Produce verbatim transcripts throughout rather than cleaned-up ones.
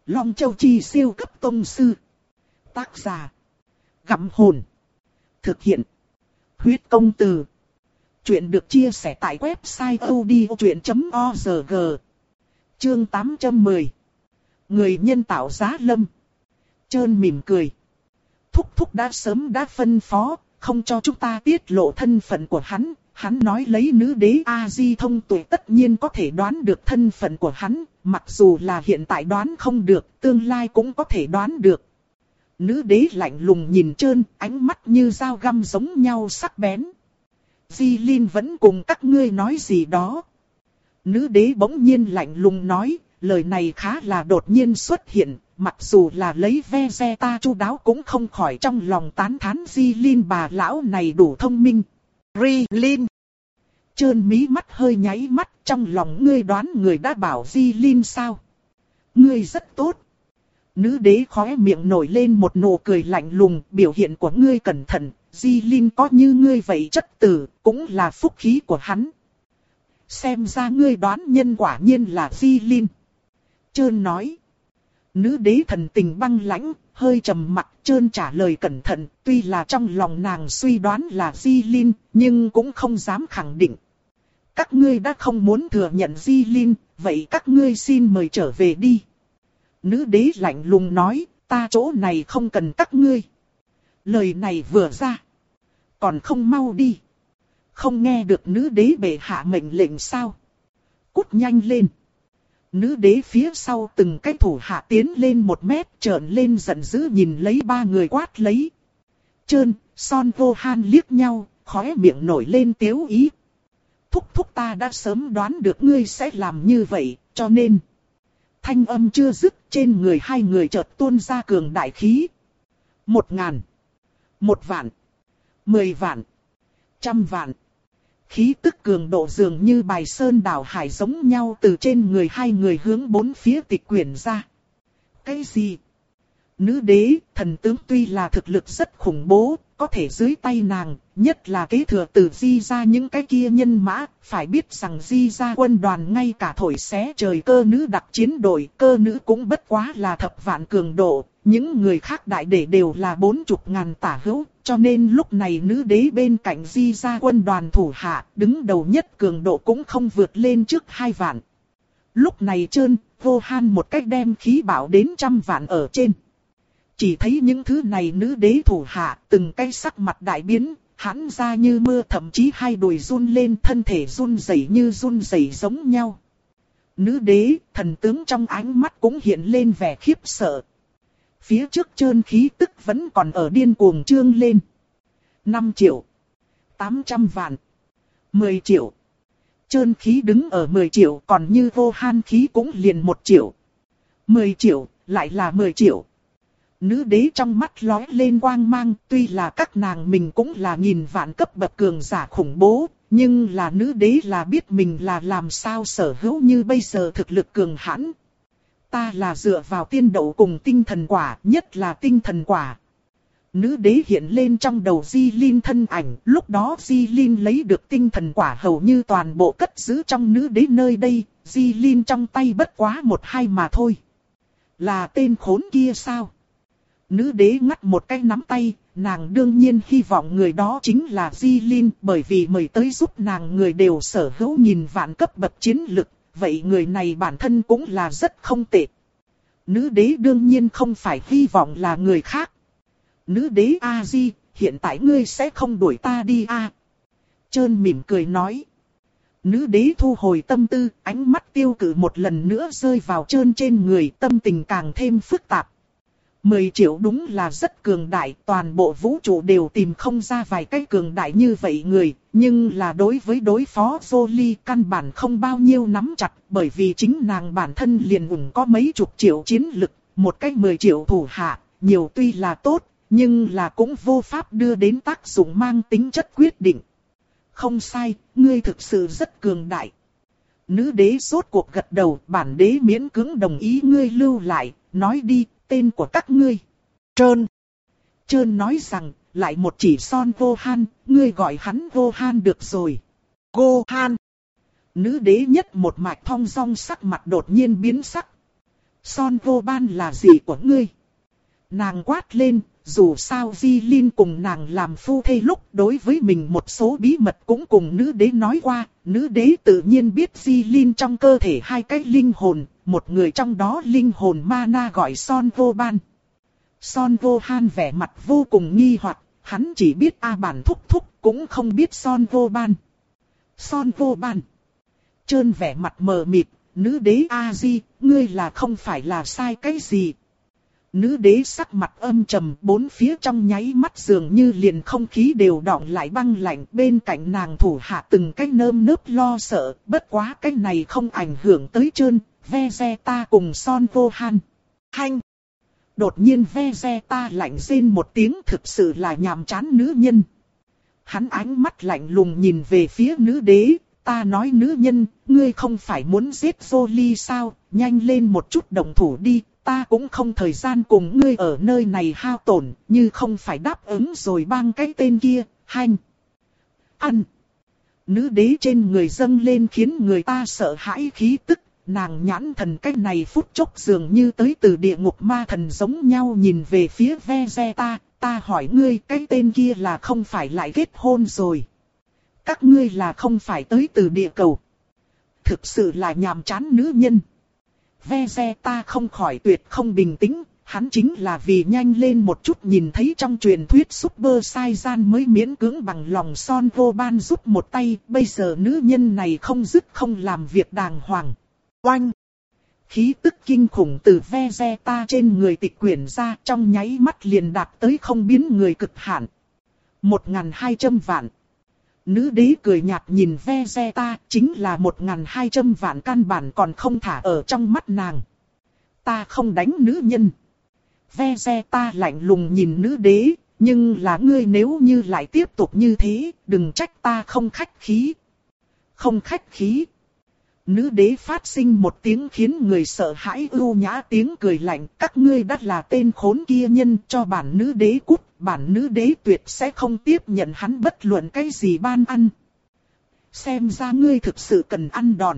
Long Châu Chi siêu cấp tông sư. Tác giả. Gặm hồn. Thực hiện. Huyết công từ. Chuyện được chia sẻ tại website audiochuyện chấm org. Chương tám trăm mười. Người nhân tạo giá lâm. Trơn mỉm cười. Thúc thúc đã sớm đã phân phó, không cho chúng ta tiết lộ thân phận của hắn. Hắn nói lấy nữ đế A-di thông tuệ tất nhiên có thể đoán được thân phận của hắn, mặc dù là hiện tại đoán không được, tương lai cũng có thể đoán được. Nữ đế lạnh lùng nhìn Trơn, ánh mắt như dao găm giống nhau sắc bén. Di Linh vẫn cùng các ngươi nói gì đó. Nữ đế bỗng nhiên lạnh lùng nói, lời này khá là đột nhiên xuất hiện, mặc dù là lấy ve ve ta chu đáo cũng không khỏi trong lòng tán thán Di Linh bà lão này đủ thông minh. Ri Linh. Trơn mí mắt hơi nháy mắt, trong lòng ngươi đoán người đã bảo Di Linh sao? Ngươi rất tốt. Nữ đế khóe miệng nổi lên một nụ cười lạnh lùng, biểu hiện của ngươi cẩn thận, Di Linh có như ngươi vậy chất tử, cũng là phúc khí của hắn. Xem ra ngươi đoán nhân quả nhiên là Di Linh. Trơn nói. Nữ đế thần tình băng lãnh, hơi trầm mặt. Trơn trả lời cẩn thận, tuy là trong lòng nàng suy đoán là Di Linh, nhưng cũng không dám khẳng định. Các ngươi đã không muốn thừa nhận Di Linh, vậy các ngươi xin mời trở về đi. Nữ đế lạnh lùng nói, ta chỗ này không cần các ngươi. Lời này vừa ra, còn không mau đi. Không nghe được nữ đế bệ hạ mệnh lệnh sao? Cút nhanh lên. Nữ đế phía sau từng cái thủ hạ tiến lên một mét trợn lên giận dữ nhìn lấy ba người quát lấy. Trơn, Son Vô Han liếc nhau, khóe miệng nổi lên tiếu ý. Thúc thúc ta đã sớm đoán được ngươi sẽ làm như vậy, cho nên. Thanh âm chưa dứt, trên người hai người chợt tuôn ra cường đại khí. Một ngàn. Một vạn. Mười vạn. Trăm vạn. Khí tức cường độ dường như bài sơn đảo hải giống nhau từ trên người hai người hướng bốn phía tịch quyển ra. Cái gì? Nữ đế, thần tướng tuy là thực lực rất khủng bố, có thể dưới tay nàng, nhất là kế thừa từ Di ra những cái kia nhân mã, phải biết rằng Di ra quân đoàn ngay cả thổi xé trời cơ nữ đặc chiến đội, cơ nữ cũng bất quá là thập vạn cường độ, những người khác đại để đều là bốn chục ngàn tả hữu, cho nên lúc này nữ đế bên cạnh Di ra quân đoàn thủ hạ, đứng đầu nhất cường độ cũng không vượt lên trước hai vạn. Lúc này Trơn, Vô Han một cách đem khí bảo đến trăm vạn ở trên. Chỉ thấy những thứ này nữ đế thủ hạ, từng cái sắc mặt đại biến, hãn ra như mưa, thậm chí hai đùi run lên, thân thể run rẩy như run rẩy giống nhau. Nữ đế, thần tướng trong ánh mắt cũng hiện lên vẻ khiếp sợ. Phía trước Trơn khí tức vẫn còn ở điên cuồng trương lên. năm triệu. tám trăm vạn. mười triệu. Trơn khí đứng ở mười triệu, còn như Vô Han khí cũng liền một triệu. mười triệu, lại là mười triệu. Nữ đế trong mắt lóe lên quang mang, tuy là các nàng mình cũng là nghìn vạn cấp bậc cường giả khủng bố, nhưng là nữ đế là biết mình là làm sao sở hữu như bây giờ thực lực cường hãn. Ta là dựa vào tiên đậu cùng tinh thần quả, nhất là tinh thần quả. Nữ đế hiện lên trong đầu Di Linh thân ảnh, lúc đó Di Linh lấy được tinh thần quả hầu như toàn bộ cất giữ trong nữ đế nơi đây, Di Linh trong tay bất quá một hai mà thôi. Là tên khốn kia sao? Nữ đế ngắt một cái nắm tay, nàng đương nhiên hy vọng người đó chính là Di Linh, bởi vì mời tới giúp nàng người đều sở hữu nghìn vạn cấp bậc chiến lực, vậy người này bản thân cũng là rất không tệ. Nữ đế đương nhiên không phải hy vọng là người khác. Nữ đế A-di, hiện tại ngươi sẽ không đuổi ta đi a? Trơn mỉm cười nói. Nữ đế thu hồi tâm tư, ánh mắt tiêu cự một lần nữa rơi vào Trơn trên người, tâm tình càng thêm phức tạp. mười triệu đúng là rất cường đại, toàn bộ vũ trụ đều tìm không ra vài cái cường đại như vậy người, nhưng là đối với đối phó Jolie căn bản không bao nhiêu nắm chặt, bởi vì chính nàng bản thân liền ủng có mấy chục triệu chiến lực, một cái mười triệu thủ hạ, nhiều tuy là tốt, nhưng là cũng vô pháp đưa đến tác dụng mang tính chất quyết định. Không sai, ngươi thực sự rất cường đại. Nữ đế sốt cuộc gật đầu, bản đế miễn cưỡng đồng ý ngươi lưu lại, nói đi. Tên của các ngươi. Trơn. Trơn nói rằng, lại một chỉ Son Vô Han, ngươi gọi hắn Vô Han được rồi. Vô Han. Nữ đế nhất một mạch thong dong sắc mặt đột nhiên biến sắc. Son vô ban là gì của ngươi? Nàng quát lên, dù sao Di Linh cùng nàng làm phu thê lúc đối với mình một số bí mật cũng cùng nữ đế nói qua. Nữ đế tự nhiên biết Di Linh trong cơ thể hai cái linh hồn, một người trong đó linh hồn mana gọi Son vô ban. Son vô han vẻ mặt vô cùng nghi hoặc, hắn chỉ biết A Bản thúc thúc cũng không biết Son vô ban. Son vô ban. Trơn vẻ mặt mờ mịt, nữ đế A-di, ngươi là không phải là sai cái gì. Nữ đế sắc mặt âm trầm, bốn phía trong nháy mắt dường như liền không khí đều đọng lại băng lạnh, bên cạnh nàng thủ hạ từng cái nơm nớp lo sợ, bất quá cái này không ảnh hưởng tới Trơn, Vegeta cùng Son vô han. Hanh! Đột nhiên Vegeta lạnh rên một tiếng, thực sự là nhàm chán nữ nhân. Hắn ánh mắt lạnh lùng nhìn về phía nữ đế, ta nói nữ nhân, ngươi không phải muốn giết Jolie sao, nhanh lên một chút động thủ đi, ta cũng không thời gian cùng ngươi ở nơi này hao tổn, như không phải đáp ứng rồi bang cái tên kia, hanh. Ăn. Nữ đế trên người dâng lên khiến người ta sợ hãi khí tức, nàng nhãn thần cái này phút chốc dường như tới từ địa ngục ma thần giống nhau nhìn về phía Vegeta, ta hỏi ngươi cái tên kia là không phải lại kết hôn rồi. Các ngươi là không phải tới từ địa cầu. Thực sự là nhàm chán nữ nhân. Vegeta không khỏi tuyệt không bình tĩnh, hắn chính là vì nhanh lên một chút nhìn thấy trong truyền thuyết Super Saiyan mới miễn cưỡng bằng lòng Son vô ban giúp một tay, bây giờ nữ nhân này không dứt không làm việc đàng hoàng. Oanh! Khí tức kinh khủng từ Vegeta trên người tịch quyển ra trong nháy mắt liền đạt tới không biến người cực hạn. Một ngàn hai trăm vạn. Nữ đế cười nhạt nhìn Vegeta, chính là một ngàn hai trăm vạn căn bản còn không thả ở trong mắt nàng. Ta không đánh nữ nhân. Vegeta lạnh lùng nhìn nữ đế, nhưng là ngươi nếu như lại tiếp tục như thế, đừng trách ta không khách khí. Không khách khí. Nữ đế phát sinh một tiếng khiến người sợ hãi ưu nhã tiếng cười lạnh. Các ngươi đã là tên khốn kia nhân, cho bản nữ đế cút. Bản nữ đế tuyệt sẽ không tiếp nhận hắn bất luận cái gì ban ăn. Xem ra ngươi thực sự cần ăn đòn.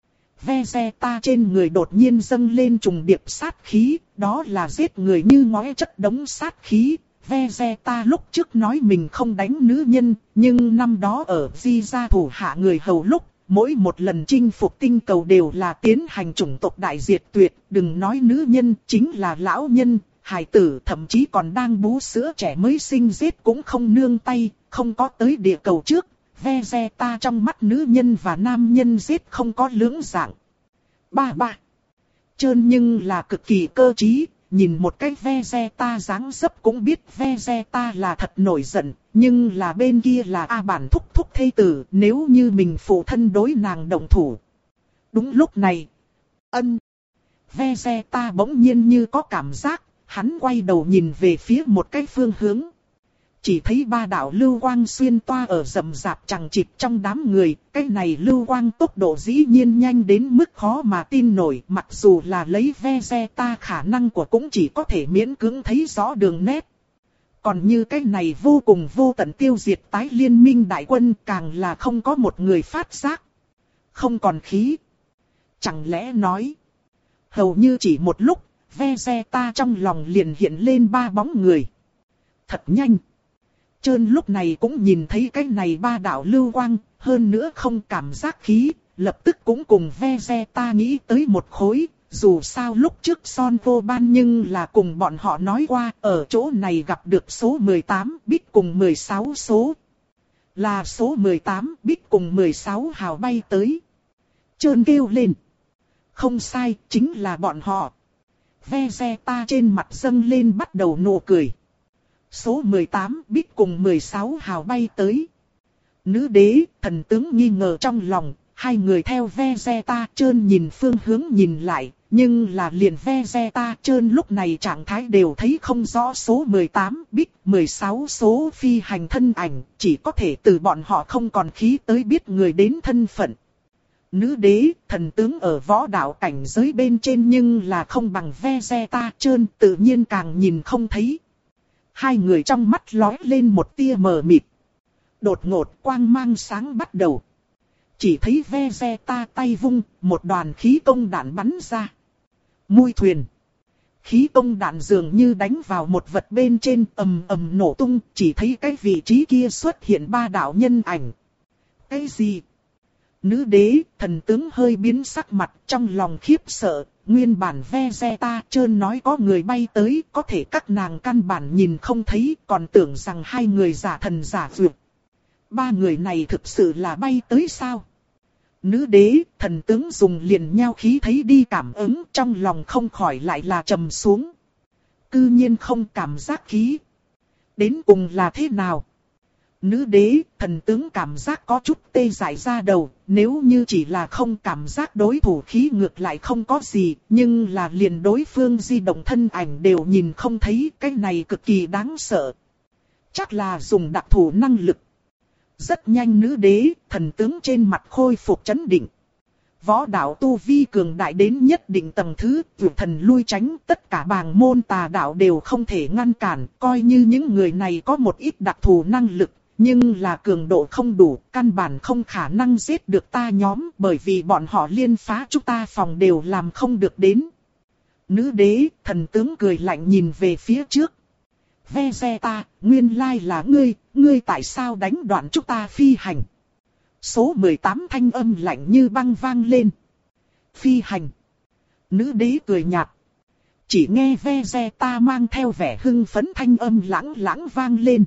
Vegeta trên người đột nhiên dâng lên trùng điệp sát khí. Đó là giết người như ngói chất đống sát khí. Vegeta lúc trước nói mình không đánh nữ nhân, nhưng năm đó ở Di gia thủ hạ người hầu lúc, mỗi một lần chinh phục tinh cầu đều là tiến hành chủng tộc đại diệt tuyệt, đừng nói nữ nhân, chính là lão nhân, hài tử thậm chí còn đang bú sữa trẻ mới sinh giết cũng không nương tay, không có tới địa cầu trước, Vegeta trong mắt nữ nhân và nam nhân giết không có lưỡng dạng. Ba ba. Trơn nhưng là cực kỳ cơ trí. Nhìn một cái Vegeta dáng dấp cũng biết Vegeta là thật nổi giận, nhưng là bên kia là A Bản thúc thúc thê tử, nếu như mình phụ thân đối nàng động thủ. Đúng lúc này, ân, Vegeta bỗng nhiên như có cảm giác, hắn quay đầu nhìn về phía một cái phương hướng. Chỉ thấy ba đạo lưu quang xuyên toa ở rậm rạp chằng chịt trong đám người, cái này lưu quang tốc độ dĩ nhiên nhanh đến mức khó mà tin nổi, mặc dù là lấy Vegeta khả năng của cũng chỉ có thể miễn cưỡng thấy rõ đường nét. Còn như cái này vô cùng vô tận tiêu diệt tái liên minh đại quân càng là không có một người phát giác. Không còn khí. Chẳng lẽ nói, hầu như chỉ một lúc, Vegeta trong lòng liền hiện lên ba bóng người. Thật nhanh. Trơn lúc này cũng nhìn thấy cái này ba đạo lưu quang, hơn nữa không cảm giác khí, lập tức cũng cùng Vegeta nghĩ tới một khối, dù sao lúc trước Son vô ban nhưng là cùng bọn họ nói qua, ở chỗ này gặp được số mười tám, Bích cùng mười sáu số. Là số mười tám, Bích cùng mười sáu hào bay tới. Trơn kêu lên. Không sai, chính là bọn họ. Vegeta trên mặt dâng lên bắt đầu nụ cười. Số mười tám Bích cùng mười sáu hào bay tới. Nữ đế, thần tướng nghi ngờ trong lòng, hai người theo Vegeta Trơn nhìn phương hướng nhìn lại, nhưng là liền Vegeta Trơn lúc này trạng thái đều thấy không rõ số mười tám Bích, mười sáu số phi hành thân ảnh, chỉ có thể từ bọn họ không còn khí tới biết người đến thân phận. Nữ đế, thần tướng ở võ đạo cảnh giới bên trên nhưng là không bằng Vegeta Trơn, tự nhiên càng nhìn không thấy. Hai người trong mắt lóe lên một tia mờ mịt. Đột ngột quang mang sáng bắt đầu. Chỉ thấy Vegeta tay vung, một đoàn khí công đạn bắn ra. Mui thuyền. Khí công đạn dường như đánh vào một vật bên trên, ầm ầm nổ tung, chỉ thấy cái vị trí kia xuất hiện ba đạo nhân ảnh. Cái gì? Nữ đế, thần tướng hơi biến sắc mặt, trong lòng khiếp sợ, nguyên bản Vegeta trơn nói có người bay tới, có thể các nàng căn bản nhìn không thấy, còn tưởng rằng hai người giả thần giả vượt. Ba người này thực sự là bay tới sao? Nữ đế, thần tướng dùng liền nhau khí thấy đi cảm ứng, trong lòng không khỏi lại là trầm xuống. Cư nhiên không cảm giác khí. Đến cùng là thế nào? Nữ đế, thần tướng cảm giác có chút tê dại ra đầu, nếu như chỉ là không cảm giác đối thủ khí ngược lại không có gì, nhưng là liền đối phương di động thân ảnh đều nhìn không thấy, cái này cực kỳ đáng sợ. Chắc là dùng đặc thù năng lực. Rất nhanh nữ đế, thần tướng trên mặt khôi phục chấn định. Võ đạo tu vi cường đại đến nhất định tầng thứ, vượt thần lui tránh, tất cả bàng môn tà đạo đều không thể ngăn cản, coi như những người này có một ít đặc thù năng lực, nhưng là cường độ không đủ, căn bản không khả năng giết được ta nhóm, bởi vì bọn họ liên phá chúng ta phòng đều làm không được đến. Nữ đế, thần tướng cười lạnh nhìn về phía trước. Vegeta, nguyên lai là ngươi, ngươi tại sao đánh đoạn chúng ta phi hành? Số mười tám thanh âm lạnh như băng vang lên. Phi hành. Nữ đế cười nhạt. Chỉ nghe Vegeta mang theo vẻ hưng phấn thanh âm lãng lãng vang lên.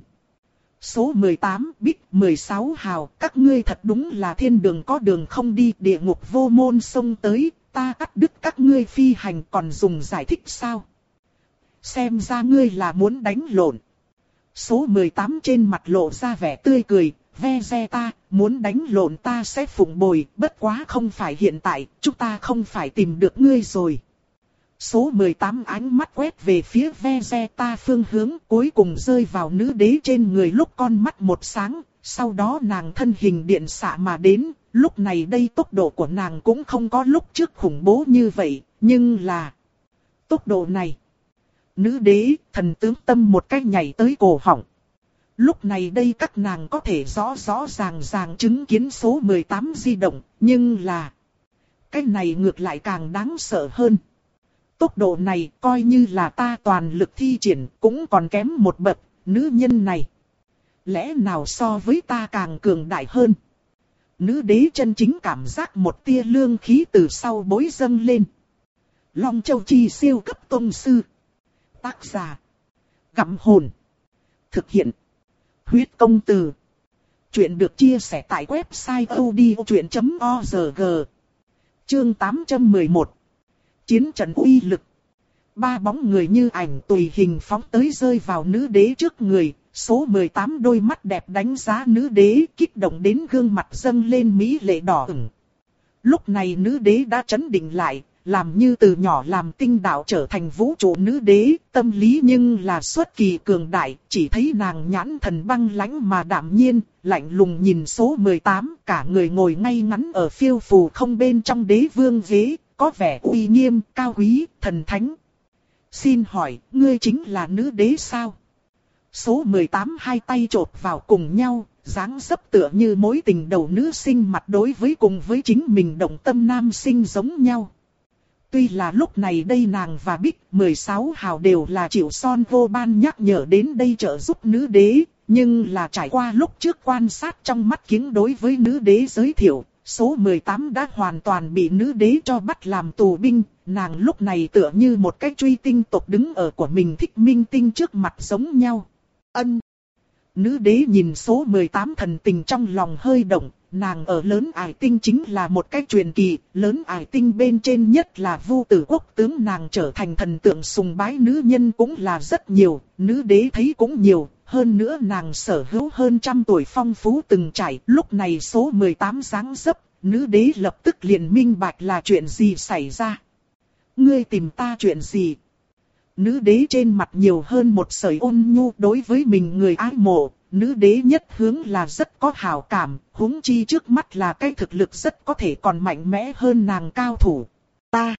Số mười tám, Bích, mười sáu hào, các ngươi thật đúng là thiên đường có đường không đi, địa ngục vô môn xông tới, ta cắt đứt các ngươi phi hành còn dùng giải thích sao? Xem ra ngươi là muốn đánh lộn. Số mười tám trên mặt lộ ra vẻ tươi cười, Vegeta, muốn đánh lộn ta sẽ phụng bồi, bất quá không phải hiện tại, chúng ta không phải tìm được ngươi rồi. Số mười tám ánh mắt quét về phía Vegeta phương hướng, cuối cùng rơi vào nữ đế trên người lúc con mắt một sáng, sau đó nàng thân hình điện xạ mà đến, lúc này đây tốc độ của nàng cũng không có lúc trước khủng bố như vậy, nhưng là tốc độ này. Nữ đế, thần tướng tâm một cách nhảy tới cổ họng. Lúc này đây các nàng có thể rõ rõ ràng ràng chứng kiến số mười tám di động, nhưng là cái này ngược lại càng đáng sợ hơn. Tốc độ này coi như là ta toàn lực thi triển cũng còn kém một bậc, nữ nhân này. Lẽ nào so với ta càng cường đại hơn? Nữ đế chân chính cảm giác một tia lương khí từ sau bối dâng lên. Long Châu Chi siêu cấp tông sư. Tác giả. Gặm hồn. Thực hiện. Huyết công từ. Chuyện được chia sẻ tại website odchuyện chấm org. Chương tám trăm mười một. Chiến trận uy lực. Ba bóng người như ảnh tùy hình phóng tới rơi vào nữ đế trước người. Số mười tám đôi mắt đẹp đánh giá nữ đế, kích động đến gương mặt dâng lên mỹ lệ đỏ ửng. Lúc này nữ đế đã trấn định lại, làm như từ nhỏ làm tinh đạo trở thành vũ trụ nữ đế, tâm lý nhưng là xuất kỳ cường đại, chỉ thấy nàng nhãn thần băng lãnh mà đạm nhiên, lạnh lùng nhìn số mười tám, cả người ngồi ngay ngắn ở phiêu phù không bên trong đế vương ghế, có vẻ uy nghiêm, cao quý, thần thánh. Xin hỏi, ngươi chính là nữ đế sao? Số mười tám hai tay chộp vào cùng nhau, dáng dấp tựa như mối tình đầu nữ sinh mặt đối với cùng với chính mình động tâm nam sinh giống nhau. Tuy là lúc này đây nàng và Bích mười sáu hào đều là chịu Son vô ban nhắc nhở đến đây trợ giúp nữ đế, nhưng là trải qua lúc trước quan sát trong mắt kiếng đối với nữ đế giới thiệu, số mười tám đã hoàn toàn bị nữ đế cho bắt làm tù binh, nàng lúc này tựa như một cái truy tinh tộc đứng ở của mình thích minh tinh trước mặt giống nhau. Ân. Nữ đế nhìn số mười tám thần tình trong lòng hơi động, nàng ở lớn ải tinh chính là một cái truyền kỳ, lớn ải tinh bên trên nhất là Vu Tử Quốc tướng, nàng trở thành thần tượng sùng bái nữ nhân cũng là rất nhiều, nữ đế thấy cũng nhiều, hơn nữa nàng sở hữu hơn trăm tuổi phong phú từng trải, lúc này số mười tám dáng dấp, nữ đế lập tức liền minh bạch là chuyện gì xảy ra. Ngươi tìm ta chuyện gì? Nữ đế trên mặt nhiều hơn một sợi ôn nhu, đối với mình người ái mộ, nữ đế nhất hướng là rất có hảo cảm, huống chi trước mắt là cái thực lực rất có thể còn mạnh mẽ hơn nàng cao thủ. Ta.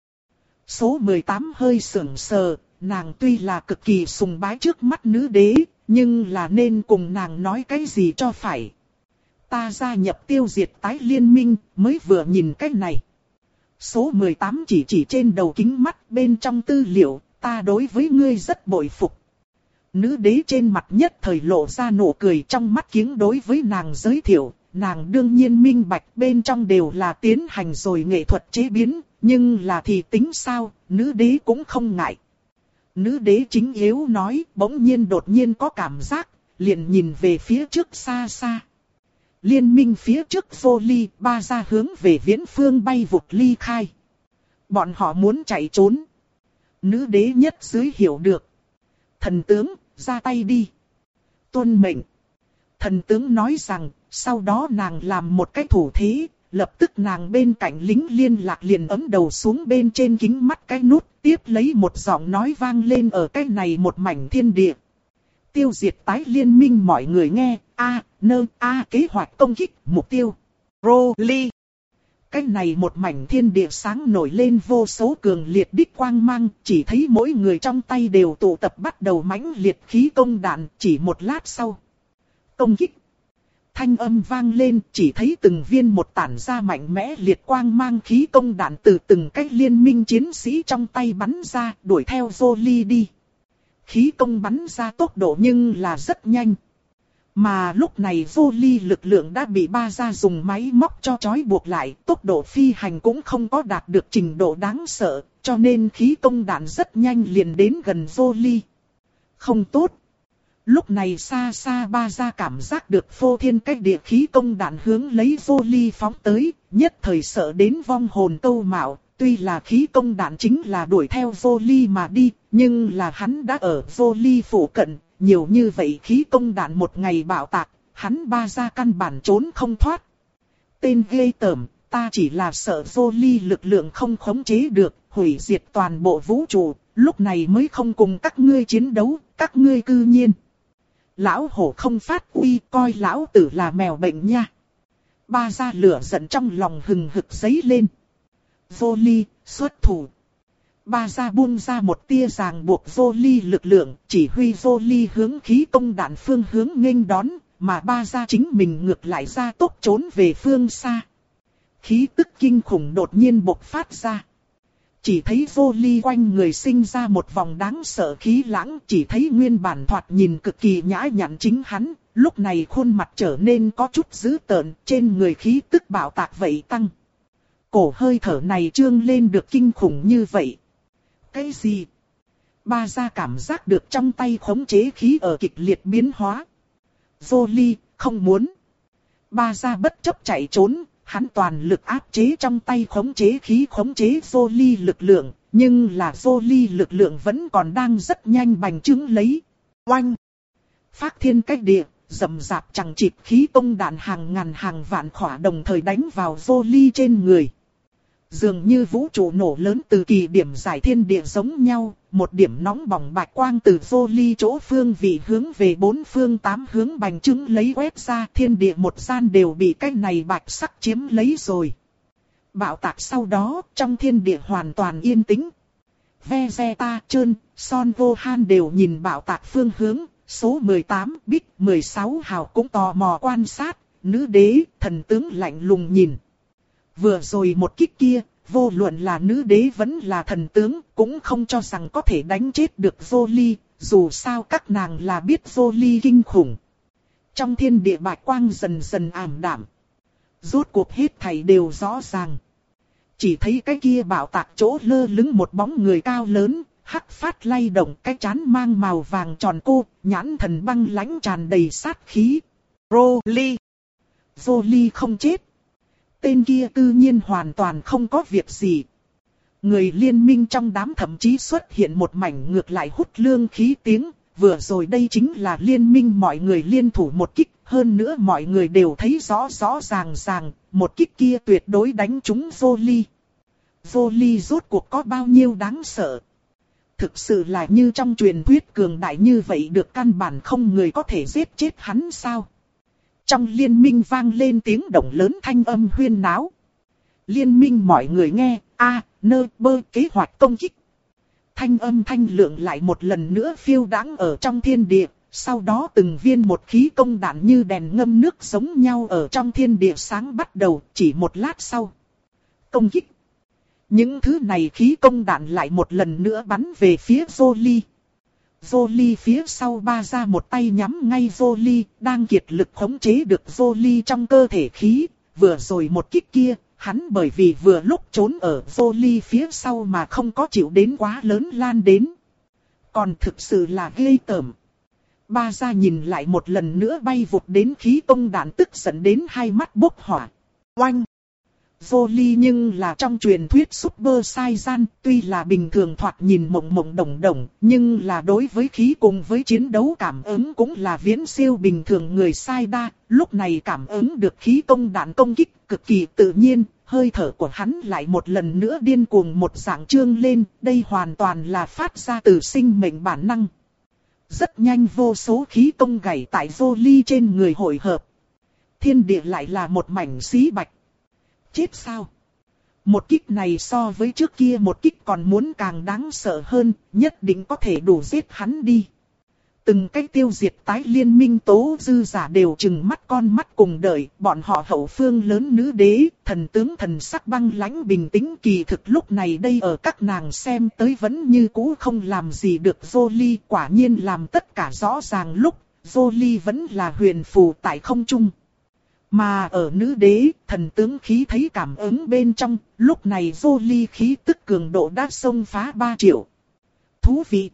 Số mười tám hơi sững sờ, nàng tuy là cực kỳ sùng bái trước mắt nữ đế, nhưng là nên cùng nàng nói cái gì cho phải. Ta gia nhập tiêu diệt tái liên minh, mới vừa nhìn cái này. Số mười tám chỉ chỉ trên đầu kính mắt bên trong tư liệu, ta đối với ngươi rất bội phục. Nữ đế trên mặt nhất thời lộ ra nụ cười, trong mắt kiếng đối với nàng giới thiệu, nàng đương nhiên minh bạch bên trong đều là tiến hành rồi nghệ thuật chế biến, nhưng là thì tính sao, nữ đế cũng không ngại. Nữ đế chính yếu nói, bỗng nhiên đột nhiên có cảm giác, liền nhìn về phía trước xa xa. Liên minh phía trước vô ly, ba ra hướng về viễn phương bay vụt ly khai. Bọn họ muốn chạy trốn. Nữ đế nhất dưới hiểu được. Thần tướng, ra tay đi. Tuân mệnh. Thần tướng nói rằng, sau đó nàng làm một cái thủ thế, lập tức nàng bên cạnh lính liên lạc liền ấm đầu xuống bên trên kính mắt cái nút, tiếp lấy một giọng nói vang lên ở cái này một mảnh thiên địa. Tiêu diệt tái liên minh mọi người nghe, a, nơ, a kế hoạch công kích, mục tiêu. Rolly. Cái này một mảnh thiên địa sáng nổi lên vô số cường liệt đích quang mang, chỉ thấy mỗi người trong tay đều tụ tập bắt đầu mãnh liệt khí công đạn, chỉ một lát sau. Công kích. Thanh âm vang lên, chỉ thấy từng viên một tản ra mạnh mẽ liệt quang mang khí công đạn từ từng cái liên minh chiến sĩ trong tay bắn ra, đuổi theo Jolie đi. Khí công bắn ra tốc độ nhưng là rất nhanh. Mà lúc này Jolie lực lượng đã bị ba gia dùng máy móc cho trói buộc lại, tốc độ phi hành cũng không có đạt được trình độ đáng sợ, cho nên khí công đạn rất nhanh liền đến gần Jolie. Không tốt. Lúc này xa xa ba gia cảm giác được phô thiên cách địa khí công đạn hướng lấy Jolie phóng tới, nhất thời sợ đến vong hồn câu mạo. Tuy là khí công đạn chính là đuổi theo Jolie mà đi, nhưng là hắn đã ở Jolie phủ cận, nhiều như vậy khí công đạn một ngày bạo tạc, hắn ba gia căn bản trốn không thoát. Tên ghê tởm, ta chỉ là sợ Jolie lực lượng không khống chế được, hủy diệt toàn bộ vũ trụ, lúc này mới không cùng các ngươi chiến đấu, các ngươi cư nhiên. Lão hổ không phát uy, coi lão tử là mèo bệnh nha. Ba gia lửa giận trong lòng hừng hực dấy lên. Jolie, xuất thủ. Ba gia buông ra một tia ràng buộc Jolie lực lượng, chỉ huy Jolie hướng khí công đạn phương hướng nghênh đón, mà ba gia chính mình ngược lại ra tốc trốn về phương xa. Khí tức kinh khủng đột nhiên bộc phát ra. Chỉ thấy Jolie quanh người sinh ra một vòng đáng sợ khí lãng, chỉ thấy nguyên bản thoạt nhìn cực kỳ nhã nhặn chính hắn, lúc này khuôn mặt trở nên có chút dữ tợn, trên người khí tức bạo tạc vậy tăng. Cổ hơi thở này trương lên được kinh khủng như vậy. Cái gì? Ba gia cảm giác được trong tay khống chế khí ở kịch liệt biến hóa. Jolie, không muốn. Ba gia bất chấp chạy trốn, hắn toàn lực áp chế trong tay khống chế khí khống chế Jolie lực lượng, nhưng là Jolie lực lượng vẫn còn đang rất nhanh bành trướng lấy. Oanh! Phát thiên cách địa, rầm rạp chẳng chịt khí công đạn hàng ngàn hàng vạn khỏa đồng thời đánh vào Jolie trên người. Dường như vũ trụ nổ lớn từ kỳ điểm giải thiên địa giống nhau, một điểm nóng bỏng bạch quang từ Jolie chỗ phương vị hướng về bốn phương tám hướng bành trướng lấy quét ra, thiên địa một gian đều bị cái này bạch sắc chiếm lấy rồi. Bạo tạc sau đó, trong thiên địa hoàn toàn yên tĩnh. Vegeta, Trơn, Son Gohan đều nhìn bạo tạc phương hướng, số mười tám, Big, mười sáu hào cũng tò mò quan sát, nữ đế, thần tướng lạnh lùng nhìn. Vừa rồi một kích kia, vô luận là nữ đế vẫn là thần tướng, cũng không cho rằng có thể đánh chết được Jolie, dù sao các nàng là biết Jolie kinh khủng. Trong thiên địa bạch quang dần dần ảm đạm. Rốt cuộc hết thảy đều rõ ràng. Chỉ thấy cái kia bạo tạc chỗ lơ lửng một bóng người cao lớn, hắc phát lay động, cái trán mang màu vàng tròn cô, nhãn thần băng lãnh tràn đầy sát khí. Rolly! Jolie không chết. Tên kia tự nhiên hoàn toàn không có việc gì. Người liên minh trong đám thậm chí xuất hiện một mảnh ngược lại hút lương khí tiếng. Vừa rồi đây chính là liên minh mọi người liên thủ một kích. Hơn nữa mọi người đều thấy rõ rõ ràng ràng. Một kích kia tuyệt đối đánh trúng Jolie. Jolie rốt cuộc có bao nhiêu đáng sợ. Thực sự là như trong truyền thuyết cường đại như vậy được căn bản không người có thể giết chết hắn sao. Trong liên minh vang lên tiếng động lớn thanh âm huyên náo. Liên minh mọi người nghe, a, nơ, bơ, kế hoạch công kích. Thanh âm thanh lượng lại một lần nữa phiêu đãng ở trong thiên địa, sau đó từng viên một khí công đạn như đèn ngâm nước giống nhau ở trong thiên địa sáng bắt đầu, chỉ một lát sau. Công kích. Những thứ này khí công đạn lại một lần nữa bắn về phía Jolie. Jolie phía sau ba ra một tay nhắm ngay Jolie, đang kiệt lực khống chế được Jolie trong cơ thể khí. Vừa rồi một kích kia, hắn bởi vì vừa lúc trốn ở Jolie phía sau mà không có chịu đến quá lớn lan đến. Còn thực sự là ghê tởm. Ba ra nhìn lại một lần nữa bay vụt đến khí công đạn, tức giận đến hai mắt bốc hỏa. Oanh! Jolie nhưng là trong truyền thuyết Super Saiyan, tuy là bình thường thoạt nhìn mộng mộng đồng đồng, nhưng là đối với khí cùng với chiến đấu cảm ứng cũng là viễn siêu bình thường người sai đa. Lúc này cảm ứng được khí công đạn công kích cực kỳ tự nhiên, hơi thở của hắn lại một lần nữa điên cuồng một dạng trương lên, đây hoàn toàn là phát ra từ sinh mệnh bản năng. Rất nhanh vô số khí công gảy tại Jolie trên người hội hợp. Thiên địa lại là một mảnh xí bạch. Chết sao? Một kích này so với trước kia một kích còn muốn càng đáng sợ hơn, nhất định có thể đủ giết hắn đi. Từng cái tiêu diệt tái liên minh tố dư giả đều trừng mắt con mắt cùng đợi, bọn họ hậu phương lớn nữ đế, thần tướng thần sắc băng lãnh bình tĩnh, kỳ thực lúc này đây ở các nàng xem tới vẫn như cũ không làm gì được Jolie, quả nhiên làm tất cả rõ ràng lúc, Jolie vẫn là huyền phù tại không trung. Mà ở nữ đế, thần tướng khí thấy cảm ứng bên trong, lúc này Jolie khí tức cường độ đã xông phá ba triệu. Thú vị!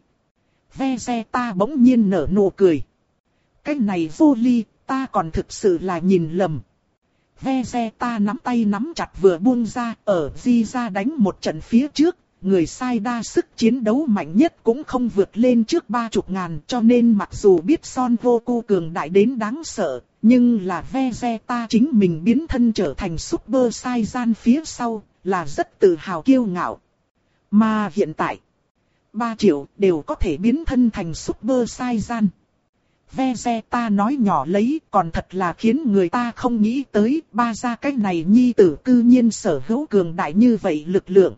Vegeta bỗng nhiên nở nụ cười. Cái này Jolie, ta còn thực sự là nhìn lầm. Vegeta nắm tay nắm chặt vừa buông ra, ở Di ra đánh một trận phía trước. Người sai đa sức chiến đấu mạnh nhất cũng không vượt lên trước ba chục ngàn, cho nên mặc dù biết Son Goku cường đại đến đáng sợ, nhưng là Vegeta chính mình biến thân trở thành Super Saiyan phía sau, là rất tự hào kiêu ngạo. Mà hiện tại, ba triệu đều có thể biến thân thành Super Saiyan. Vegeta nói nhỏ lấy, còn thật là khiến người ta không nghĩ tới, ba ra cái này nhi tử cư nhiên sở hữu cường đại như vậy lực lượng.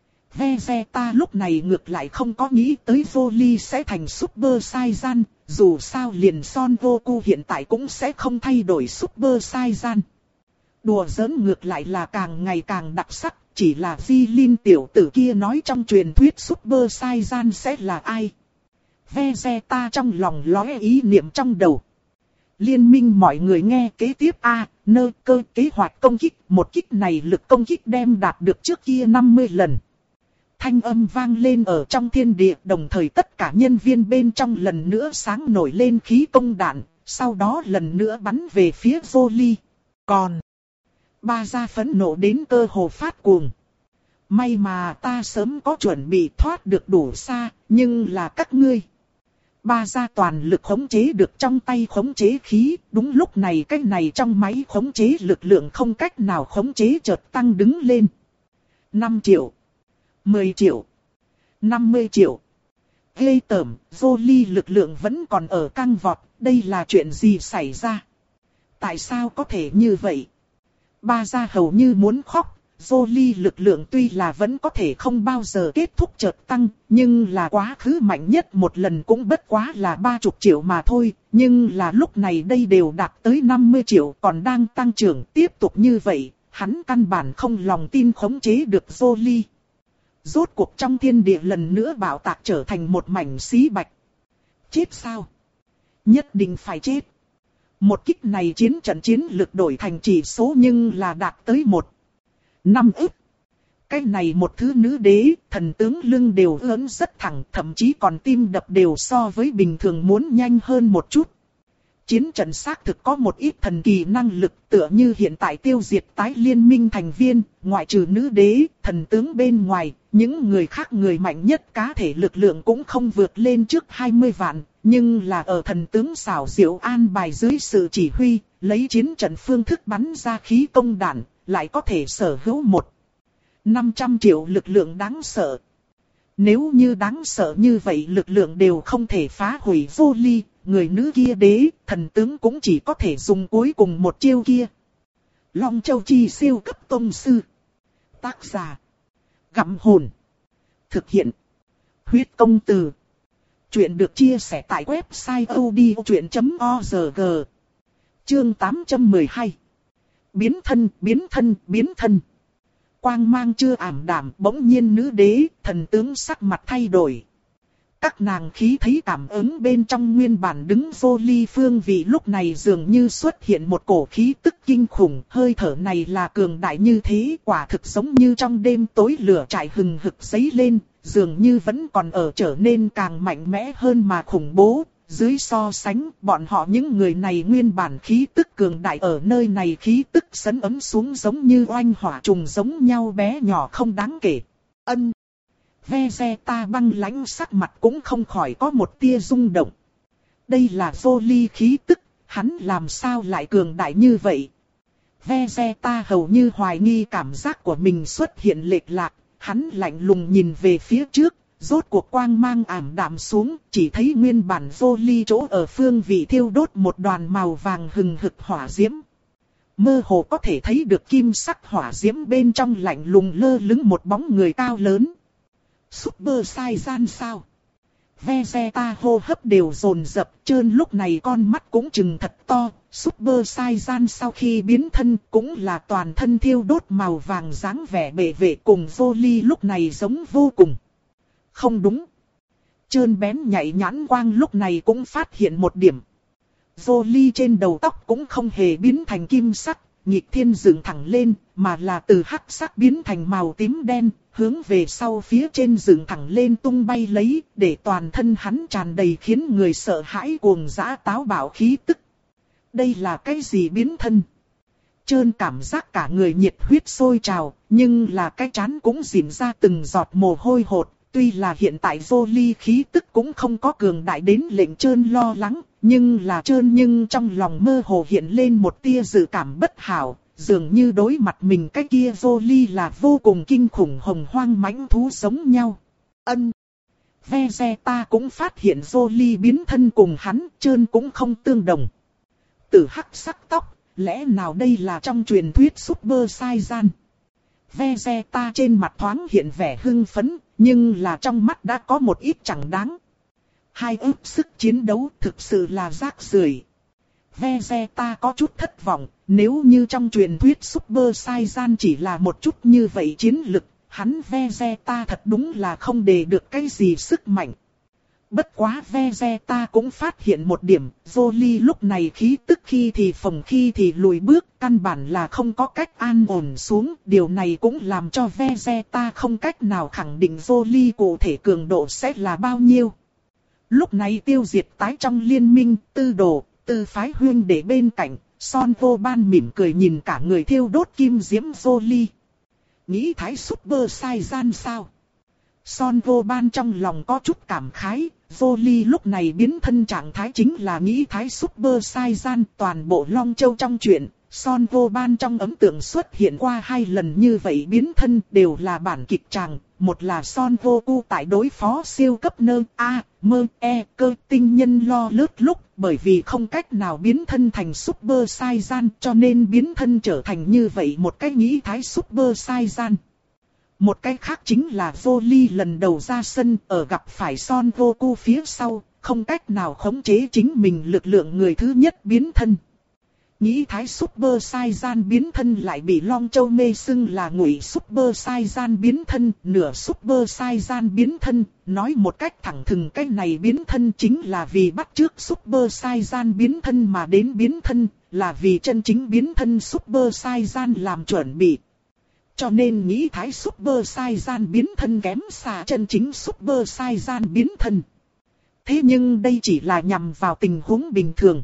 Vegeta lúc này ngược lại không có nghĩ tới Jolie sẽ thành Super Saiyan, dù sao liền Son Goku hiện tại cũng sẽ không thay đổi Super Saiyan. Đùa giỡn ngược lại là càng ngày càng đặc sắc, chỉ là Jilin tiểu tử kia nói trong truyền thuyết Super Saiyan sẽ là ai. Vegeta trong lòng lóe ý niệm trong đầu. Liên minh mọi người nghe kế tiếp A, nơ cơ kế hoạch công kích, một kích này lực công kích đem đạt được trước kia năm mươi lần. Thanh âm vang lên ở trong thiên địa, đồng thời tất cả nhân viên bên trong lần nữa sáng nổi lên khí công đạn, sau đó lần nữa bắn về phía Jolie. Còn, ba gia phẫn nộ đến cơ hồ phát cuồng. May mà ta sớm có chuẩn bị thoát được đủ xa, nhưng là các ngươi. Ba gia toàn lực khống chế được trong tay khống chế khí, đúng lúc này cái này trong máy khống chế lực lượng không cách nào khống chế chợt tăng đứng lên. năm triệu. mười triệu, năm mươi triệu. Ghê tởm, Jolie lực lượng vẫn còn ở căng vọt, đây là chuyện gì xảy ra? Tại sao có thể như vậy? Ba gia hầu như muốn khóc, Jolie lực lượng tuy là vẫn có thể không bao giờ kết thúc chợt tăng, nhưng là quá khứ mạnh nhất một lần cũng bất quá là ba mươi triệu mà thôi, nhưng là lúc này đây đều đạt tới năm mươi triệu còn đang tăng trưởng tiếp tục như vậy, hắn căn bản không lòng tin khống chế được Jolie. Rốt cuộc trong thiên địa lần nữa bạo tạc trở thành một mảnh xí bạch. Chết sao? Nhất định phải chết. Một kích này chiến trận chiến lực đổi thành chỉ số nhưng là đạt tới một. Năm ức. Cái này một thứ nữ đế, thần tướng lưng đều ưỡn rất thẳng, thậm chí còn tim đập đều so với bình thường muốn nhanh hơn một chút. Chiến trận xác thực có một ít thần kỳ năng lực, tựa như hiện tại tiêu diệt tái liên minh thành viên, ngoại trừ nữ đế, thần tướng bên ngoài, những người khác người mạnh nhất cá thể lực lượng cũng không vượt lên trước hai mươi vạn, nhưng là ở thần tướng xảo diệu an bài dưới sự chỉ huy, lấy chiến trận phương thức bắn ra khí công đạn, lại có thể sở hữu một năm trăm triệu lực lượng đáng sợ. Nếu như đáng sợ như vậy lực lượng đều không thể phá hủy Jolie, người nữ kia đế, thần tướng cũng chỉ có thể dùng cuối cùng một chiêu kia. Long Châu Chi siêu cấp tông sư. Tác giả. Gặm hồn. Thực hiện. Huyết công từ. Chuyện được chia sẻ tại website odchuyện chấm org. Chương tám trăm mười hai. Biến thân, biến thân, biến thân. quang mang chưa ảm đạm, bỗng nhiên nữ đế, thần tướng sắc mặt thay đổi. Các nàng khí thấy cảm ứng bên trong nguyên bản đứng vô ly phương vị lúc này dường như xuất hiện một cổ khí tức kinh khủng, hơi thở này là cường đại như thế, quả thực giống như trong đêm tối lửa trại hừng hực giấy lên, dường như vẫn còn ở trở nên càng mạnh mẽ hơn mà khủng bố. Dưới so sánh, bọn họ những người này nguyên bản khí tức cường đại ở nơi này khí tức sấn ấm xuống giống như oanh hỏa trùng giống nhau bé nhỏ không đáng kể. Ân. Vegeta băng lãnh sắc mặt cũng không khỏi có một tia rung động. Đây là vô ly khí tức, hắn làm sao lại cường đại như vậy? Vegeta hầu như hoài nghi cảm giác của mình xuất hiện lệch lạc, hắn lạnh lùng nhìn về phía trước. Rốt cuộc quang mang ảm đạm xuống, chỉ thấy nguyên bản vô ly chỗ ở phương vị thiêu đốt một đoàn màu vàng hừng hực hỏa diễm. Mơ hồ có thể thấy được kim sắc hỏa diễm bên trong lạnh lùng lơ lửng một bóng người cao lớn. Super Saiyan sao? Vegeta hô hấp đều dồn dập, trơn lúc này con mắt cũng trừng thật to. Super Saiyan sau khi biến thân cũng là toàn thân thiêu đốt màu vàng dáng vẻ bệ vệ cùng vô ly lúc này giống vô cùng. Không đúng. Trơn bén nhạy nhãn quang lúc này cũng phát hiện một điểm. Vô ly trên đầu tóc cũng không hề biến thành kim sắc, nhịp thiên dựng thẳng lên, mà là từ hắc sắc biến thành màu tím đen, hướng về sau phía trên dựng thẳng lên tung bay lấy, để toàn thân hắn tràn đầy khiến người sợ hãi cuồng dã táo bạo khí tức. Đây là cái gì biến thân? Trơn cảm giác cả người nhiệt huyết sôi trào, nhưng là cái trán cũng rỉn ra từng giọt mồ hôi hột. Tuy là hiện tại vô ly khí tức cũng không có cường đại đến lệnh Trơn lo lắng, nhưng là Trơn nhưng trong lòng mơ hồ hiện lên một tia dự cảm bất hảo, dường như đối mặt mình cái kia vô ly là vô cùng kinh khủng hồng hoang mãnh thú giống nhau. Ân. Vegeta cũng phát hiện vô ly biến thân cùng hắn, Trơn cũng không tương đồng. Tử hắc sắc tóc, lẽ nào đây là trong truyền thuyết Super Saiyan? Vegeta trên mặt thoáng hiện vẻ hưng phấn, nhưng là trong mắt đã có một ít chẳng đáng. Hai ức sức chiến đấu thực sự là rác rưởi. Vegeta có chút thất vọng, nếu như trong truyền thuyết Super Saiyan chỉ là một chút như vậy chiến lực, hắn Vegeta thật đúng là không đề được cái gì sức mạnh. Bất quá Vegeta cũng phát hiện một điểm, Zoli lúc này khí tức khi thì phồng khi thì lùi bước, căn bản là không có cách an ổn xuống. Điều này cũng làm cho Vegeta không cách nào khẳng định Zoli cụ thể cường độ sẽ là bao nhiêu. Lúc này tiêu diệt tái trong liên minh, tư đồ, tư phái huyên để bên cạnh, Son Gohan mỉm cười nhìn cả người thiêu đốt kim diễm Zoli. Nghĩ thái Super Saiyan sao? Son Gohan trong lòng có chút cảm khái, Zoli lúc này biến thân trạng thái chính là nghĩ thái Super Saiyan. Toàn bộ Long Châu trong chuyện, Son Gohan trong ấn tượng xuất hiện qua hai lần như vậy biến thân đều là bản kịch tràng. Một là Son Goku tại đối phó siêu cấp nơ A, mơ E cơ tinh nhân lo lướt lúc, bởi vì không cách nào biến thân thành Super Saiyan cho nên biến thân trở thành như vậy một cái nghĩ thái Super Saiyan. Một cái khác chính là Zoli lần đầu ra sân ở gặp phải Son Goku phía sau, không cách nào khống chế chính mình lực lượng người thứ nhất biến thân. Nghĩ thái Super Saiyan biến thân lại bị Long Châu mê xưng là ngụy Super Saiyan biến thân, nửa Super Saiyan biến thân, nói một cách thẳng thừng cái này biến thân chính là vì bắt chước Super Saiyan biến thân mà đến biến thân, là vì chân chính biến thân Super Saiyan làm chuẩn bị. Cho nên nghĩ thái Super Saiyan biến thân kém xa chân chính Super Saiyan biến thân. Thế nhưng đây chỉ là nhằm vào tình huống bình thường.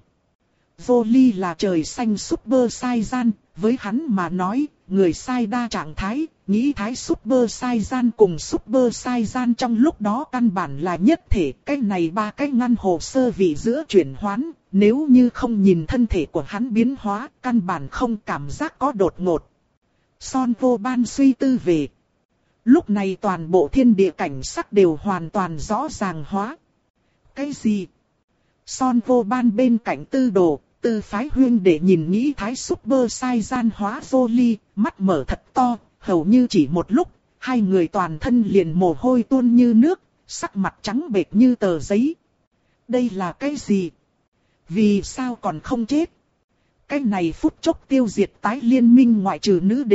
Zoli là trời xanh Super Saiyan, với hắn mà nói, người sai đa trạng thái, nghĩ thái Super Saiyan cùng Super Saiyan trong lúc đó căn bản là nhất thể. Cái này ba cái ngăn hồ sơ vị giữa chuyển hoán, nếu như không nhìn thân thể của hắn biến hóa, căn bản không cảm giác có đột ngột. Son Gohan suy tư về. Lúc này toàn bộ thiên địa cảnh sắc đều hoàn toàn rõ ràng hóa. Cái gì? Son Gohan bên cạnh tư đồ, tư phái huyên để nhìn nghĩ thái Super Saiyan hóa Zoli, mắt mở thật to, hầu như chỉ một lúc, hai người toàn thân liền mồ hôi tuôn như nước, sắc mặt trắng bệch như tờ giấy. Đây là cái gì? Vì sao còn không chết? Cái này phút chốc tiêu diệt tái liên minh ngoại trừ nữ đế,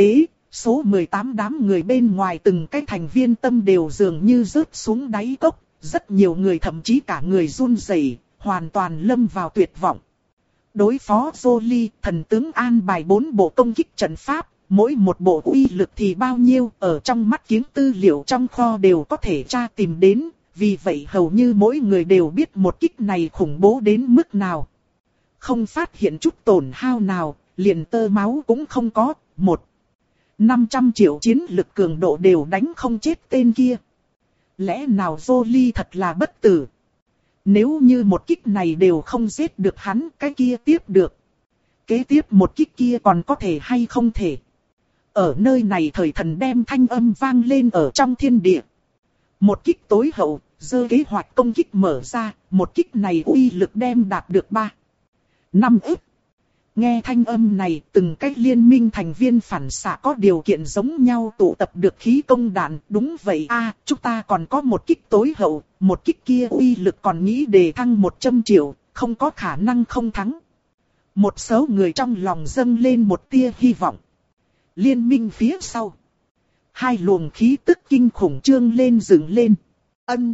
Số mười tám đám người bên ngoài từng cái thành viên tâm đều dường như rớt xuống đáy cốc, rất nhiều người thậm chí cả người run rẩy, hoàn toàn lâm vào tuyệt vọng. Đối phó Jolie, thần tướng an bài bốn bộ công kích trận pháp, mỗi một bộ uy lực thì bao nhiêu, ở trong mắt kiếng tư liệu trong kho đều có thể tra tìm đến, vì vậy hầu như mỗi người đều biết một kích này khủng bố đến mức nào. Không phát hiện chút tổn hao nào, liền tơ máu cũng không có, một. năm trăm triệu chiến lực cường độ đều đánh không chết tên kia. Lẽ nào Jolie thật là bất tử? Nếu như một kích này đều không giết được hắn, cái kia tiếp được. Kế tiếp một kích kia còn có thể hay không thể? Ở nơi này thời thần đem thanh âm vang lên ở trong thiên địa. Một kích tối hậu, giơ kế hoạch công kích mở ra, một kích này uy lực đem đạt được ba. Năm ức. Nghe thanh âm này, từng cái liên minh thành viên phản xạ có điều kiện giống nhau tụ tập được khí công đạn. Đúng vậy a, chúng ta còn có một kích tối hậu, một kích kia uy lực còn nghĩ đề thăng một trăm triệu, không có khả năng không thắng. Một số người trong lòng dâng lên một tia hy vọng. Liên minh phía sau. Hai luồng khí tức kinh khủng trương lên dựng lên. Ân.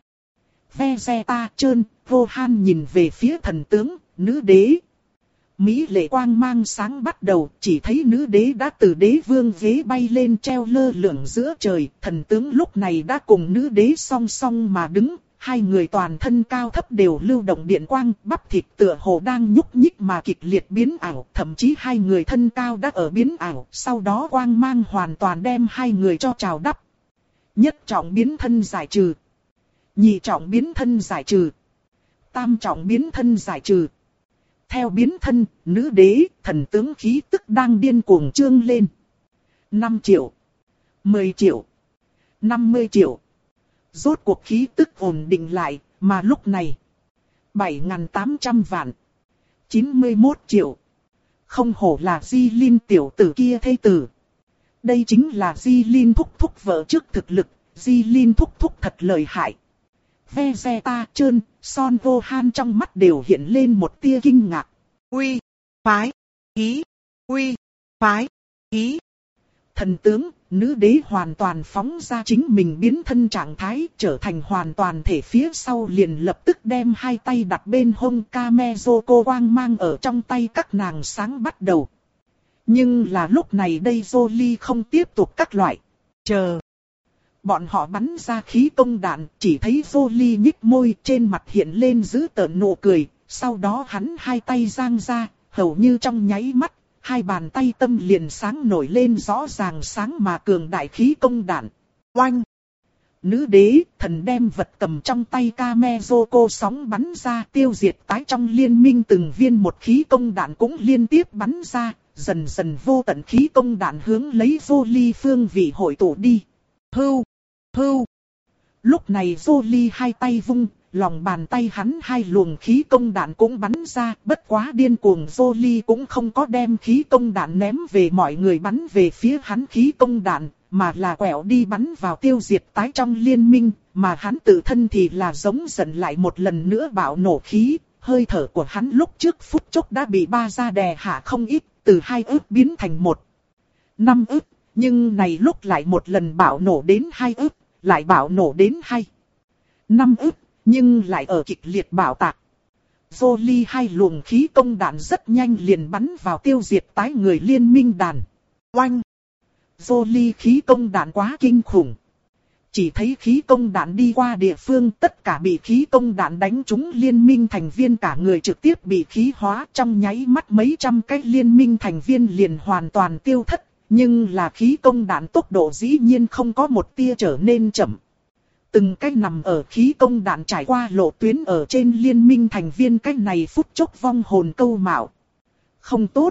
Vegeta trơn, vô han nhìn về phía thần tướng, nữ đế. Mỹ lệ quang mang sáng bắt đầu, chỉ thấy nữ đế đã từ đế vương ghế bay lên treo lơ lửng giữa trời. Thần tướng lúc này đã cùng nữ đế song song mà đứng, hai người toàn thân cao thấp đều lưu động điện quang, bắp thịt tựa hồ đang nhúc nhích mà kịch liệt biến ảo. Thậm chí hai người thân cao đã ở biến ảo, sau đó quang mang hoàn toàn đem hai người cho trào đắp. Nhất trọng biến thân giải trừ. Nhị trọng biến thân giải trừ. Tam trọng biến thân giải trừ. Theo biến thân, nữ đế, thần tướng khí tức đang điên cuồng trương lên. năm triệu. mười triệu. năm mươi triệu. Rốt cuộc khí tức ổn định lại, mà lúc này. bảy nghìn tám trăm vạn. chín mươi mốt triệu. Không hổ là Di Linh tiểu tử kia thê tử. Đây chính là Di Linh thúc thúc vợ trước thực lực, Di Linh thúc thúc thật lợi hại. Vegeta trơn, Son Gohan trong mắt đều hiện lên một tia kinh ngạc. Uy, phái, ý, uy, phái, ý. Thần tướng, nữ đế hoàn toàn phóng ra chính mình biến thân trạng thái, trở thành hoàn toàn thể phía sau liền lập tức đem hai tay đặt bên hông Kamezoko quang mang ở trong tay các nàng sáng bắt đầu. Nhưng là lúc này đây Jolie không tiếp tục các loại. Chờ. Bọn họ bắn ra khí công đạn, chỉ thấy Jolie nhích môi trên mặt hiện lên dữ tợn nụ cười. Sau đó hắn hai tay giang ra, hầu như trong nháy mắt, hai bàn tay tâm liền sáng nổi lên rõ ràng sáng mà cường đại khí công đạn. Oanh! Nữ đế, thần đem vật cầm trong tay Kamezoko sóng bắn ra tiêu diệt tái trong liên minh từng viên một khí công đạn cũng liên tiếp bắn ra, dần dần vô tận khí công đạn hướng lấy Jolie phương vị hội tụ đi. Hưu! Hưu! Lúc này Jolie hai tay vung, lòng bàn tay hắn hai luồng khí công đạn cũng bắn ra, bất quá điên cuồng Jolie cũng không có đem khí công đạn ném về mọi người bắn về phía hắn khí công đạn, mà là quẹo đi bắn vào tiêu diệt tái trong liên minh, mà hắn tự thân thì là giống dần lại một lần nữa bạo nổ khí, hơi thở của hắn lúc trước phút chốc đã bị ba ra đè hạ không ít, từ hai ức biến thành một, năm ức, nhưng này lúc lại một lần bạo nổ đến hai ức, lại bạo nổ đến hai, năm ức. Nhưng lại ở kịch liệt bạo tạc. Jolie hai luồng khí công đạn rất nhanh liền bắn vào tiêu diệt tái người liên minh đàn. Oanh! Jolie khí công đạn quá kinh khủng. Chỉ thấy khí công đạn đi qua địa phương tất cả bị khí công đạn đánh trúng liên minh thành viên cả người trực tiếp bị khí hóa trong nháy mắt mấy trăm cái liên minh thành viên liền hoàn toàn tiêu thất. Nhưng là khí công đạn tốc độ dĩ nhiên không có một tia trở nên chậm. Từng cái nằm ở khí công đạn trải qua lộ tuyến ở trên liên minh thành viên cái này phút chốc vong hồn câu mạo. Không tốt.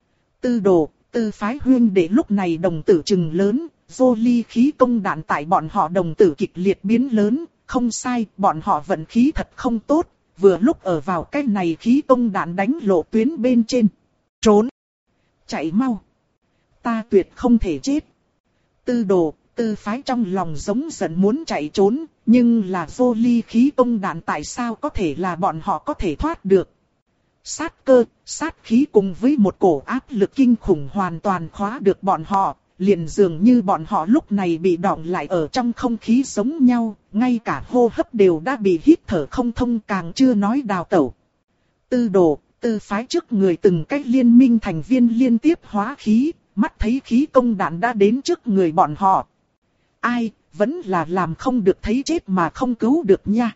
Tư đồ, tư phái huyên để lúc này đồng tử trừng lớn, Jolie khí công đạn tại bọn họ đồng tử kịch liệt biến lớn, không sai, bọn họ vận khí thật không tốt, vừa lúc ở vào cái này khí công đạn đánh lộ tuyến bên trên. Trốn. Chạy mau. Ta tuyệt không thể chết. Tư đồ. Tư phái trong lòng giống giận muốn chạy trốn, nhưng là Jolie khí công đạn tại sao có thể là bọn họ có thể thoát được. Sát cơ, sát khí cùng với một cổ áp lực kinh khủng hoàn toàn khóa được bọn họ, liền dường như bọn họ lúc này bị đọng lại ở trong không khí giống nhau, ngay cả hô hấp đều đã bị hít thở không thông, càng chưa nói đào tẩu. Tư đồ, tư phái trước người từng cách liên minh thành viên liên tiếp hóa khí, mắt thấy khí công đạn đã đến trước người bọn họ. Ai, vẫn là làm không được thấy chết mà không cứu được nha.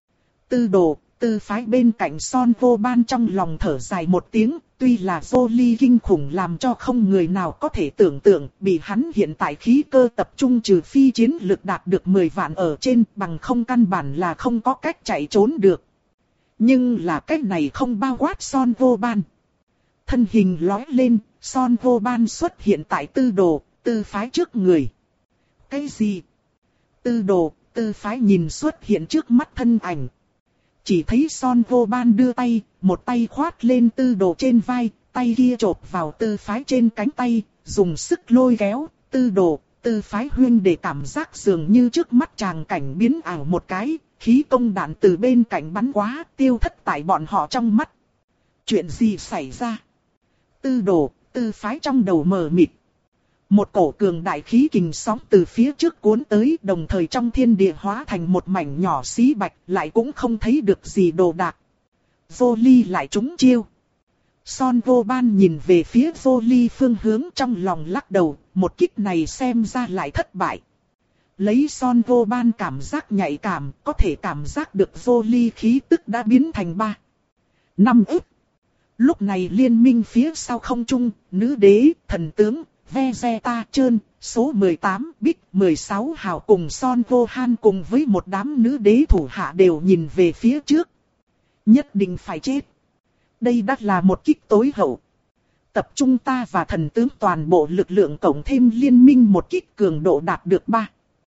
Tư đồ, tư phái bên cạnh Son Vô Ban trong lòng thở dài một tiếng, tuy là Jolie kinh khủng làm cho không người nào có thể tưởng tượng, bị hắn hiện tại khí cơ tập trung trừ phi chiến lực đạt được mười vạn ở trên, bằng không căn bản là không có cách chạy trốn được. Nhưng là cách này không bao quát Son Vô Ban. Thân hình lói lên, Son Vô Ban xuất hiện tại tư đồ, tư phái trước người. Cái gì? Tư đồ, tư phái nhìn xuất hiện trước mắt thân ảnh. Chỉ thấy Son Vô Ban đưa tay, một tay khoát lên tư đồ trên vai, tay kia chộp vào tư phái trên cánh tay, dùng sức lôi kéo, tư đồ, tư phái huyên để cảm giác dường như trước mắt tràng cảnh biến ảo một cái, khí công đạn từ bên cạnh bắn quá, tiêu thất tại bọn họ trong mắt. Chuyện gì xảy ra? Tư đồ, tư phái trong đầu mờ mịt. Một cổ cường đại khí kình sóng từ phía trước cuốn tới, đồng thời trong thiên địa hóa thành một mảnh nhỏ xí bạch, lại cũng không thấy được gì đồ đạc. Jolie lại trúng chiêu. Son Vô Ban nhìn về phía Jolie phương hướng, trong lòng lắc đầu, một kích này xem ra lại thất bại. Lấy Son Vô Ban cảm giác nhạy cảm, có thể cảm giác được Jolie khí tức đã biến thành ba. Năm ức. Lúc này liên minh phía sau không trung, nữ đế, thần tướng, Vegeta Trơn, số mười tám, Bích, mười sáu hào cùng Son Vô Han cùng với một đám nữ đế thủ hạ đều nhìn về phía trước. Nhất định phải chết. Đây đã là một kích tối hậu. Tập trung ta và thần tướng toàn bộ lực lượng cộng thêm liên minh một kích cường độ đạt được ba.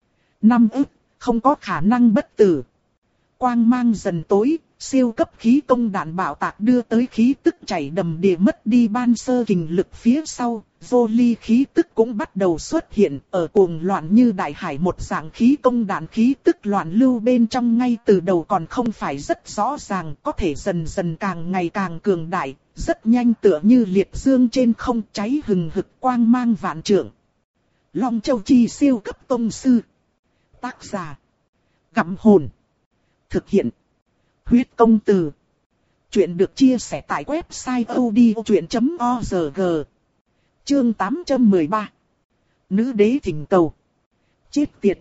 Năm ức, không có khả năng bất tử. Quang mang dần tối, siêu cấp khí công đạn bạo tạc đưa tới khí tức chảy đầm đìa mất đi ban sơ kình lực phía sau. Jolie khí tức cũng bắt đầu xuất hiện, ở cuồng loạn như đại hải một dạng khí công đạn khí tức loạn lưu bên trong, ngay từ đầu còn không phải rất rõ ràng, có thể dần dần càng ngày càng cường đại, rất nhanh tựa như liệt dương trên không cháy hừng hực quang mang vạn trượng. Long Châu Chi siêu cấp tông sư. Tác giả: Gặm Hồn. Thực hiện: Huyết Công Từ. Chuyện được chia sẻ tại website odchuyện chấm org. Chương tám trăm mười ba. Nữ đế thỉnh cầu. Chết tiệt.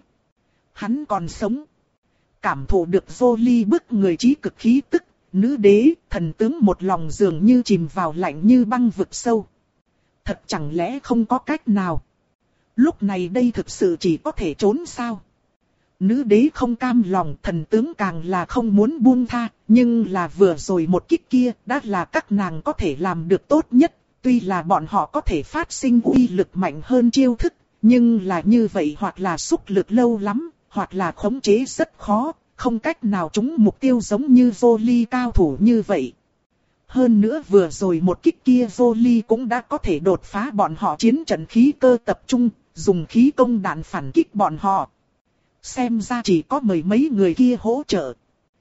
Hắn còn sống. Cảm thụ được Jolie bức người trí cực khí tức, nữ đế, thần tướng một lòng dường như chìm vào lạnh như băng vực sâu. Thật chẳng lẽ không có cách nào? Lúc này đây thực sự chỉ có thể trốn sao? Nữ đế không cam lòng, thần tướng càng là không muốn buông tha, nhưng là vừa rồi một kích kia đã là các nàng có thể làm được tốt nhất. Tuy là bọn họ có thể phát sinh uy lực mạnh hơn chiêu thức, nhưng là như vậy hoặc là xúc lực lâu lắm, hoặc là khống chế rất khó, không cách nào trúng mục tiêu giống như Jolie cao thủ như vậy. Hơn nữa vừa rồi một kích kia Jolie cũng đã có thể đột phá bọn họ chiến trận khí cơ tập trung, dùng khí công đạn phản kích bọn họ. Xem ra chỉ có mười mấy người kia hỗ trợ.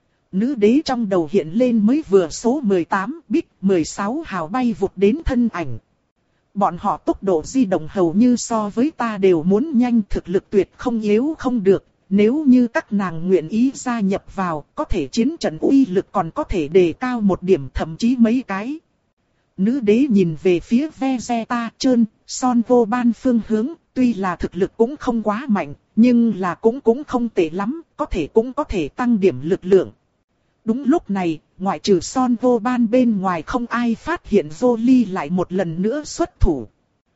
Nữ đế trong đầu hiện lên mới vừa số mười tám, Bích, mười sáu hào bay vụt đến thân ảnh. Bọn họ tốc độ di động hầu như so với ta đều muốn nhanh, thực lực tuyệt không yếu không được. Nếu như các nàng nguyện ý gia nhập vào, có thể chiến trận uy lực còn có thể đề cao một điểm, thậm chí mấy cái. Nữ đế nhìn về phía Vegeta Trơn, Son Vô Ban phương hướng, tuy là thực lực cũng không quá mạnh, nhưng là cũng cũng không tệ lắm, có thể cũng có thể tăng điểm lực lượng. Đúng lúc này, ngoại trừ Son Vô Ban bên ngoài không ai phát hiện Jolie lại một lần nữa xuất thủ.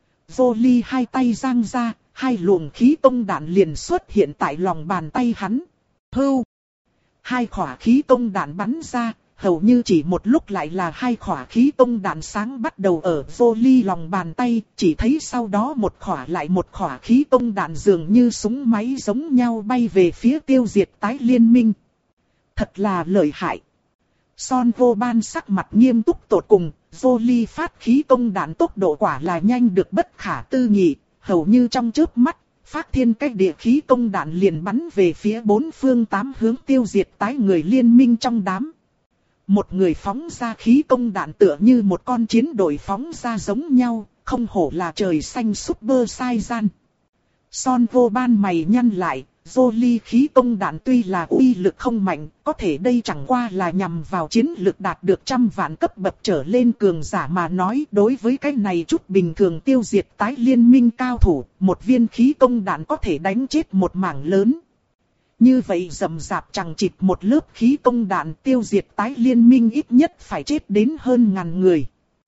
Jolie hai tay giang ra, hai luồng khí công đạn liền xuất hiện tại lòng bàn tay hắn. Hưu! Hai khỏa khí công đạn bắn ra, hầu như chỉ một lúc lại là hai khỏa khí công đạn sáng bắt đầu ở Jolie lòng bàn tay, chỉ thấy sau đó một khỏa lại một khỏa khí công đạn dường như súng máy giống nhau bay về phía tiêu diệt tái liên minh. Thật là lợi hại. Son Vô Ban sắc mặt nghiêm túc tột cùng, Jolie phát khí công đạn tốc độ quả là nhanh được bất khả tư nghị, hầu như trong chớp mắt, phát thiên cách địa khí công đạn liền bắn về phía bốn phương tám hướng tiêu diệt tái người liên minh trong đám. Một người phóng ra khí công đạn tựa như một con chiến đội phóng ra giống nhau, không hổ là trời xanh Super Saiyan. Son vô ban mày nhăn lại, Jolie khí công đạn tuy là uy lực không mạnh, có thể đây chẳng qua là nhằm vào chiến lực đạt được trăm vạn cấp bậc trở lên cường giả mà nói. Đối với cái này chút bình thường tiêu diệt tái liên minh cao thủ, một viên khí công đạn có thể đánh chết một mảng lớn. Như vậy rầm rạp chẳng chịt một lớp khí công đạn tiêu diệt tái liên minh ít nhất phải chết đến hơn ngàn người.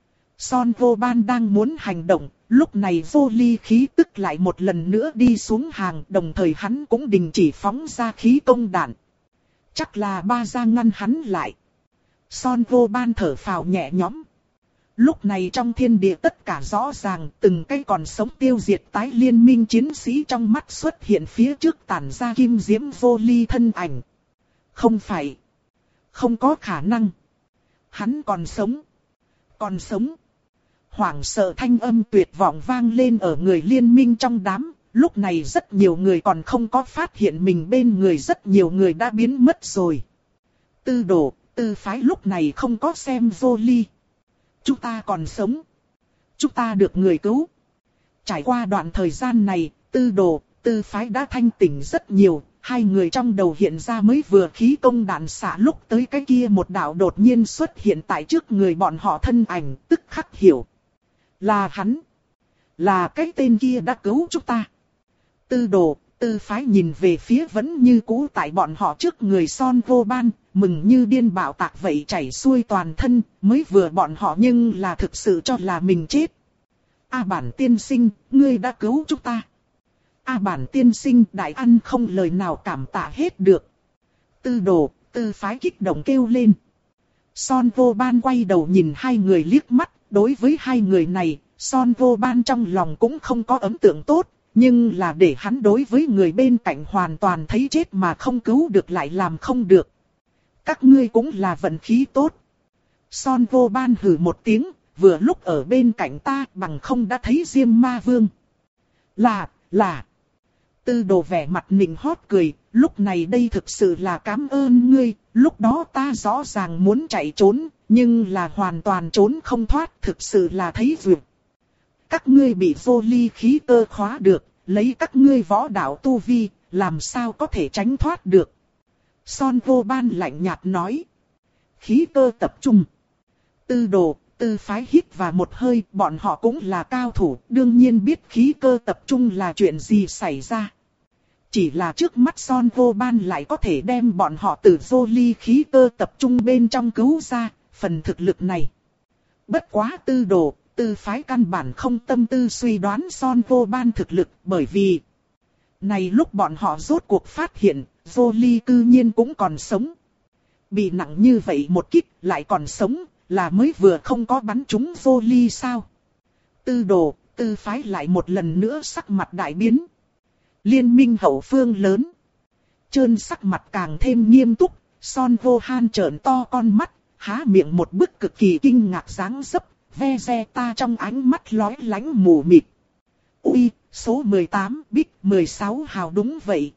Son vô ban đang muốn hành động, lúc này Jolie khí tức lại một lần nữa đi xuống hàng, đồng thời hắn cũng đình chỉ phóng ra khí công đạn. Chắc là ba gia ngăn hắn lại. Son vô ban thở phào nhẹ nhõm. Lúc này trong thiên địa tất cả rõ ràng, từng cái còn sống tiêu diệt tái liên minh chiến sĩ trong mắt xuất hiện phía trước tản ra kim diễm Jolie thân ảnh. Không phải. Không có khả năng. Hắn còn sống. Còn sống. Hoảng sợ thanh âm tuyệt vọng vang lên ở người liên minh trong đám. Lúc này rất nhiều người còn không có phát hiện mình bên người rất nhiều người đã biến mất rồi. Tư đồ, tư phái lúc này không có xem Jolie. Chúng ta còn sống. Chúng ta được người cứu. Trải qua đoạn thời gian này, tư đồ, tư phái đã thanh tỉnh rất nhiều. Hai người trong đầu hiện ra mới vừa khí công đạn xả lúc tới cái kia một đạo đột nhiên xuất hiện tại trước người bọn họ thân ảnh, tức khắc hiểu. Là hắn. Là cái tên kia đã cứu chúng ta. Tư đồ, tư phái nhìn về phía vẫn như cũ tại bọn họ trước người Son vô ban, mừng như điên bạo tạc vậy chảy xuôi toàn thân, mới vừa bọn họ nhưng là thực sự cho là mình chết. A bản tiên sinh, ngươi đã cứu chúng ta. A bản tiên sinh đại ăn không lời nào cảm tạ hết được. Tư đồ, tư phái kích động kêu lên. Son vô ban quay đầu nhìn hai người liếc mắt, đối với hai người này, Son vô ban trong lòng cũng không có ấn tượng tốt. Nhưng là để hắn đối với người bên cạnh hoàn toàn thấy chết mà không cứu được lại làm không được. Các ngươi cũng là vận khí tốt. Son vô ban hừ một tiếng, vừa lúc ở bên cạnh ta bằng không đã thấy Diêm Ma Vương. Là, là. Tư đồ vẻ mặt nịnh hót cười, lúc này đây thực sự là cảm ơn ngươi, lúc đó ta rõ ràng muốn chạy trốn, nhưng là hoàn toàn trốn không thoát, thực sự là thấy vượt. Các ngươi bị Jolie khí cơ khóa được, lấy các ngươi võ đạo tu vi, làm sao có thể tránh thoát được. Son vô ban lạnh nhạt nói. Khí cơ tập trung. Tư đồ, tư phái hít vào một hơi, bọn họ cũng là cao thủ, đương nhiên biết khí cơ tập trung là chuyện gì xảy ra. Chỉ là trước mắt Son vô ban lại có thể đem bọn họ từ Jolie khí cơ tập trung bên trong cứu ra, phần thực lực này. Bất quá tư đồ, tư phái căn bản không tâm tư suy đoán Son vô ban thực lực, bởi vì này lúc bọn họ rốt cuộc phát hiện, Jolie cư nhiên cũng còn sống. Bị nặng như vậy một kích lại còn sống, là mới vừa không có bắn trúng Jolie sao? Tư đồ, tư phái lại một lần nữa sắc mặt đại biến. Liên minh hậu phương lớn. Trơn sắc mặt càng thêm nghiêm túc, Son vô han trợn to con mắt, há miệng một bức cực kỳ kinh ngạc dáng dấp. Ve ve ta trong ánh mắt lóe lánh mù mịt. Ui, số mười tám, Bích mười sáu hào đúng vậy.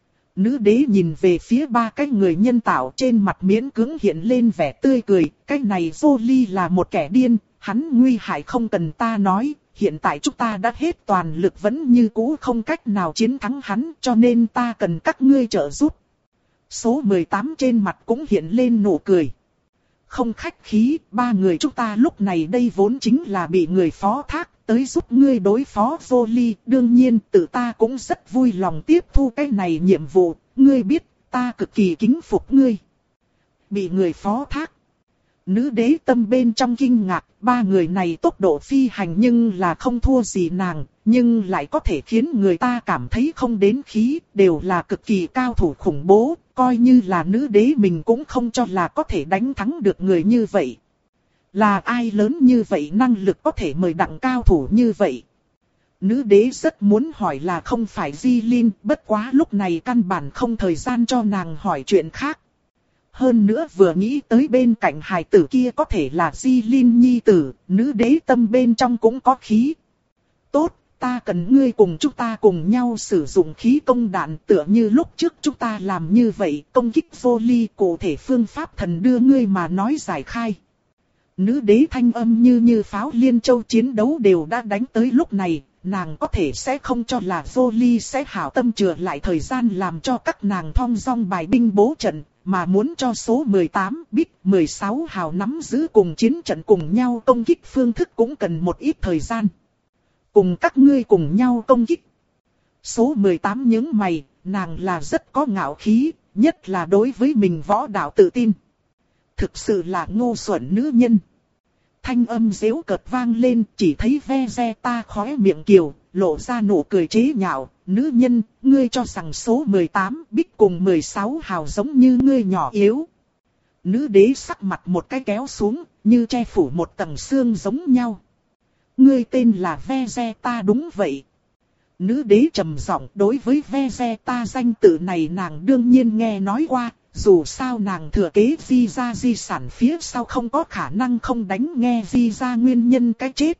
Nữ đế nhìn về phía ba cái người nhân tạo trên mặt miễn cưỡng hiện lên vẻ tươi cười. Cái này Jolie là một kẻ điên, hắn nguy hại không cần ta nói. Hiện tại chúng ta đã hết toàn lực vẫn như cũ không cách nào chiến thắng hắn, cho nên ta cần các ngươi trợ giúp. Số mười tám trên mặt cũng hiện lên nụ cười. Không khách khí, ba người chúng ta lúc này đây vốn chính là bị người phó thác, tới giúp ngươi đối phó Jolie. Đương nhiên, tự ta cũng rất vui lòng tiếp thu cái này nhiệm vụ, ngươi biết, ta cực kỳ kính phục ngươi. Bị người phó thác. Nữ đế tâm bên trong kinh ngạc, ba người này tốc độ phi hành nhưng là không thua gì nàng, nhưng lại có thể khiến người ta cảm thấy không đến khí, đều là cực kỳ cao thủ khủng bố, coi như là nữ đế mình cũng không cho là có thể đánh thắng được người như vậy. Là ai lớn như vậy năng lực có thể mời đặng cao thủ như vậy? Nữ đế rất muốn hỏi là không phải Di Linh, bất quá lúc này căn bản không thời gian cho nàng hỏi chuyện khác. Hơn nữa vừa nghĩ tới bên cạnh hài tử kia có thể là Di Linh nhi tử, nữ đế tâm bên trong cũng có khí. Tốt, ta cần ngươi cùng chúng ta cùng nhau sử dụng khí công đạn tựa như lúc trước chúng ta làm như vậy, công kích Jolie, cụ thể phương pháp thần đưa ngươi mà nói giải khai. Nữ đế thanh âm như như pháo liên châu, chiến đấu đều đã đánh tới lúc này, nàng có thể sẽ không cho là Jolie sẽ hảo tâm chừa lại thời gian làm cho các nàng thong dong bài binh bố trận, mà muốn cho số mười tám bit mười sáu hào nắm giữ cùng chiến trận cùng nhau công kích phương thức cũng cần một ít thời gian. Cùng các ngươi cùng nhau công kích. Số mười tám nhướng mày, nàng là rất có ngạo khí, nhất là đối với mình võ đạo tự tin. Thực sự là ngu xuẩn nữ nhân. Thanh âm giễu cợt vang lên, chỉ thấy Vegeta khóe miệng kiều, lộ ra nụ cười chế nhạo. Nữ nhân, ngươi cho rằng số mười tám bit cùng mười sáu hào giống như ngươi nhỏ yếu. Nữ đế sắc mặt một cái kéo xuống, như che phủ một tầng xương giống nhau. Ngươi tên là Vegeta đúng vậy. Nữ đế trầm giọng, đối với Vegeta danh tự này nàng đương nhiên nghe nói qua. Dù sao nàng thừa kế di ra di sản phía sau không có khả năng không đánh nghe di ra nguyên nhân cái chết.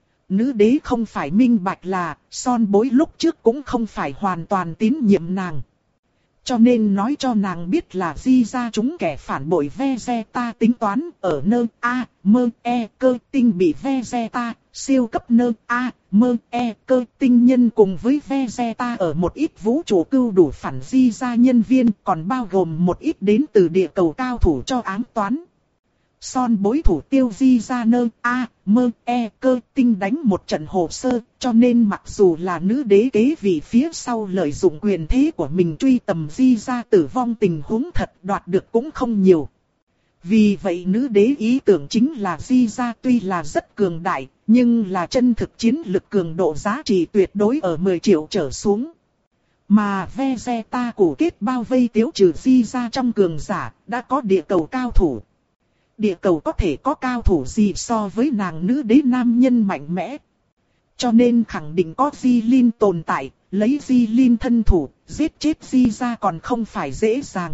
Nữ đế không phải minh bạch là, son bối lúc trước cũng không phải hoàn toàn tín nhiệm nàng. Cho nên nói cho nàng biết là di ra chúng kẻ phản bội Vegeta tính toán ở nơi A, mơ, E, cơ tinh bị Vegeta, siêu cấp nơi A, mơ, E, cơ tinh nhân cùng với Vegeta ở một ít vũ trụ cưu đủ phản di ra nhân viên, còn bao gồm một ít đến từ địa cầu cao thủ cho ám toán. Son bối thủ tiêu di ra nơi A, mơ, E, cơ tinh đánh một trận hồ sơ, cho nên mặc dù là nữ đế kế vị phía sau lợi dụng quyền thế của mình truy tầm di ra tử vong tình huống thật đoạt được cũng không nhiều. Vì vậy nữ đế ý tưởng chính là di ra tuy là rất cường đại, nhưng là chân thực chiến lực cường độ giá trị tuyệt đối ở mười triệu trở xuống. Mà Vegeta cổ kết bao vây tiêu trừ di ra trong cường giả, đã có địa cầu cao thủ. Địa cầu có thể có cao thủ gì so với nàng nữ đế nam nhân mạnh mẽ. Cho nên khẳng định có Di Linh tồn tại, lấy Di Linh thân thủ, giết chết Di ra còn không phải dễ dàng.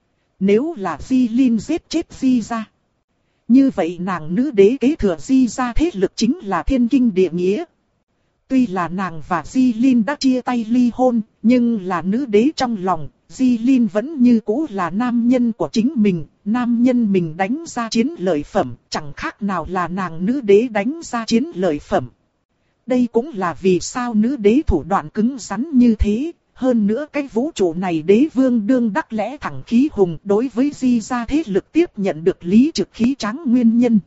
Nếu là Di Linh giết chết Di ra, như vậy nàng nữ đế kế thừa Di ra thế lực chính là thiên kinh địa nghĩa. Tuy là nàng và Di Linh đã chia tay ly hôn, nhưng là nữ đế trong lòng, Di Linh vẫn như cũ là nam nhân của chính mình. Nam nhân mình đánh ra chiến lợi phẩm, chẳng khác nào là nàng nữ đế đánh ra chiến lợi phẩm. Đây cũng là vì sao nữ đế thủ đoạn cứng rắn như thế. Hơn nữa cái vũ trụ này đế vương đương đắc lẽ thẳng khí hùng đối với di ra thế lực tiếp nhận được lý trực khí tráng nguyên nhân.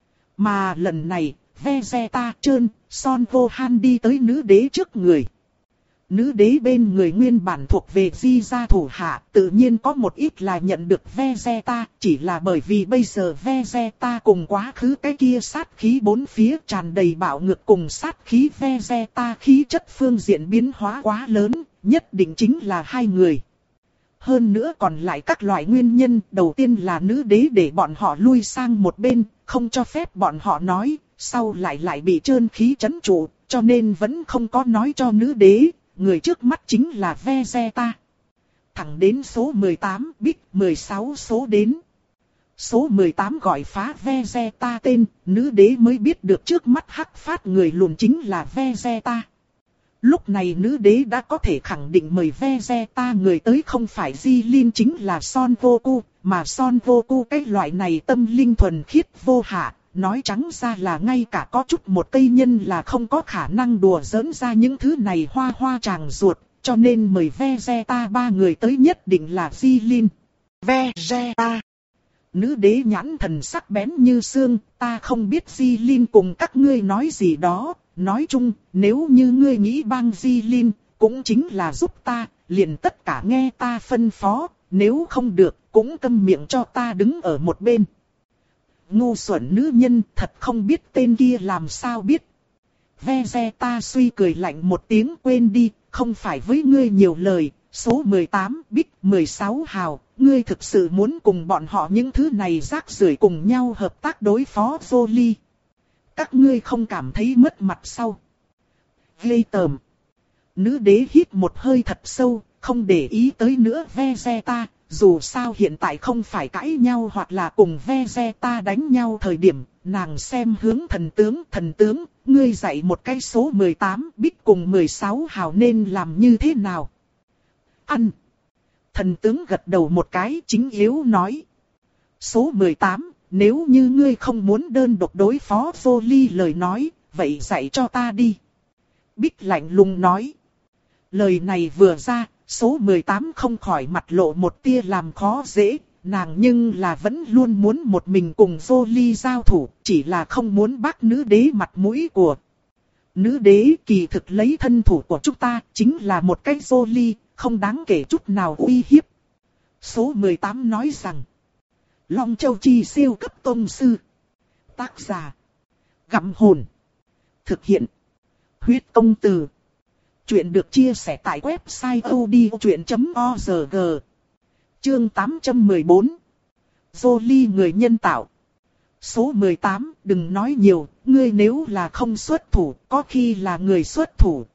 Mà lần này, Vegeta trơn, Son Gohan đi tới nữ đế trước người. Nữ đế bên người nguyên bản thuộc về di gia thủ hạ, tự nhiên có một ít là nhận được Vegeta, chỉ là bởi vì bây giờ Vegeta cùng quá khứ cái kia sát khí bốn phía tràn đầy bạo ngược cùng sát khí Vegeta khí chất phương diện biến hóa quá lớn, nhất định chính là hai người. Hơn nữa còn lại các loại nguyên nhân, đầu tiên là nữ đế để bọn họ lui sang một bên, không cho phép bọn họ nói, sau lại lại bị trơn khí trấn trụ, cho nên vẫn không có nói cho nữ đế. Người trước mắt chính là Vegeta. Thẳng đến số mười tám bit mười sáu số đến. Số mười tám gọi phá Vegeta tên, nữ đế mới biết được trước mắt hắc phát người lùn chính là Vegeta. Lúc này nữ đế đã có thể khẳng định mời Vegeta người tới không phải Di Linh chính là Son Goku, mà Son Goku cái loại này tâm linh thuần khiết vô hạ. Nói trắng ra là ngay cả có chút một cây nhân là không có khả năng đùa giỡn ra những thứ này hoa hoa tràng ruột, cho nên mời Vegeta ba người tới nhất định là Di Linh. Vegeta. Nữ đế nhãn thần sắc bén như xương, ta không biết Di Linh cùng các ngươi nói gì đó, nói chung, nếu như ngươi nghĩ bang Di Linh, cũng chính là giúp ta, liền tất cả nghe ta phân phó, nếu không được, cũng câm miệng cho ta đứng ở một bên. Ngu xuẩn nữ nhân thật không biết tên kia làm sao biết. Vegeta suy cười lạnh một tiếng, quên đi, không phải với ngươi nhiều lời, số mười tám bit mười sáu hào, ngươi thực sự muốn cùng bọn họ những thứ này rác rưởi cùng nhau hợp tác đối phó Jolie. Các ngươi không cảm thấy mất mặt sao? Ghê tởm. Nữ đế hít một hơi thật sâu, không để ý tới nữa Vegeta. Dù sao hiện tại không phải cãi nhau hoặc là cùng Vegeta đánh nhau thời điểm, nàng xem hướng thần tướng, thần tướng, ngươi dạy một cái số mười tám bit cùng mười sáu hào nên làm như thế nào? Ăn. Thần tướng gật đầu một cái chính yếu nói. Số mười tám, nếu như ngươi không muốn đơn độc đối phó Jolie lời nói, vậy dạy cho ta đi. Bích lạnh lùng nói. Lời này vừa ra, số mười tám không khỏi mặt lộ một tia làm khó dễ, nàng nhưng là vẫn luôn muốn một mình cùng Jolie giao thủ, chỉ là không muốn bác nữ đế mặt mũi của. Nữ đế kỳ thực lấy thân thủ của chúng ta chính là một cái Jolie, không đáng kể chút nào uy hiếp. Số mười tám nói rằng, Long Châu Chi siêu cấp tông sư. Tác giả, Gặm Hồn. Thực hiện, Huyết Công Từ. Chuyện được chia sẻ tại website odchuyện chấm org. Chương tám trăm mười bốn. Jolie người nhân tạo. Số mười tám, đừng nói nhiều, ngươi nếu là không xuất thủ, có khi là người xuất thủ.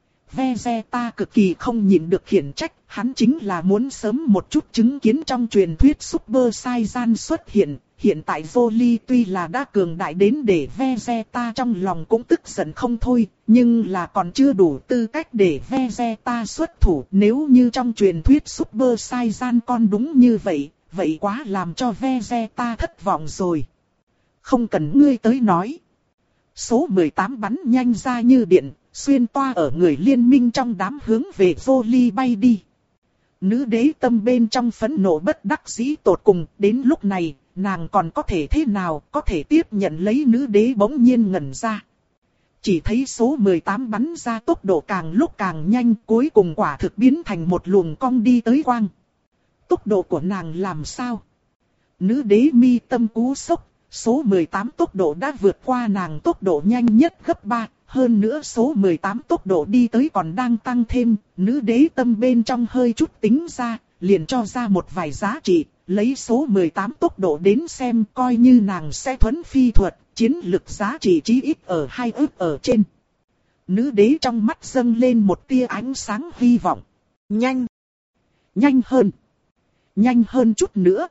Vegeta cực kỳ không nhịn được khiển trách, hắn chính là muốn sớm một chút chứng kiến trong truyền thuyết Super Saiyan xuất hiện. Hiện tại Jolie tuy là đã cường đại đến để Vegeta trong lòng cũng tức giận không thôi, nhưng là còn chưa đủ tư cách để Vegeta xuất thủ. Nếu như trong truyền thuyết Super Saiyan con đúng như vậy, vậy quá làm cho Vegeta thất vọng rồi. Không cần ngươi tới nói. Số mười tám bắn nhanh ra như điện, xuyên toa ở người liên minh trong đám hướng về Jolie bay đi. Nữ đế tâm bên trong phẫn nộ bất đắc dĩ tột cùng, đến lúc này, nàng còn có thể thế nào, có thể tiếp nhận lấy nữ đế bỗng nhiên ngẩn ra. Chỉ thấy số mười tám bắn ra tốc độ càng lúc càng nhanh, cuối cùng quả thực biến thành một luồng cong đi tới quang. Tốc độ của nàng làm sao? Nữ đế mi tâm cú sốc, số mười tám tốc độ đã vượt qua nàng tốc độ nhanh nhất gấp ba. Hơn nữa số mười tám tốc độ đi tới còn đang tăng thêm, nữ đế tâm bên trong hơi chút tính ra, liền cho ra một vài giá trị, lấy số mười tám tốc độ đến xem coi như nàng sẽ thuấn phi thuật, chiến lực giá trị chí ít ở hai ức ở trên. Nữ đế trong mắt dâng lên một tia ánh sáng hy vọng. Nhanh! Nhanh hơn! Nhanh hơn chút nữa!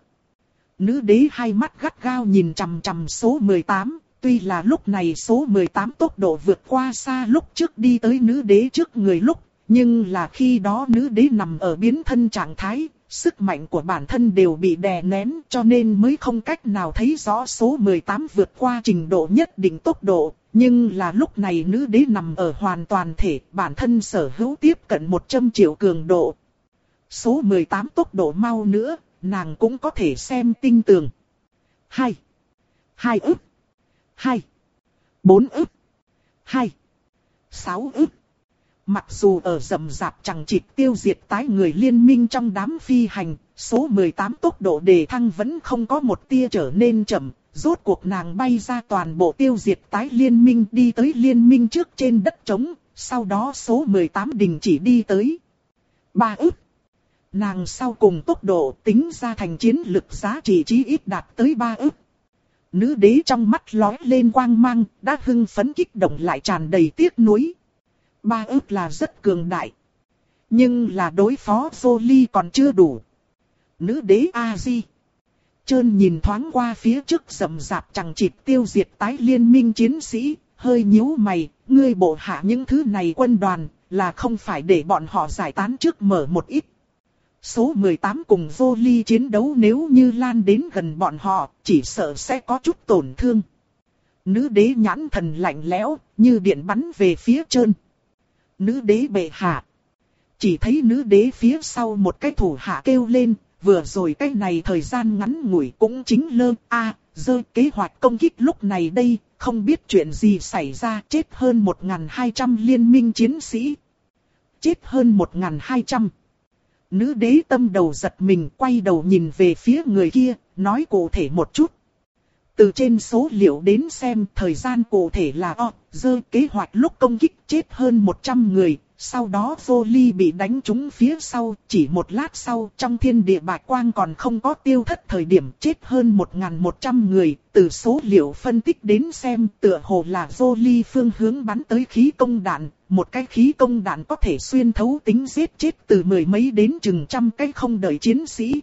Nữ đế hai mắt gắt gao nhìn chằm chằm số mười tám. Tuy là lúc này số mười tám tốc độ vượt qua xa lúc trước đi tới nữ đế trước người lúc, nhưng là khi đó nữ đế nằm ở biến thân trạng thái, sức mạnh của bản thân đều bị đè nén cho nên mới không cách nào thấy rõ số mười tám vượt qua trình độ nhất định tốc độ. Nhưng là lúc này nữ đế nằm ở hoàn toàn thể, bản thân sở hữu tiếp cận một trăm triệu cường độ. Số mười tám tốc độ mau nữa, nàng cũng có thể xem tinh tường. Hai. Hai ức. Hai. Bốn ức. Hai. Sáu ức. Mặc dù ở rậm rạp chẳng chịt tiêu diệt tái người liên minh trong đám phi hành, số mười tám tốc độ đề thăng vẫn không có một tia trở nên chậm. Rốt cuộc nàng bay ra toàn bộ tiêu diệt tái liên minh đi tới liên minh trước trên đất trống, sau đó số mười tám đình chỉ đi tới ba ức. Nàng sau cùng tốc độ tính ra thành chiến lực giá trị chí ít đạt tới ba ức. Nữ đế trong mắt lóe lên quang mang, đã hưng phấn kích động lại tràn đầy tiếc nuối. Ba ức là rất cường đại. Nhưng là đối phó Jolie còn chưa đủ. Nữ đế A-di Trơn nhìn thoáng qua phía trước rậm rạp chẳng chịt tiêu diệt tái liên minh chiến sĩ, hơi nhíu mày, ngươi bộ hạ những thứ này quân đoàn, là không phải để bọn họ giải tán trước mở một ít. Số mười tám cùng Jolie chiến đấu nếu như lan đến gần bọn họ, chỉ sợ sẽ có chút tổn thương. Nữ đế nhãn thần lạnh lẽo, như điện bắn về phía Trơn. Nữ đế bệ hạ. Chỉ thấy nữ đế phía sau một cái thủ hạ kêu lên, vừa rồi cái này thời gian ngắn ngủi cũng chính lơ a dơ kế hoạch công kích lúc này đây, không biết chuyện gì xảy ra, chết hơn một nghìn hai trăm liên minh chiến sĩ. Chết hơn một nghìn hai trăm. Nữ đế tâm đầu giật mình, quay đầu nhìn về phía người kia, nói cụ thể một chút. Từ trên số liệu đến xem thời gian cụ thể là o, dơ kế hoạch lúc công kích chết hơn một trăm người, sau đó Jolie bị đánh trúng phía sau, chỉ một lát sau trong thiên địa bạch quang còn không có tiêu thất thời điểm chết hơn một nghìn một trăm người, từ số liệu phân tích đến xem tựa hồ là Jolie phương hướng bắn tới khí công đạn, một cái khí công đạn có thể xuyên thấu tính giết chết từ mười mấy đến chừng trăm cái không đợi chiến sĩ.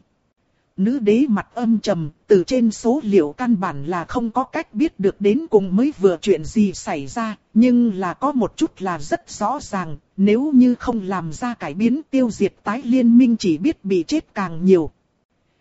Nữ đế mặt âm trầm, từ trên số liệu căn bản là không có cách biết được đến cùng mới vừa chuyện gì xảy ra, nhưng là có một chút là rất rõ ràng, nếu như không làm ra cải biến tiêu diệt tái liên minh chỉ biết bị chết càng nhiều.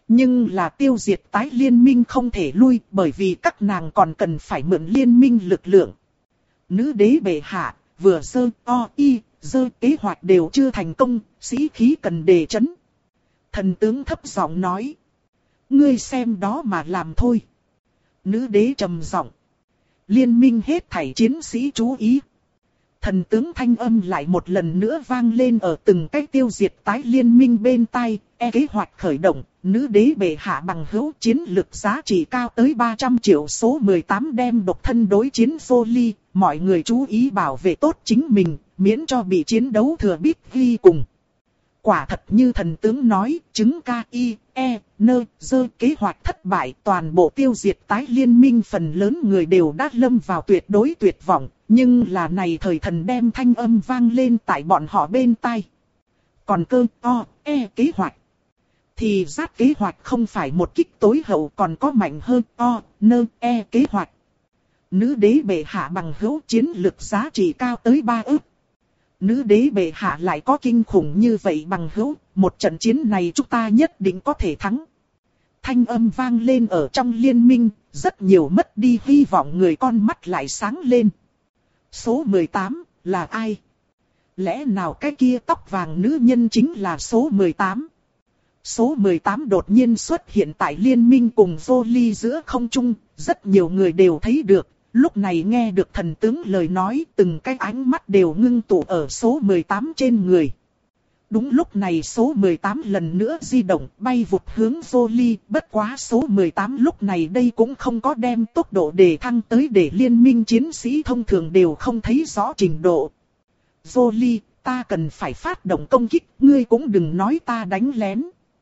Nhưng là tiêu diệt tái liên minh không thể lui bởi vì các nàng còn cần phải mượn liên minh lực lượng. Nữ đế bệ hạ, vừa sơ o y, dơ kế hoạch đều chưa thành công, sĩ khí cần đề chấn. Thần tướng thấp giọng nói. Ngươi xem đó mà làm thôi. Nữ đế trầm giọng. Liên minh hết thảy chiến sĩ chú ý. Thần tướng thanh âm lại một lần nữa vang lên ở từng cái tiêu diệt tái liên minh bên tai, e kế hoạch khởi động, nữ đế bệ hạ bằng hữu chiến lực giá trị cao tới ba trăm triệu số mười tám đem độc thân đối chiến Jolie, mọi người chú ý bảo vệ tốt chính mình, miễn cho bị chiến đấu thừa biết ghi cùng. Quả thật như thần tướng nói, chứng K I E nơ dơ kế hoạch thất bại, toàn bộ tiêu diệt tái liên minh phần lớn người đều đã lâm vào tuyệt đối tuyệt vọng, nhưng là này thời thần đem thanh âm vang lên tại bọn họ bên tai. Còn cơ o e kế hoạch thì giát kế hoạch không phải một kích tối hậu, còn có mạnh hơn o nơ e kế hoạch. Nữ đế bệ hạ bằng hữu chiến lực giá trị cao tới ba ức. Nữ đế bệ hạ lại có kinh khủng như vậy bằng hữu, một trận chiến này chúng ta nhất định có thể thắng. Thanh âm vang lên ở trong liên minh, rất nhiều mất đi hy vọng người con mắt lại sáng lên. Số mười tám là ai? Lẽ nào cái kia tóc vàng nữ nhân chính là số mười tám? Số mười tám đột nhiên xuất hiện tại liên minh cùng Jolie giữa không trung, rất nhiều người đều thấy được. Lúc này nghe được thần tướng lời nói, từng cái ánh mắt đều ngưng tụ ở số mười tám trên người. Đúng lúc này số mười tám lần nữa di động, bay vụt hướng Jolie, bất quá số mười tám lúc này đây cũng không có đem tốc độ đề thăng tới để liên minh chiến sĩ thông thường đều không thấy rõ trình độ. Jolie, ta cần phải phát động công kích, ngươi cũng đừng nói ta đánh lén.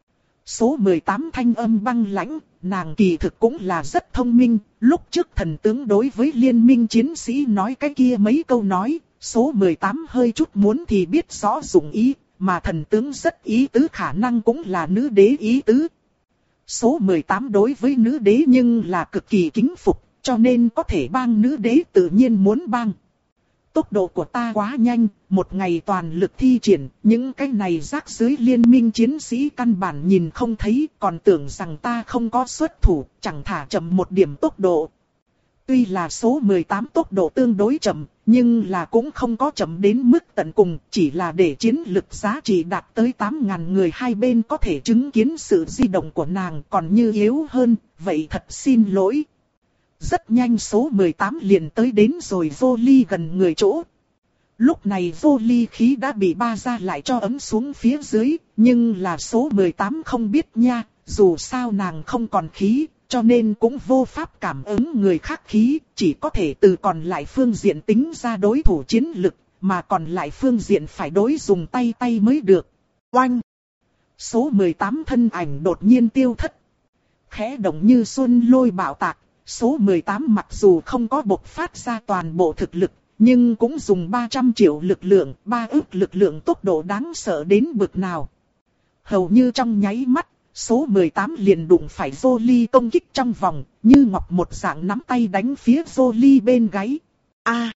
Số mười tám thanh âm băng lãnh, nàng kỳ thực cũng là rất thông minh, lúc trước thần tướng đối với liên minh chiến sĩ nói cái kia mấy câu nói, số mười tám hơi chút muốn thì biết rõ dụng ý, mà thần tướng rất ý tứ khả năng cũng là nữ đế ý tứ. Số mười tám đối với nữ đế nhưng là cực kỳ kính phục, cho nên có thể bang nữ đế tự nhiên muốn bang. Tốc độ của ta quá nhanh, một ngày toàn lực thi triển, những cái này rác dưới liên minh chiến sĩ căn bản nhìn không thấy, còn tưởng rằng ta không có xuất thủ, chẳng thả chậm một điểm tốc độ. Tuy là số mười tám tốc độ tương đối chậm, nhưng là cũng không có chậm đến mức tận cùng, chỉ là để chiến lực giá trị đạt tới tám nghìn người hai bên có thể chứng kiến sự di động của nàng, còn như yếu hơn, vậy thật xin lỗi. Rất nhanh số mười tám liền tới đến rồi Jolie gần người chỗ. Lúc này Jolie khí đã bị ba ra lại cho ấm xuống phía dưới, nhưng là số mười tám không biết nha, dù sao nàng không còn khí, cho nên cũng vô pháp cảm ứng người khác khí, chỉ có thể từ còn lại phương diện tính ra đối thủ chiến lực, mà còn lại phương diện phải đối dùng tay tay mới được. Oanh! Số mười tám thân ảnh đột nhiên tiêu thất. Khẽ động như xuân lôi bạo tạc. Số mười tám mặc dù không có bộc phát ra toàn bộ thực lực, nhưng cũng dùng ba trăm triệu lực lượng, ba ức lực lượng tốc độ đáng sợ đến bực nào. Hầu như trong nháy mắt, số mười tám liền đụng phải Jolie công kích trong vòng, như ngọc một dạng nắm tay đánh phía Jolie bên gáy. A! À,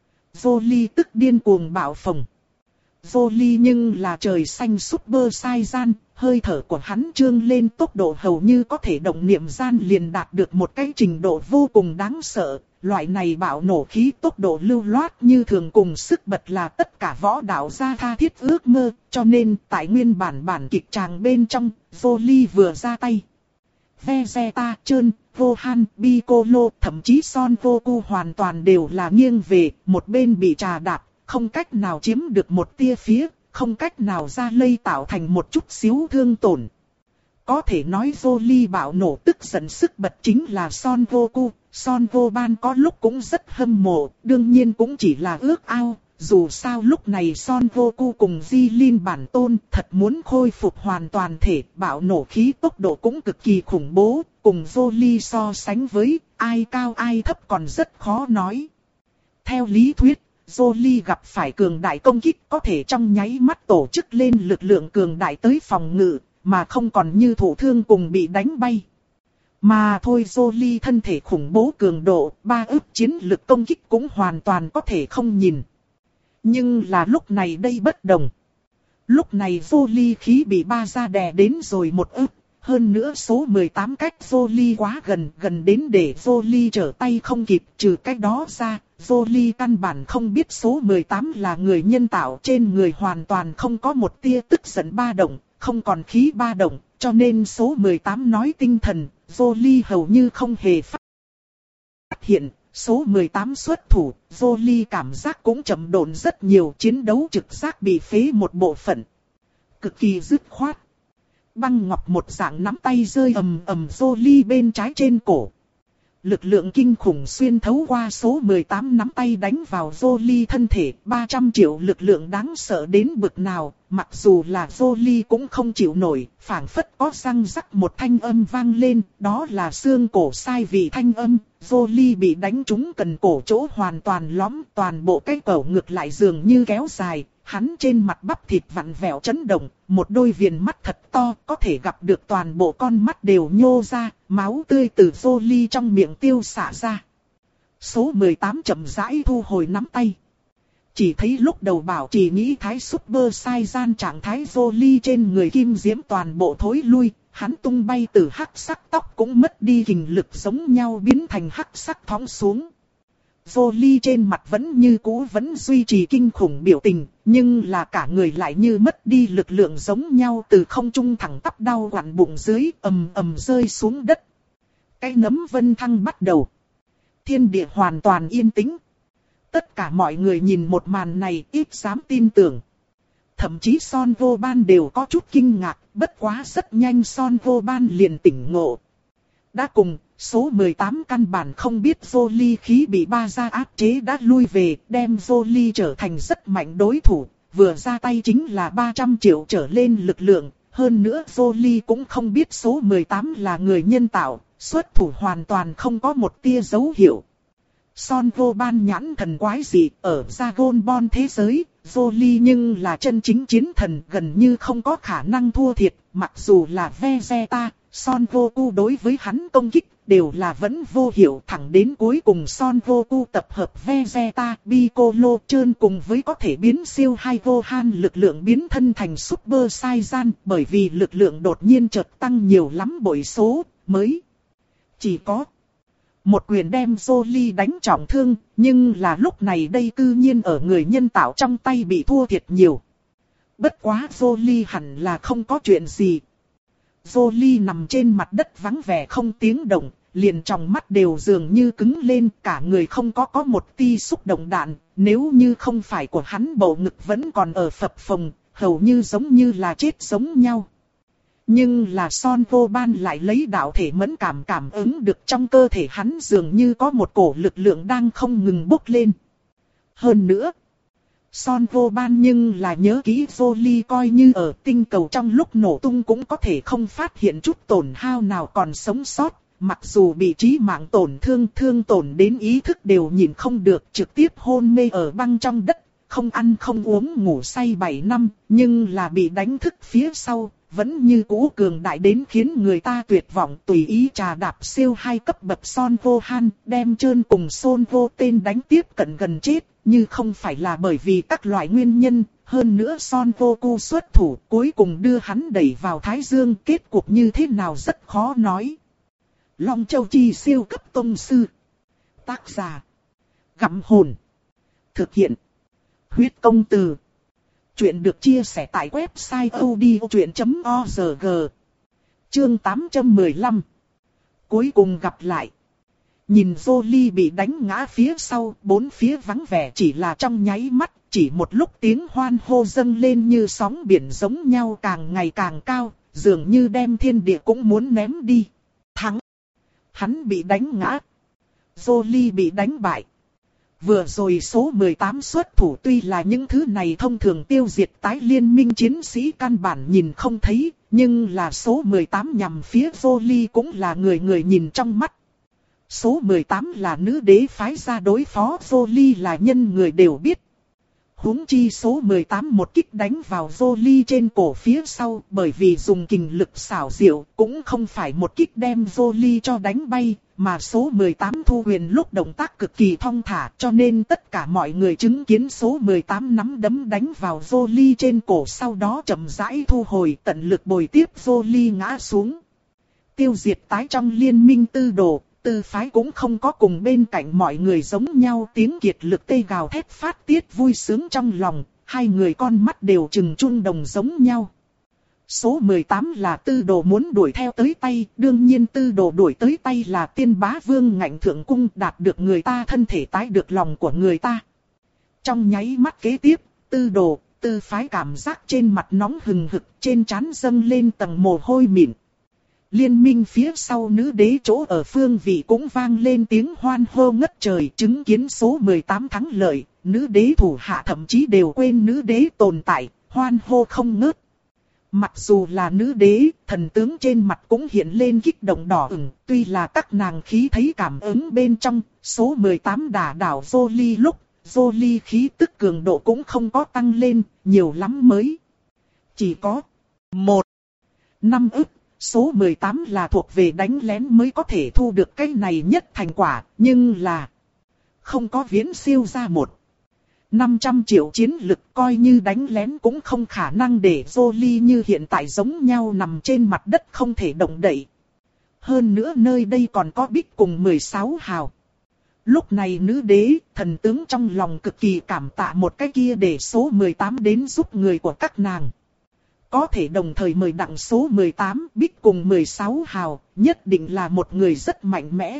Jolie tức điên cuồng bạo phồng. Jolie nhưng là trời xanh Super Saiyan, hơi thở của hắn trương lên tốc độ hầu như có thể động niệm gian liền đạt được một cái trình độ vô cùng đáng sợ. Loại này bạo nổ khí tốc độ lưu loát như thường cùng sức bật là tất cả võ đạo gia tha thiết ước mơ, cho nên tại nguyên bản bản kịch tràng bên trong, Jolie vừa ra tay. Vegeta, Trơn, Gohan, Piccolo, thậm chí Son Goku hoàn toàn đều là nghiêng về, một bên bị trà đạp, không cách nào chiếm được một tia phía, không cách nào ra lây tạo thành một chút xíu thương tổn. Có thể nói Jolie bạo nổ tức giận sức bật chính là Son Goku, Son Goban có lúc cũng rất hâm mộ, đương nhiên cũng chỉ là ước ao, dù sao lúc này Son Goku cùng Jilin bản tôn thật muốn khôi phục hoàn toàn thể, bạo nổ khí tốc độ cũng cực kỳ khủng bố, cùng Jolie so sánh với, ai cao ai thấp còn rất khó nói. Theo lý thuyết, Jolie gặp phải cường đại công kích có thể trong nháy mắt tổ chức lên lực lượng cường đại tới phòng ngự, mà không còn như thụ thương cùng bị đánh bay. Mà thôi Jolie thân thể khủng bố cường độ, ba ức chiến lực công kích cũng hoàn toàn có thể không nhìn. Nhưng là lúc này đây bất đồng. Lúc này Jolie khí bị ba ra đè đến rồi một ức, hơn nữa số mười tám cách Jolie quá gần, gần đến để Jolie trở tay không kịp. Trừ cách đó ra, Jolie căn bản không biết số mười tám là người nhân tạo, trên người hoàn toàn không có một tia tức giận ba động, không còn khí ba động, cho nên số mười tám nói tinh thần, Jolie hầu như không hề phát hiện. Số mười tám xuất thủ, Jolie cảm giác cũng chậm độn rất nhiều, chiến đấu trực giác bị phế một bộ phận. Cực kỳ dứt khoát. Băng ngọc một dạng nắm tay rơi ầm ầm Jolie bên trái trên cổ. Lực lượng kinh khủng xuyên thấu qua số mười tám nắm tay đánh vào Jolie thân thể, ba trăm triệu lực lượng đáng sợ đến bực nào, mặc dù là Jolie cũng không chịu nổi, phảng phất có răng rắc một thanh âm vang lên, đó là xương cổ sai vị thanh âm. Jolie bị đánh trúng cần cổ chỗ hoàn toàn lõm, toàn bộ cái cổ ngực lại dường như kéo dài, hắn trên mặt bắp thịt vặn vẹo chấn động, một đôi viền mắt thật to, có thể gặp được toàn bộ con mắt đều nhô ra, máu tươi từ Jolie trong miệng tiêu xả ra. Số mười tám chậm rãi thu hồi nắm tay. Chỉ thấy lúc đầu bảo trì nghĩ thái Super Saiyan trạng thái Jolie trên người kim diễm toàn bộ thối lui, hắn tung bay từ hắc sắc tóc cũng mất đi kình lực giống nhau biến thành hắc sắc thõng xuống. Jolie trên mặt vẫn như cũ vẫn duy trì kinh khủng biểu tình, nhưng là cả người lại như mất đi lực lượng giống nhau, từ không trung thẳng tắp đau quặn bụng dưới ầm ầm rơi xuống đất. Cái nấm vân thăng bắt đầu. Thiên địa hoàn toàn yên tĩnh. Tất cả mọi người nhìn một màn này ít dám tin tưởng. Thậm chí Son Vô Ban đều có chút kinh ngạc, bất quá rất nhanh Son Vô Ban liền tỉnh ngộ. Đã cùng, số mười tám căn bản không biết Jolie khí bị ba gia áp chế đã lui về, đem Jolie trở thành rất mạnh đối thủ, vừa ra tay chính là ba trăm triệu trở lên lực lượng, hơn nữa Jolie cũng không biết số mười tám là người nhân tạo, xuất thủ hoàn toàn không có một tia dấu hiệu. Son Vô Ban nhãn thần quái dị, ở Dragon Ball thế giới, Jolie nhưng là chân chính chiến thần, gần như không có khả năng thua thiệt, mặc dù là Vegeta, Son Goku đối với hắn công kích đều là vẫn vô hiệu, thẳng đến cuối cùng Son Goku tập hợp Vegeta, Piccolo trơn cùng với có thể biến siêu hai Gohan lực lượng biến thân thành Super Saiyan, bởi vì lực lượng đột nhiên chợt tăng nhiều lắm bội số, mới chỉ có một quyền đem Jolie đánh trọng thương, nhưng là lúc này đây cư nhiên ở người nhân tạo trong tay bị thua thiệt nhiều. Bất quá Jolie hẳn là không có chuyện gì. Jolie nằm trên mặt đất vắng vẻ không tiếng động, liền trong mắt đều dường như cứng lên, cả người không có có một tia xúc động đạn, nếu như không phải của hắn bầu ngực vẫn còn ở phập phồng, hầu như giống như là chết giống nhau. Nhưng là Son Vô Ban lại lấy đạo thể mẫn cảm cảm ứng được trong cơ thể hắn dường như có một cổ lực lượng đang không ngừng bốc lên. Hơn nữa, Son Vô Ban nhưng là nhớ kỹ Jolie coi như ở tinh cầu trong lúc nổ tung cũng có thể không phát hiện chút tổn hao nào còn sống sót, mặc dù bị chí mạng tổn thương thương tổn đến ý thức đều nhìn không được, trực tiếp hôn mê ở băng trong đất, không ăn không uống ngủ say bảy năm, nhưng là bị đánh thức phía sau, vẫn như cũ cường đại đến khiến người ta tuyệt vọng, tùy ý trà đạp siêu hai cấp bậc Son Gohan, đem trơn cùng Son Vô tên đánh tiếp cận gần chết, như không phải là bởi vì các loại nguyên nhân, hơn nữa Son Goku xuất thủ cuối cùng đưa hắn đẩy vào Thái Dương, kết cục như thế nào rất khó nói. Long Châu Chi siêu cấp tông sư. Tác giả: Gặm Hồn. Thực hiện: Huyết Công Từ. Chuyện được chia sẻ tại website odchuyện chấm org. Chương tám trăm mười lăm. Cuối cùng gặp lại. Nhìn Jolie bị đánh ngã phía sau, bốn phía vắng vẻ chỉ là trong nháy mắt, chỉ một lúc tiếng hoan hô dâng lên như sóng biển giống nhau càng ngày càng cao, dường như đem thiên địa cũng muốn ném đi. Thắng. Hắn bị đánh ngã. Jolie bị đánh bại. Vừa rồi số mười tám xuất thủ tuy là những thứ này thông thường tiêu diệt tái liên minh chiến sĩ căn bản nhìn không thấy, nhưng là số mười tám nhằm phía Jolie cũng là người người nhìn trong mắt. Số mười tám là nữ đế phái ra đối phó Jolie là nhân người đều biết. Huống chi số mười tám một kích đánh vào Jolie trên cổ phía sau, bởi vì dùng kình lực xảo diệu, cũng không phải một kích đem Jolie cho đánh bay, mà số mười tám thu huyền lúc động tác cực kỳ thong thả, cho nên tất cả mọi người chứng kiến số mười tám nắm đấm đánh vào Jolie trên cổ, sau đó chậm rãi thu hồi, tận lực bồi tiếp Jolie ngã xuống. Tiêu diệt tái trong liên minh tư đồ, tư phái cũng không có cùng bên cạnh mọi người giống nhau tiếng kiệt lực tê gào thét phát tiết vui sướng trong lòng, hai người con mắt đều trừng trung đồng giống nhau. Số mười tám là tư đồ muốn đuổi theo tới tay, đương nhiên tư đồ đuổi tới tay là tiên bá vương ngạnh thượng cung đạt được người ta thân thể tái được lòng của người ta. Trong nháy mắt kế tiếp, tư đồ, tư phái cảm giác trên mặt nóng hừng hực, trên trán dâng lên tầng mồ hôi mịn. Liên minh phía sau nữ đế chỗ ở phương vị cũng vang lên tiếng hoan hô ngất trời, chứng kiến số mười tám thắng lợi, nữ đế thủ hạ thậm chí đều quên nữ đế tồn tại, hoan hô không ngớt. Mặc dù là nữ đế, thần tướng trên mặt cũng hiện lên kích động đỏ ửng, tuy là các nàng khí thấy cảm ứng bên trong, số mười tám đả đảo Jolie lúc, Jolie khí tức cường độ cũng không có tăng lên, nhiều lắm mới. Chỉ có một năm ức, số mười tám là thuộc về đánh lén mới có thể thu được cái này nhất thành quả, nhưng là không có viễn siêu ra một. năm trăm triệu chiến lực coi như đánh lén cũng không khả năng để Jolie như hiện tại giống nhau nằm trên mặt đất không thể động đậy. Hơn nữa nơi đây còn có Bích cùng mười sáu hào. Lúc này nữ đế, thần tướng trong lòng cực kỳ cảm tạ một cái kia để số mười tám đến giúp người của các nàng. Có thể đồng thời mời đặng số mười tám, Bích cùng mười sáu hào, nhất định là một người rất mạnh mẽ.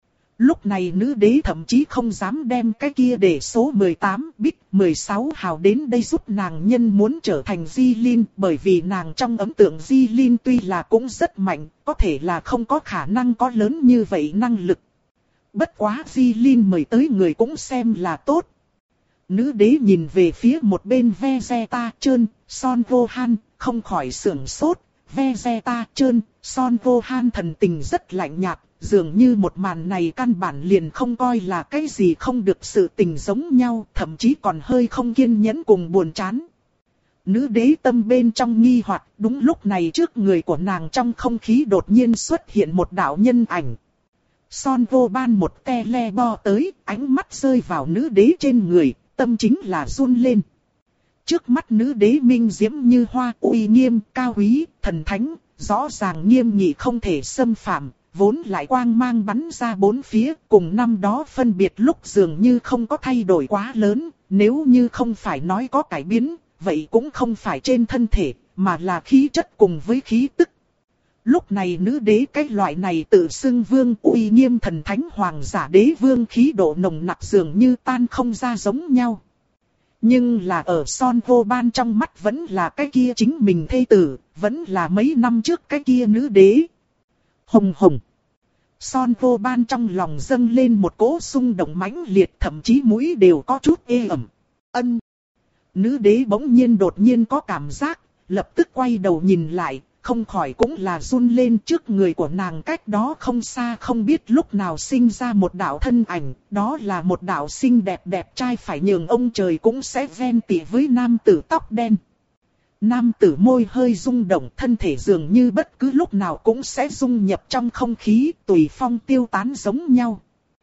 Lúc này nữ đế thậm chí không dám đem cái kia để số mười tám, Bích, mười sáu hào đến đây giúp nàng nhân muốn trở thành Di Linh, bởi vì nàng trong ấn tượng Di Linh tuy là cũng rất mạnh, có thể là không có khả năng có lớn như vậy năng lực. Bất quá Di Linh mời tới người cũng xem là tốt. Nữ đế nhìn về phía một bên Vegeta trơn, Son Gohan, không khỏi sưởng sốt. Vegeta trơn, Son Gohan thần tình rất lạnh nhạt, dường như một màn này căn bản liền không coi là cái gì không được sự tình giống nhau, thậm chí còn hơi không kiên nhẫn cùng buồn chán. Nữ đế tâm bên trong nghi hoặc, đúng lúc này trước người của nàng trong không khí đột nhiên xuất hiện một đạo nhân ảnh. Son Gohan một tele bo tới, ánh mắt rơi vào nữ đế trên người, tâm chính là run lên. Trước mắt nữ đế minh diễm như hoa, uy nghiêm, cao quý, thần thánh, rõ ràng nghiêm nghị không thể xâm phạm, vốn lại quang mang bắn ra bốn phía, cùng năm đó phân biệt lúc dường như không có thay đổi quá lớn, nếu như không phải nói có cải biến, vậy cũng không phải trên thân thể, mà là khí chất cùng với khí tức. Lúc này nữ đế cái loại này tự xưng vương uy nghiêm thần thánh hoàng giả đế vương khí độ nồng nặc dường như tan không ra giống nhau. Nhưng là ở Son Gohan trong mắt vẫn là cái kia chính mình thê tử, vẫn là mấy năm trước cái kia nữ đế. Hồng hồng. Son Gohan trong lòng dâng lên một cỗ xung động mãnh liệt, thậm chí mũi đều có chút ê ẩm. Ân. Nữ đế bỗng nhiên đột nhiên có cảm giác, lập tức quay đầu nhìn lại, không khỏi cũng là run lên. Trước người của nàng cách đó không xa không biết lúc nào sinh ra một đạo thân ảnh, đó là một đạo xinh đẹp đẹp trai phải nhường ông trời cũng sẽ ven tỉ với nam tử tóc đen. Nam tử môi hơi rung động, thân thể dường như bất cứ lúc nào cũng sẽ dung nhập trong không khí, tùy phong tiêu tán giống nhau.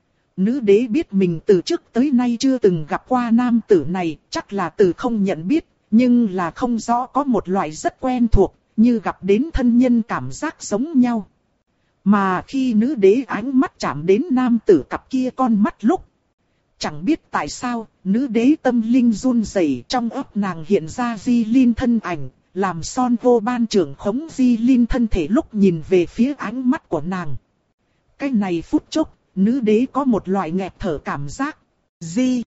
Nữ đế biết mình từ trước tới nay chưa từng gặp qua nam tử này, chắc là từ không nhận biết, nhưng là không rõ có một loại rất quen thuộc, như gặp đến thân nhân cảm giác giống nhau. Mà khi nữ đế ánh mắt chạm đến nam tử cặp kia con mắt lúc, chẳng biết tại sao, nữ đế tâm linh run rẩy, trong óc nàng hiện ra Di Linh thân ảnh, làm Son Gohan trưởng khống Di Linh thân thể lúc nhìn về phía ánh mắt của nàng. Cái này phút chốc, nữ đế có một loại nghẹt thở cảm giác. Di.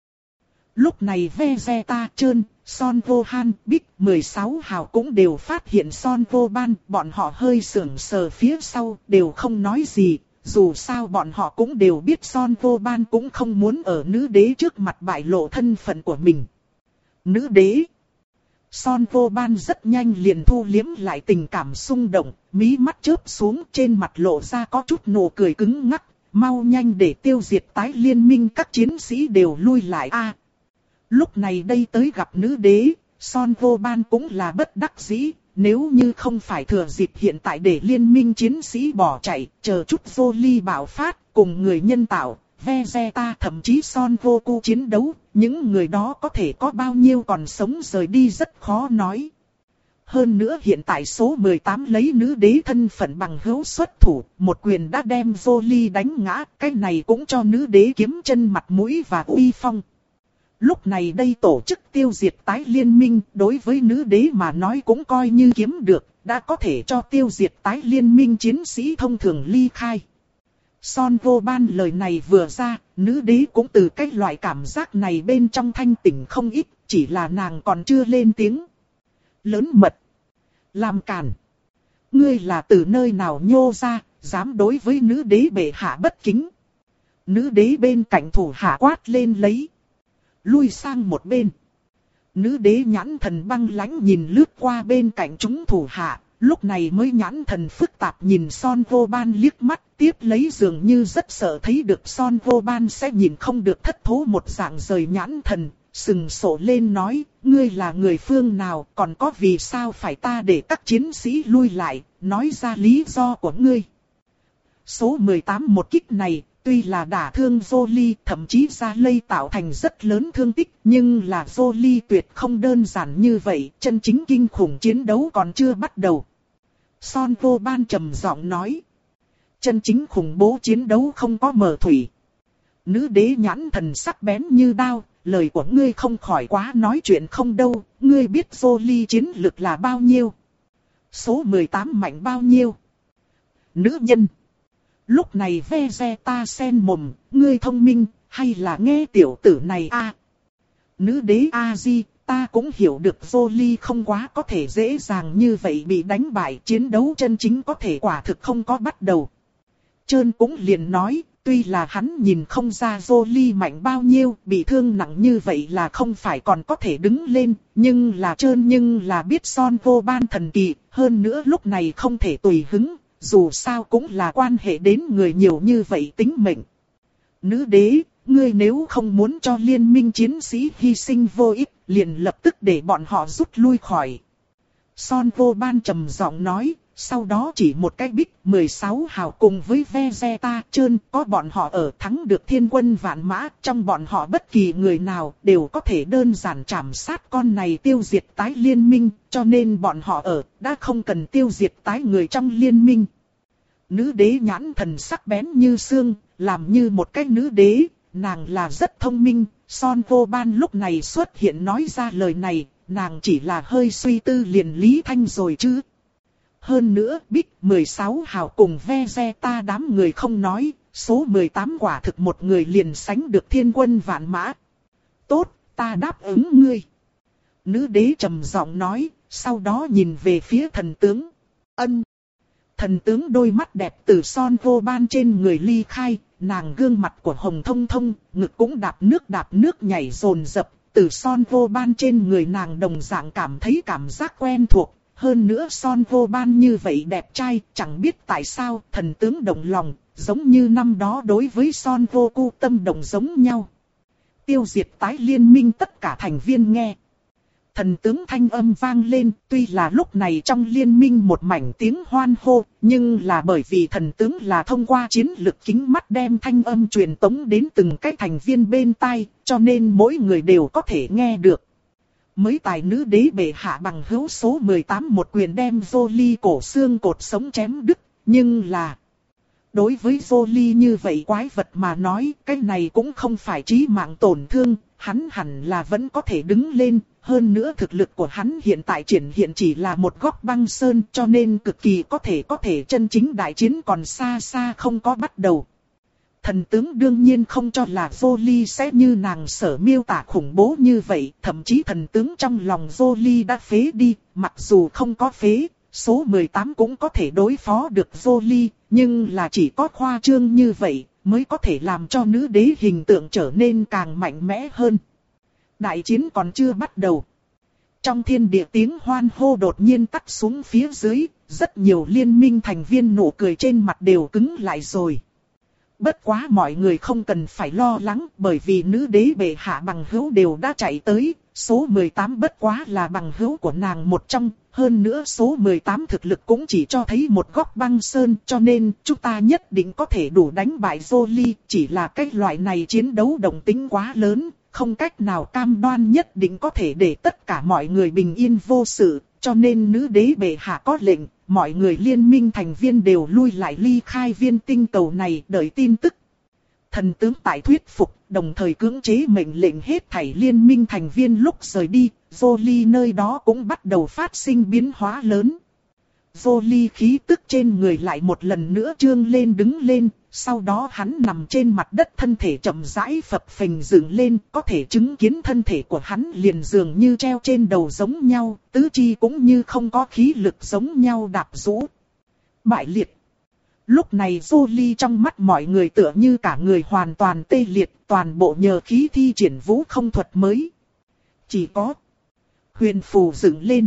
Lúc này Vegeta trơn, Son Gohan, Bích, mười sáu hào cũng đều phát hiện Son Gohan, bọn họ hơi sững sờ phía sau, đều không nói gì. Dù sao bọn họ cũng đều biết Son Gohan cũng không muốn ở nữ đế trước mặt bại lộ thân phận của mình. Nữ đế. Son Gohan rất nhanh liền thu liếm lại tình cảm xung động, mí mắt chớp xuống, trên mặt lộ ra có chút nụ cười cứng ngắc, mau nhanh để tiêu diệt tái liên minh các chiến sĩ đều lui lại a. À, lúc này đây tới gặp nữ đế, Son Gohan cũng là bất đắc dĩ. Nếu như không phải thừa dịp hiện tại để liên minh chiến sĩ bỏ chạy, chờ chút Jolie bạo phát, cùng người nhân tạo, Vegeta thậm chí Son Goku chiến đấu, những người đó có thể có bao nhiêu còn sống rời đi rất khó nói. hơn nữa hiện tại số mười tám lấy nữ đế thân phận bằng hữu xuất thủ, một quyền đã đem Jolie đánh ngã, cái này cũng cho nữ đế kiếm chân mặt mũi và uy phong. Lúc này đây tổ chức tiêu diệt tái liên minh, đối với nữ đế mà nói cũng coi như kiếm được, đã có thể cho tiêu diệt tái liên minh chiến sĩ thông thường ly khai. Son vô ban lời này vừa ra, nữ đế cũng từ cái loại cảm giác này bên trong thanh tỉnh không ít, chỉ là nàng còn chưa lên tiếng. Lớn mật, làm càn. Ngươi là từ nơi nào nhô ra, dám đối với nữ đế bệ hạ bất kính. Nữ đế bên cạnh thủ hạ quát lên lấy. Lui sang một bên. Nữ đế nhãn thần băng lãnh nhìn lướt qua bên cạnh chúng thủ hạ, lúc này mới nhãn thần phức tạp nhìn Son vô ban liếc mắt, tiếp lấy dường như rất sợ thấy được Son vô ban sẽ nhìn không được thất thố một dạng rời nhãn thần, sừng sổ lên nói, ngươi là người phương nào, còn có vì sao phải ta để các chiến sĩ lui lại, nói ra lý do của ngươi. Số mười tám một kích này, tuy là đả thương Jolie, thậm chí ra lây tạo thành rất lớn thương tích, nhưng là Jolie tuyệt không đơn giản như vậy, chân chính kinh khủng chiến đấu còn chưa bắt đầu. Son vô ban trầm giọng nói, chân chính khủng bố chiến đấu không có mở thủy. Nữ đế nhãn thần sắc bén như đao, lời của ngươi không khỏi quá nói chuyện không đâu, ngươi biết Jolie chiến lực là bao nhiêu? Số mười tám mạnh bao nhiêu? Nữ nhân. Lúc này Vegeta sen mồm, ngươi thông minh, hay là nghe tiểu tử này a? À, nữ đế A-di, ta cũng hiểu được Jolie không quá có thể dễ dàng như vậy bị đánh bại, chiến đấu chân chính có thể quả thực không có bắt đầu. Trơn cũng liền nói, tuy là hắn nhìn không ra Jolie mạnh bao nhiêu, bị thương nặng như vậy là không phải còn có thể đứng lên, nhưng là Trơn nhưng là biết Son vô ban thần kỳ, hơn nữa lúc này không thể tùy hứng, dù sao cũng là quan hệ đến người nhiều như vậy tính mệnh. Nữ đế, ngươi nếu không muốn cho liên minh chiến sĩ hy sinh vô ích, liền lập tức để bọn họ rút lui khỏi. Son vô ban trầm giọng nói, sau đó chỉ một cái bích mười sáu hào cùng với Vegeta Trơn, có bọn họ ở thắng được thiên quân vạn mã, trong bọn họ bất kỳ người nào đều có thể đơn giản trảm sát con này tiêu diệt tái liên minh, cho nên bọn họ ở, đã không cần tiêu diệt tái người trong liên minh. Nữ đế nhãn thần sắc bén như xương, làm như một cái nữ đế, nàng là rất thông minh, Son vô ban lúc này xuất hiện nói ra lời này, nàng chỉ là hơi suy tư liền lý thanh rồi chứ. Hơn nữa, Bích mười sáu hào cùng Vegeta đám người không nói, số mười tám quả thực một người liền sánh được thiên quân vạn mã. Tốt, ta đáp ứng ngươi. Nữ đế trầm giọng nói, sau đó nhìn về phía thần tướng. Ân. Thần tướng đôi mắt đẹp từ Son vô ban trên người ly khai, nàng gương mặt của hồng thông thông, ngực cũng đạp nước đạp nước nhảy dồn dập, từ Son vô ban trên người nàng đồng dạng cảm thấy cảm giác quen thuộc. Hơn nữa Son vô ban như vậy đẹp trai, chẳng biết tại sao thần tướng động lòng, giống như năm đó đối với Son vô cu tâm đồng giống nhau. Tiêu diệt tái liên minh tất cả thành viên nghe. Thần tướng thanh âm vang lên, tuy là lúc này trong liên minh một mảnh tiếng hoan hô, nhưng là bởi vì thần tướng là thông qua chiến lực kính mắt đem thanh âm truyền tống đến từng cái thành viên bên tai, cho nên mỗi người đều có thể nghe được. Mới tài nữ đế bệ hạ bằng hữu số mười tám một quyền đem Jolie cổ xương cột sống chém đứt, nhưng là đối với Jolie như vậy quái vật mà nói, cái này cũng không phải chí mạng tổn thương, hắn hẳn là vẫn có thể đứng lên, hơn nữa thực lực của hắn hiện tại triển hiện chỉ là một góc băng sơn, cho nên cực kỳ có thể có thể chân chính đại chiến còn xa xa không có bắt đầu. Thần tướng đương nhiên không cho là Jolie sẽ như nàng sở miêu tả khủng bố như vậy, thậm chí thần tướng trong lòng Jolie đã phế đi, mặc dù không có phế, số mười tám cũng có thể đối phó được Jolie, nhưng là chỉ có khoa trương như vậy, mới có thể làm cho nữ đế hình tượng trở nên càng mạnh mẽ hơn. Đại chiến còn chưa bắt đầu. Trong thiên địa tiếng hoan hô đột nhiên tắt xuống phía dưới, rất nhiều liên minh thành viên nụ cười trên mặt đều cứng lại rồi. Bất quá mọi người không cần phải lo lắng, bởi vì nữ đế bệ hạ bằng hữu đều đã chạy tới, số mười tám bất quá là bằng hữu của nàng một trong, hơn nữa số mười tám thực lực cũng chỉ cho thấy một góc băng sơn, cho nên chúng ta nhất định có thể đủ đánh bại Jolie, chỉ là cái loại này chiến đấu động tính quá lớn, không cách nào cam đoan nhất định có thể để tất cả mọi người bình yên vô sự, cho nên nữ đế bệ hạ có lệnh, mọi người liên minh thành viên đều lui lại ly khai viên tinh cầu này đợi tin tức. Thần tướng tại thuyết phục, đồng thời cưỡng chế mệnh lệnh hết thảy liên minh thành viên lúc rời đi, Jolie nơi đó cũng bắt đầu phát sinh biến hóa lớn. Jolie khí tức trên người lại một lần nữa trương lên đứng lên, sau đó hắn nằm trên mặt đất thân thể chậm rãi phập phình dựng lên, có thể chứng kiến thân thể của hắn liền dường như treo trên đầu giống nhau, tứ chi cũng như không có khí lực giống nhau đạp rũ. Bại liệt. Lúc này Jolie trong mắt mọi người tựa như cả người hoàn toàn tê liệt, toàn bộ nhờ khí thi triển vũ không thuật mới. Chỉ có huyền phù dựng lên.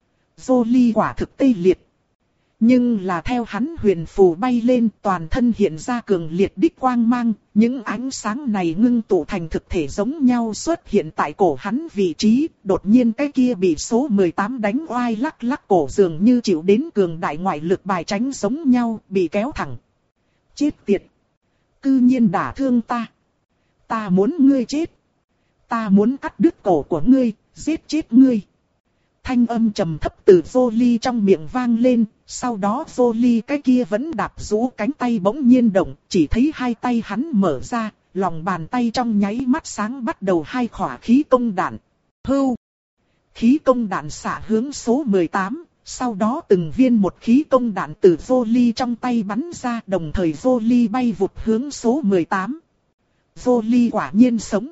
Jolie quả thực tê liệt. Nhưng là theo hắn huyền phù bay lên, toàn thân hiện ra cường liệt đích quang mang, những ánh sáng này ngưng tụ thành thực thể giống nhau xuất hiện tại cổ hắn vị trí, đột nhiên cái kia bị số mười tám đánh oai lắc lắc cổ dường như chịu đến cường đại ngoại lực bài tránh giống nhau, bị kéo thẳng. Chết tiệt! Cư nhiên đả thương ta! Ta muốn ngươi chết! Ta muốn cắt đứt cổ của ngươi, giết chết ngươi! Thanh âm trầm thấp từ Jolie trong miệng vang lên, sau đó Jolie cái kia vẫn đạp rũ cánh tay bỗng nhiên động, chỉ thấy hai tay hắn mở ra, lòng bàn tay trong nháy mắt sáng bắt đầu hai khỏa khí công đạn. Hưu! Khí công đạn xạ hướng số mười tám, sau đó từng viên một khí công đạn từ Jolie trong tay bắn ra, đồng thời Jolie bay vụt hướng số mười tám. Jolie quả nhiên sống.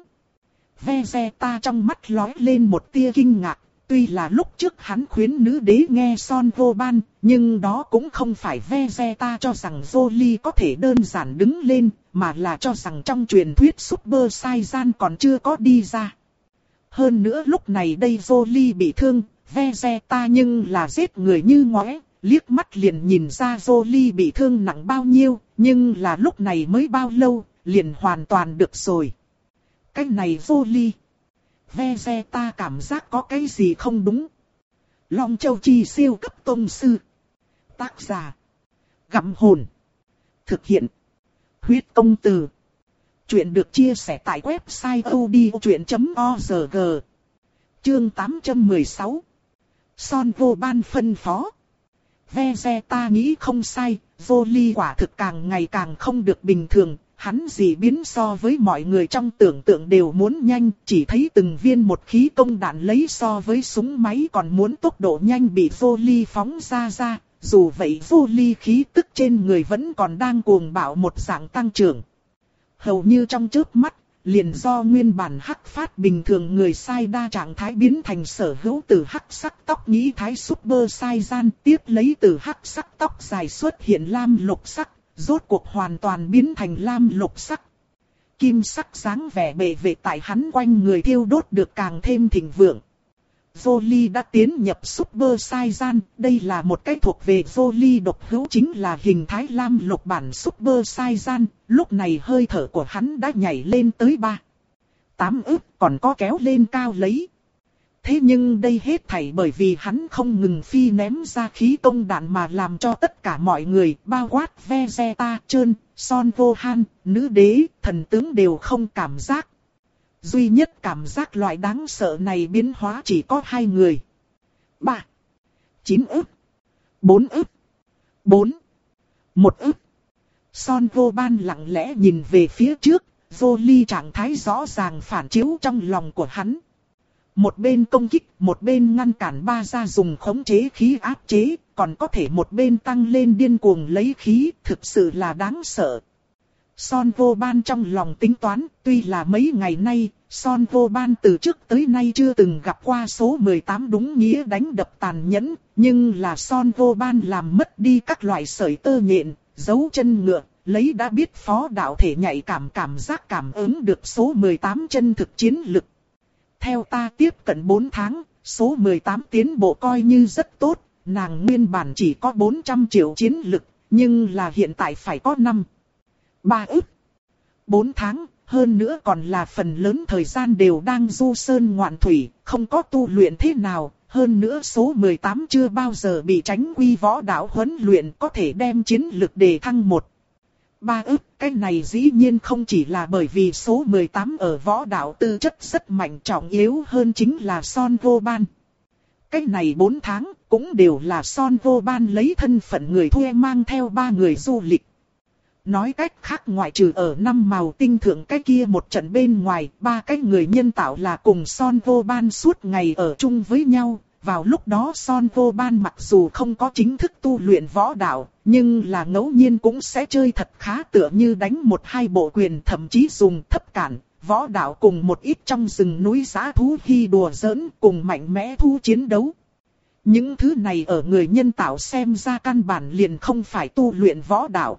Vegeta trong mắt lóe lên một tia kinh ngạc. Tuy là lúc trước hắn khuyến nữ đế nghe Son Gohan, nhưng đó cũng không phải Vegeta cho rằng Jolie có thể đơn giản đứng lên, mà là cho rằng trong truyền thuyết Super Saiyan còn chưa có đi ra. Hơn nữa lúc này đây Jolie bị thương, Vegeta nhưng là giết người như ngóe, liếc mắt liền nhìn ra Jolie bị thương nặng bao nhiêu, nhưng là lúc này mới bao lâu, liền hoàn toàn được rồi. Cái này Jolie... Vegeta cảm giác có cái gì không đúng. Long Châu Chi siêu cấp tông sư. Tác giả. Gặm hồn. Thực hiện. Huyết công từ. Chuyện được chia sẻ tại website odchuyện chấm org. Chương tám trăm mười sáu. Son Gohan phân phó. Vegeta nghĩ không sai, Jolie quả thực càng ngày càng không được bình thường. Hắn dị biến so với mọi người trong tưởng tượng đều muốn nhanh, chỉ thấy từng viên một khí công đạn lấy so với súng máy còn muốn tốc độ nhanh bị Jolie phóng ra ra, dù vậy Jolie khí tức trên người vẫn còn đang cuồng bạo một dạng tăng trưởng. Hầu như trong chớp mắt, liền do nguyên bản hắc phát bình thường người sai đa trạng thái biến thành sở hữu từ hắc sắc tóc nhĩ thái Super Saiyan, tiếp lấy từ hắc sắc tóc dài xuất hiện lam lục sắc. Rốt cuộc hoàn toàn biến thành lam lục sắc. Kim sắc dáng vẻ bệ vệ tại hắn quanh người thiêu đốt được càng thêm thịnh vượng. Jolie đã tiến nhập Super Saiyan, đây là một cái thuộc về Jolie độc hữu chính là hình thái lam lục bản Super Saiyan, lúc này hơi thở của hắn đã nhảy lên tới ba. Tám ức còn có kéo lên cao lấy. Thế nhưng đây hết thảy bởi vì hắn không ngừng phi ném ra khí công đạn mà làm cho tất cả mọi người, bao quát Vegeta, Trơn, Son Gohan, nữ đế, thần tướng đều không cảm giác. Duy nhất cảm giác loại đáng sợ này biến hóa chỉ có hai người. Ba. Chín ức. Bốn ức. Bốn. Một ức. Son Gohan lặng lẽ nhìn về phía trước, Jolie trạng thái rõ ràng phản chiếu trong lòng của hắn. Một bên công kích, một bên ngăn cản ba ra dùng khống chế khí áp chế, còn có thể một bên tăng lên điên cuồng lấy khí, thực sự là đáng sợ. Son Gohan trong lòng tính toán, tuy là mấy ngày nay, Son Gohan từ trước tới nay chưa từng gặp qua số mười tám đúng nghĩa đánh đập tàn nhẫn, nhưng là Son Gohan làm mất đi các loại sợi tơ nhện, dấu chân ngựa, lấy đã biết phó đạo thể nhạy cảm cảm giác cảm ứng được số mười tám chân thực chiến lực. Theo ta tiếp cận bốn tháng, số mười tám tiến bộ coi như rất tốt, nàng nguyên bản chỉ có bốn trăm triệu chiến lực, nhưng là hiện tại phải có năm. ba ức. bốn tháng, hơn nữa còn là phần lớn thời gian đều đang du sơn ngoạn thủy, không có tu luyện thế nào, hơn nữa số mười tám chưa bao giờ bị tránh quy võ đạo huấn luyện có thể đem chiến lực đề thăng một. ba ức, cái này dĩ nhiên không chỉ là bởi vì số mười tám ở võ đạo tư chất rất mạnh, trọng yếu hơn chính là Son Vô Ban. Cái này bốn tháng cũng đều là Son Vô Ban lấy thân phận người thuê mang theo ba người du lịch. Nói cách khác, ngoại trừ ở năm màu tinh thượng cái kia một trận bên ngoài, ba cái người nhân tạo là cùng Son Vô Ban suốt ngày ở chung với nhau. Vào lúc đó Son Vô Ban mặc dù không có chính thức tu luyện võ đạo, nhưng là ngẫu nhiên cũng sẽ chơi thật khá, tựa như đánh một hai bộ quyền, thậm chí dùng thấp cản, võ đạo cùng một ít trong rừng núi giã thú khi đùa giỡn, cùng mạnh mẽ thu chiến đấu. Những thứ này ở người nhân tạo xem ra căn bản liền không phải tu luyện võ đạo.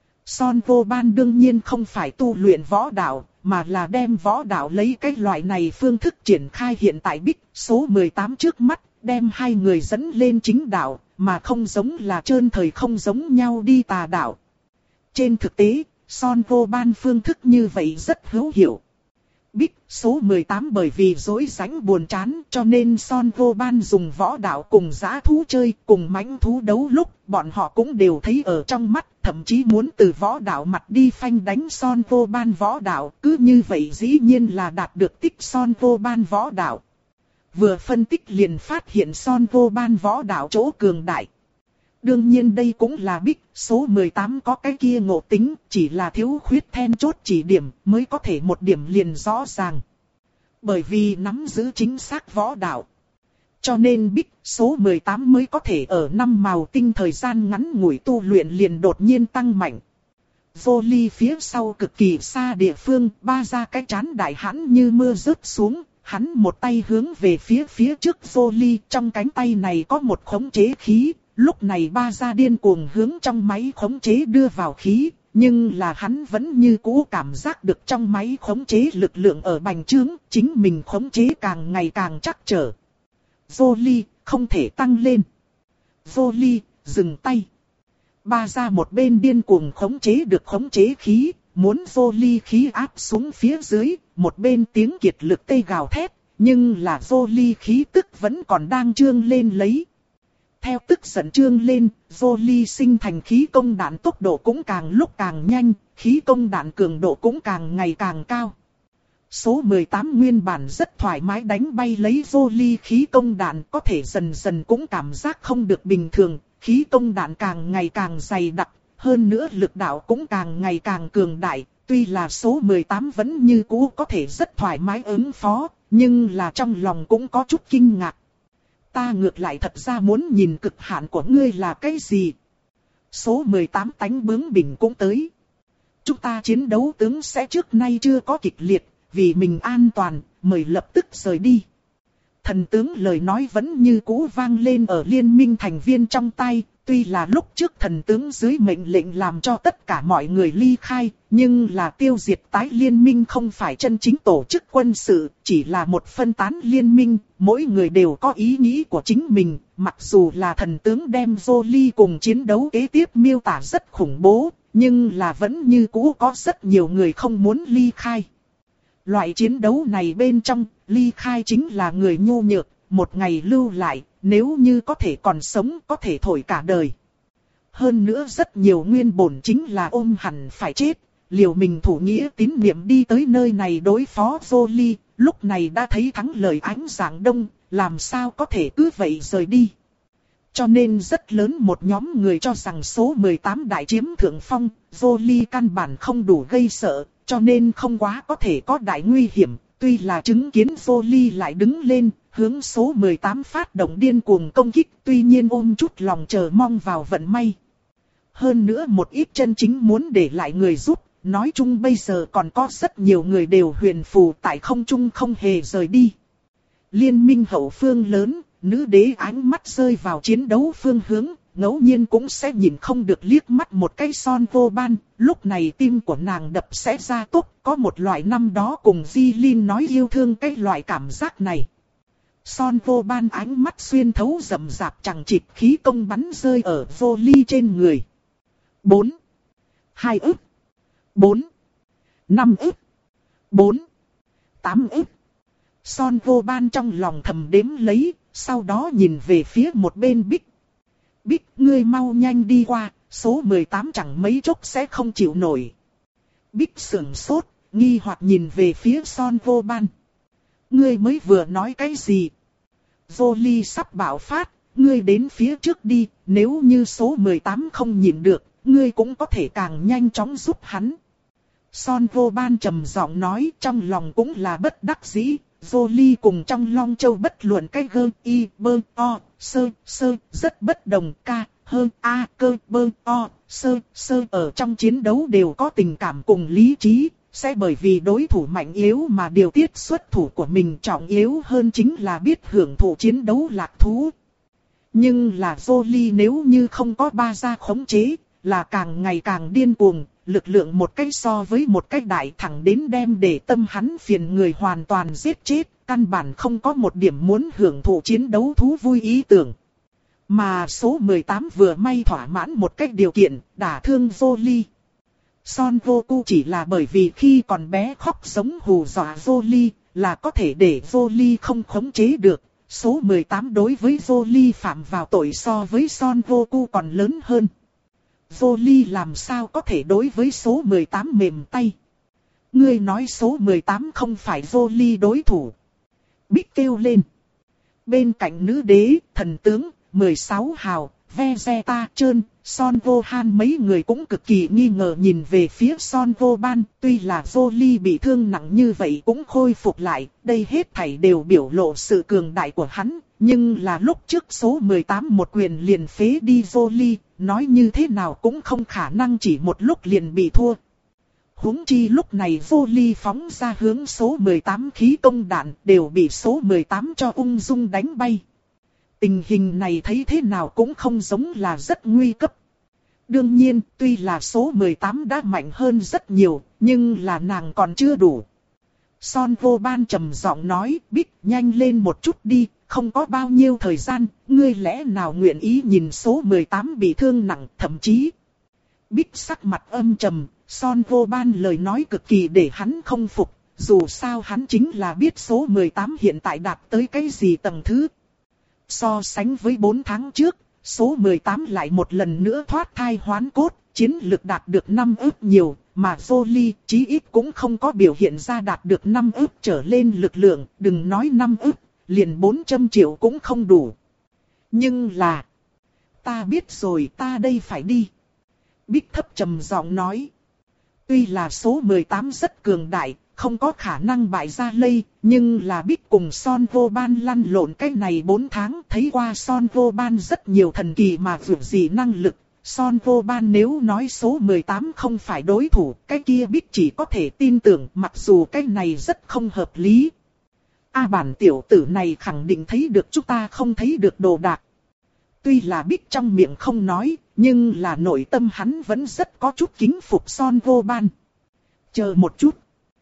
Son Vô Ban đương nhiên không phải tu luyện võ đạo, mà là đem võ đạo lấy cái loại này phương thức triển khai hiện tại Bích số mười tám trước mắt, đem hai người dẫn lên chính đạo, mà không giống là trơn thời không giống nhau đi tà đạo. Trên thực tế, Son Vô Ban phương thức như vậy rất hữu hiệu. Bích số mười tám bởi vì rỗi rãnh buồn chán, cho nên Son Vô Ban dùng võ đạo cùng dã thú chơi, cùng mãnh thú đấu lúc, bọn họ cũng đều thấy ở trong mắt, thậm chí muốn từ võ đạo mặt đi phanh đánh Son Vô Ban võ đạo, cứ như vậy dĩ nhiên là đạt được tích Son Vô Ban võ đạo. Vừa phân tích liền phát hiện Son Vô Ban võ đạo chỗ cường đại. Đương nhiên đây cũng là Bích số mười tám có cái kia ngộ tính, chỉ là thiếu khuyết then chốt chỉ điểm mới có thể một điểm liền rõ ràng. Bởi vì nắm giữ chính xác võ đạo, cho nên Bích số mười tám mới có thể ở năm màu tinh thời gian ngắn ngủi tu luyện liền đột nhiên tăng mạnh. Vô Ly phía sau cực kỳ xa địa phương, ba ra cái chán đại hãn như mưa rớt xuống. Hắn một tay hướng về phía phía trước Vô Ly, trong cánh tay này có một khống chế khí. Lúc này ba ra điên cuồng hướng trong máy khống chế đưa vào khí, nhưng là hắn vẫn như cũ cảm giác được trong máy khống chế lực lượng ở bành trướng, chính mình khống chế càng ngày càng chắc trở. Vô Ly, không thể tăng lên. Vô Ly, dừng tay. Ba ra một bên điên cuồng khống chế được khống chế khí, muốn Vô Ly khí áp xuống phía dưới, một bên tiếng kiệt lực tê gào thét, nhưng là Vô Ly khí tức vẫn còn đang trương lên lấy. Theo tức giận trương lên, Vô Ly sinh thành khí công đạn tốc độ cũng càng lúc càng nhanh, khí công đạn cường độ cũng càng ngày càng cao. Số mười tám nguyên bản rất thoải mái đánh bay lấy Vô Ly khí công đạn, có thể dần dần cũng cảm giác không được bình thường, khí công đạn càng ngày càng dày đặc, hơn nữa lực đạo cũng càng ngày càng cường đại. Tuy là số mười tám vẫn như cũ có thể rất thoải mái ứng phó, nhưng là trong lòng cũng có chút kinh ngạc. Ta ngược lại thật ra muốn nhìn cực hạn của ngươi là cái gì. Số mười tám tánh bướng bỉnh cũng tới. Chúng ta chiến đấu tướng sẽ trước nay chưa có kịch liệt, vì mình an toàn, mời lập tức rời đi. Thần tướng lời nói vẫn như cũ vang lên ở liên minh thành viên trong tay. Tuy là lúc trước thần tướng dưới mệnh lệnh làm cho tất cả mọi người ly khai, nhưng là tiêu diệt tái liên minh không phải chân chính tổ chức quân sự, chỉ là một phân tán liên minh, mỗi người đều có ý nghĩ của chính mình, mặc dù là thần tướng đem Vô Ly cùng chiến đấu kế tiếp miêu tả rất khủng bố, nhưng là vẫn như cũ có rất nhiều người không muốn ly khai. Loại chiến đấu này bên trong, ly khai chính là người nhu nhược, một ngày lưu lại. Nếu như có thể còn sống có thể thổi cả đời. Hơn nữa rất nhiều nguyên bổn chính là ôm hẳn phải chết, liều mình thủ nghĩa tín niệm đi tới nơi này đối phó Vô Ly, lúc này đã thấy thắng lợi ánh sáng đông, làm sao có thể cứ vậy rời đi. Cho nên rất lớn một nhóm người cho rằng số mười tám đại chiếm thượng phong, Vô Ly căn bản không đủ gây sợ, cho nên không quá có thể có đại nguy hiểm. Tuy là chứng kiến Vô Ly lại đứng lên, hướng số mười tám phát động điên cuồng công kích, tuy nhiên ôm chút lòng chờ mong vào vận may. Hơn nữa một ít chân chính muốn để lại người giúp, nói chung bây giờ còn có rất nhiều người đều huyền phù tại không trung không hề rời đi. Liên minh hậu phương lớn, nữ đế ánh mắt rơi vào chiến đấu phương hướng, ngẫu nhiên cũng sẽ nhìn không được liếc mắt một cái Son Vô Ban, lúc này tim của nàng đập sẽ ra tốc, có một loại năm đó cùng Di Linh nói yêu thương cái loại cảm giác này. Son Vô Ban ánh mắt xuyên thấu rậm rạp chẳng chịt khí công bắn rơi ở Vô Ly trên người. Bốn, hai ức, bốn, năm ức, bốn, tám ức. Son Vô Ban trong lòng thầm đếm lấy, sau đó nhìn về phía một bên Bích. Bích, ngươi mau nhanh đi qua, số mười tám chẳng mấy chốc sẽ không chịu nổi. Bích sững sốt, nghi hoặc nhìn về phía Son Vô Ban. Ngươi mới vừa nói cái gì? Jolie sắp bạo phát, ngươi đến phía trước đi, nếu như số mười tám không nhịn được, ngươi cũng có thể càng nhanh chóng giúp hắn. Son Vô Ban trầm giọng nói, trong lòng cũng là bất đắc dĩ. Jolie cùng trong Long Châu bất luận cái gơ, y, bơ, o, sơ, sơ, rất bất đồng, ca, hơn, a, cơ, bơ, o, sơ, sơ ở trong chiến đấu đều có tình cảm cùng lý trí, sẽ bởi vì đối thủ mạnh yếu mà điều tiết xuất thủ của mình, trọng yếu hơn chính là biết hưởng thụ chiến đấu lạc thú. Nhưng là Jolie nếu như không có ba gia khống chế, là càng ngày càng điên cuồng, lực lượng một cách so với một cách đại, thẳng đến đem để tâm hắn phiền người hoàn toàn giết chết, căn bản không có một điểm muốn hưởng thụ chiến đấu thú vui ý tưởng. Mà số mười tám vừa may thỏa mãn một cách điều kiện, đả thương Jolie. Son Goku chỉ là bởi vì khi còn bé khóc giống hù dọa Jolie, là có thể để Jolie không khống chế được. Số mười tám đối với Jolie phạm vào tội so với Son Goku còn lớn hơn. Jolie làm sao có thể đối với số mười tám mềm tay? Ngươi nói số mười tám không phải Jolie đối thủ. Bích kêu lên. Bên cạnh nữ đế, thần tướng, mười sáu hào, Vegeta, Trơn, Son Gohan mấy người cũng cực kỳ nghi ngờ nhìn về phía Son Goban. Tuy là Jolie bị thương nặng như vậy cũng khôi phục lại, đây hết thảy đều biểu lộ sự cường đại của hắn. Nhưng là lúc trước số mười tám một quyền liền phế đi Jolie, nói như thế nào cũng không khả năng chỉ một lúc liền bị thua. Huống chi lúc này Jolie phóng ra hướng số mười tám khí công đạn đều bị số mười tám cho ung dung đánh bay. Tình hình này thấy thế nào cũng không giống là rất nguy cấp. Đương nhiên, tuy là số mười tám đã mạnh hơn rất nhiều, nhưng là nàng còn chưa đủ. Son Goban trầm giọng nói, Bích nhanh lên một chút đi, không có bao nhiêu thời gian, ngươi lẽ nào nguyện ý nhìn số mười tám bị thương nặng, thậm chí. Bích sắc mặt âm trầm, Son Goban lời nói cực kỳ để hắn không phục, dù sao hắn chính là biết số mười tám hiện tại đạt tới cái gì tầng thứ. So sánh với bốn tháng trước, số mười tám lại một lần nữa thoát thai hoán cốt, chiến lực đạt được năm ức nhiều, mà Jolie chí ít cũng không có biểu hiện ra đạt được năm ức trở lên lực lượng, đừng nói năm ức, liền bốn trăm triệu cũng không đủ. Nhưng là, ta biết rồi, ta đây phải đi. Bích thấp trầm giọng nói. Tuy là số mười tám rất cường đại, không có khả năng bại ra lây, nhưng là Bích cùng Son Goban lăn lộn cái này bốn tháng, thấy qua Son Goban rất nhiều thần kỳ mà vượt gì năng lực. Son Goban nếu nói số mười tám không phải đối thủ, cái kia Bích chỉ có thể tin tưởng, mặc dù cái này rất không hợp lý. A bản tiểu tử này khẳng định thấy được chúng ta không thấy được đồ đạc. Tuy là Bích trong miệng không nói, nhưng là nội tâm hắn vẫn rất có chút kính phục Son Goban. Chờ một chút.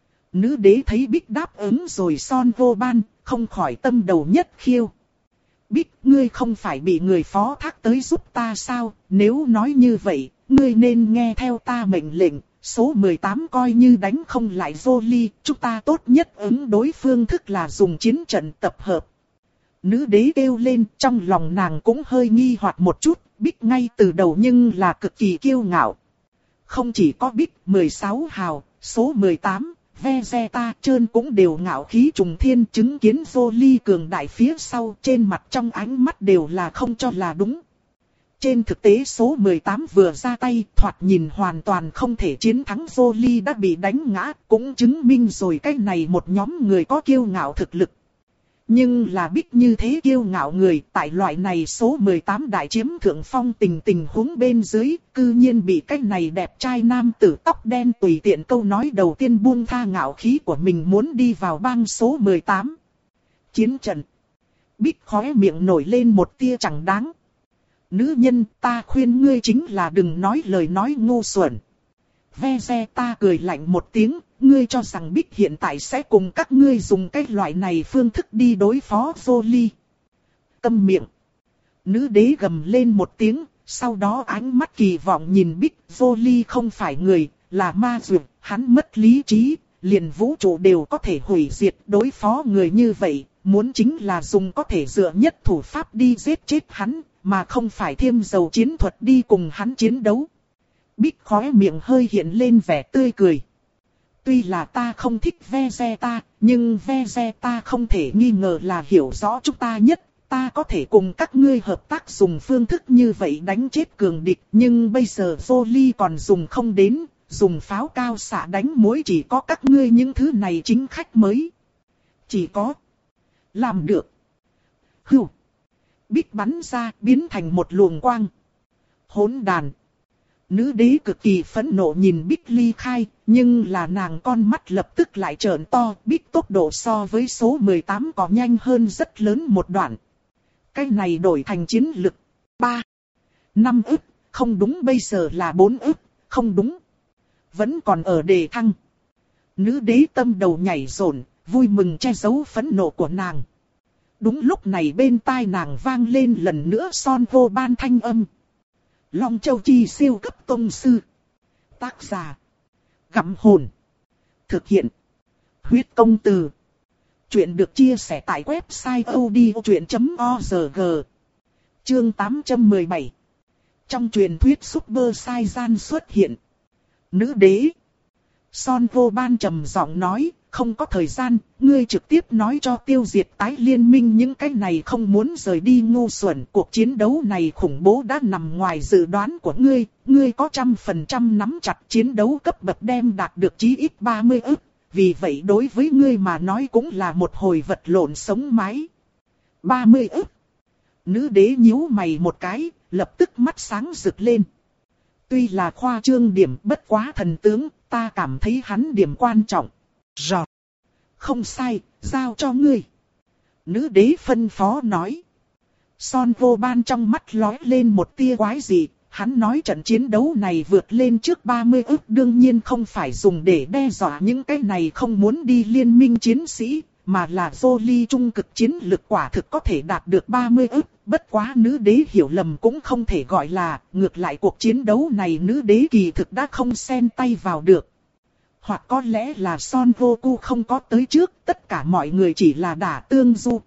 Nữ đế thấy Bích đáp ứng rồi Son Goban, không khỏi tâm đầu nhất khiêu. Bích, ngươi không phải bị người phó thác tới giúp ta sao? Nếu nói như vậy, ngươi nên nghe theo ta mệnh lệnh. Số mười tám coi như đánh không lại Jolie, chúng ta tốt nhất ứng đối phương thức là dùng chiến trận tập hợp. Nữ đế kêu lên, trong lòng nàng cũng hơi nghi hoặc một chút, Bích ngay từ đầu nhưng là cực kỳ kiêu ngạo. Không chỉ có Bích, mười sáu hào, số mười tám, Vegeta, Trơn cũng đều ngạo khí trùng thiên, chứng kiến Jolie cường đại phía sau, trên mặt trong ánh mắt đều là không cho là đúng. Trên thực tế số mười tám vừa ra tay, thoạt nhìn hoàn toàn không thể chiến thắng Jolie đã bị đánh ngã, cũng chứng minh rồi cái này một nhóm người có kiêu ngạo thực lực. Nhưng là Bích như thế kiêu ngạo người, tại loại này số mười tám đại chiếm thượng phong tình tình huống bên dưới, cư nhiên bị cái này đẹp trai nam tử tóc đen tùy tiện câu nói đầu tiên buông tha ngạo khí của mình muốn đi vào bang số mười tám. Chiến trận. Bích khóe miệng nổi lên một tia chẳng đáng. Nữ nhân, ta khuyên ngươi chính là đừng nói lời nói ngu xuẩn. Vegeta cười lạnh một tiếng, ngươi cho rằng Bích hiện tại sẽ cùng các ngươi dùng cái loại này phương thức đi đối phó Jolie. Câm miệng. Nữ đế gầm lên một tiếng, sau đó ánh mắt kỳ vọng nhìn Bích. Jolie không phải người, là ma dược, hắn mất lý trí, liền vũ trụ đều có thể hủy diệt, đối phó người như vậy, muốn chính là dùng có thể dựa nhất thủ pháp đi giết chết hắn. mà không phải thêm dầu chiến thuật đi cùng hắn chiến đấu. Bích khóe miệng hơi hiện lên vẻ tươi cười. Tuy là ta không thích Vegeta, nhưng Vegeta không thể nghi ngờ là hiểu rõ chúng ta nhất. Ta có thể cùng các ngươi hợp tác dùng phương thức như vậy đánh chết cường địch, nhưng bây giờ Zoli còn dùng không đến, dùng pháo cao xạ đánh muối chỉ có các ngươi những thứ này chính khách mới. Chỉ có làm được. Hưu. Bích bắn ra biến thành một luồng quang. Hỗn đàn. Nữ đế cực kỳ phẫn nộ nhìn Bích ly khai, nhưng là nàng con mắt lập tức lại trợn to. Bích tốc độ so với số mười tám có nhanh hơn rất lớn một đoạn. Cái này đổi thành chiến lực. ba, năm ức, không đúng, bây giờ là bốn ức, không đúng. Vẫn còn ở đề thăng. Nữ đế tâm đầu nhảy rộn, vui mừng che giấu phẫn nộ của nàng. Đúng lúc này bên tai nàng vang lên lần nữa Son Vô Ban thanh âm. Long Châu Chi siêu cấp tông sư. Tác giả. Gặm hồn. Thực hiện. Huyết công từ. Chuyện được chia sẻ tại website odchuyện chấm org. Chương tám trăm mười bảy. Trong truyền thuyết Super Saiyan xuất hiện. Nữ đế. Son Vô Ban trầm giọng nói, không có thời gian, ngươi trực tiếp nói cho tiêu diệt tái liên minh những cái này không muốn rời đi ngu xuẩn. Cuộc chiến đấu này khủng bố đã nằm ngoài dự đoán của ngươi, ngươi có trăm phần trăm nắm chặt chiến đấu cấp bậc đem đạt được chí ít ba mươi ức. Vì vậy đối với ngươi mà nói cũng là một hồi vật lộn sống mái. ba mươi ức. Nữ đế nhíu mày một cái, lập tức mắt sáng rực lên. Tuy là khoa trương điểm, bất quá thần tướng, ta cảm thấy hắn điểm quan trọng. Rồi. Không sai, giao cho ngươi. Nữ đế phân phó nói. Son Vô Ban trong mắt lóe lên một tia quái dị. Hắn nói trận chiến đấu này vượt lên trước ba mươi ức đương nhiên không phải dùng để đe dọa những cái này không muốn đi liên minh chiến sĩ, mà là Zoli trung cực chiến lực quả thực có thể đạt được ba mươi ức. Bất quá nữ đế hiểu lầm cũng không thể gọi là, ngược lại cuộc chiến đấu này nữ đế kỳ thực đã không xen tay vào được. Hoặc có lẽ là Son Goku không có tới trước, tất cả mọi người chỉ là đả tương du.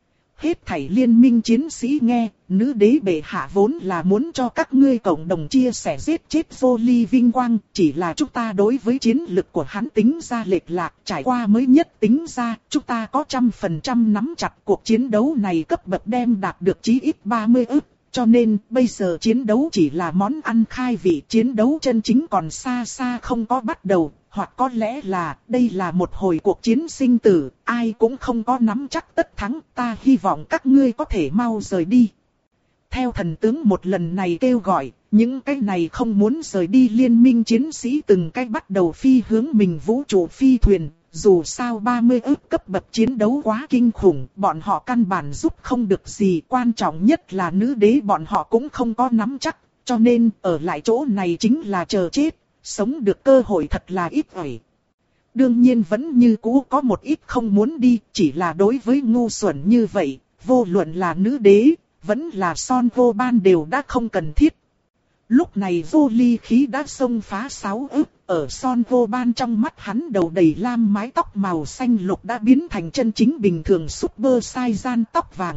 Hết thảy liên minh chiến sĩ nghe, nữ đế bệ hạ vốn là muốn cho các ngươi cộng đồng chia sẻ giết chết Zoli vinh quang, chỉ là chúng ta đối với chiến lực của hắn tính ra lệch lạc, trải qua mới nhất tính ra, chúng ta có trăm phần trăm nắm chặt cuộc chiến đấu này cấp bậc đem đạt được chí ít ba mươi ức, cho nên bây giờ chiến đấu chỉ là món ăn khai vị, chiến đấu chân chính còn xa xa không có bắt đầu. Hoặc có lẽ là, đây là một hồi cuộc chiến sinh tử, ai cũng không có nắm chắc tất thắng, ta hy vọng các ngươi có thể mau rời đi. Theo thần tướng một lần này kêu gọi, những cái này không muốn rời đi liên minh chiến sĩ từng cái bắt đầu phi hướng mình vũ trụ phi thuyền. Dù sao ba mươi ức cấp bậc chiến đấu quá kinh khủng, bọn họ căn bản giúp không được gì, quan trọng nhất là nữ đế bọn họ cũng không có nắm chắc, cho nên ở lại chỗ này chính là chờ chết. Sống được cơ hội thật là ít ỏi. Đương nhiên vẫn như cũ có một ít không muốn đi, chỉ là đối với ngu xuẩn như vậy, vô luận là nữ đế, vẫn là Son Vô Ban đều đã không cần thiết. Lúc này vô ly khí đã xông phá sáu ức, ở Son Vô Ban trong mắt hắn đầu đầy lam mái tóc màu xanh lục đã biến thành chân chính bình thường Super Saiyan tóc vàng.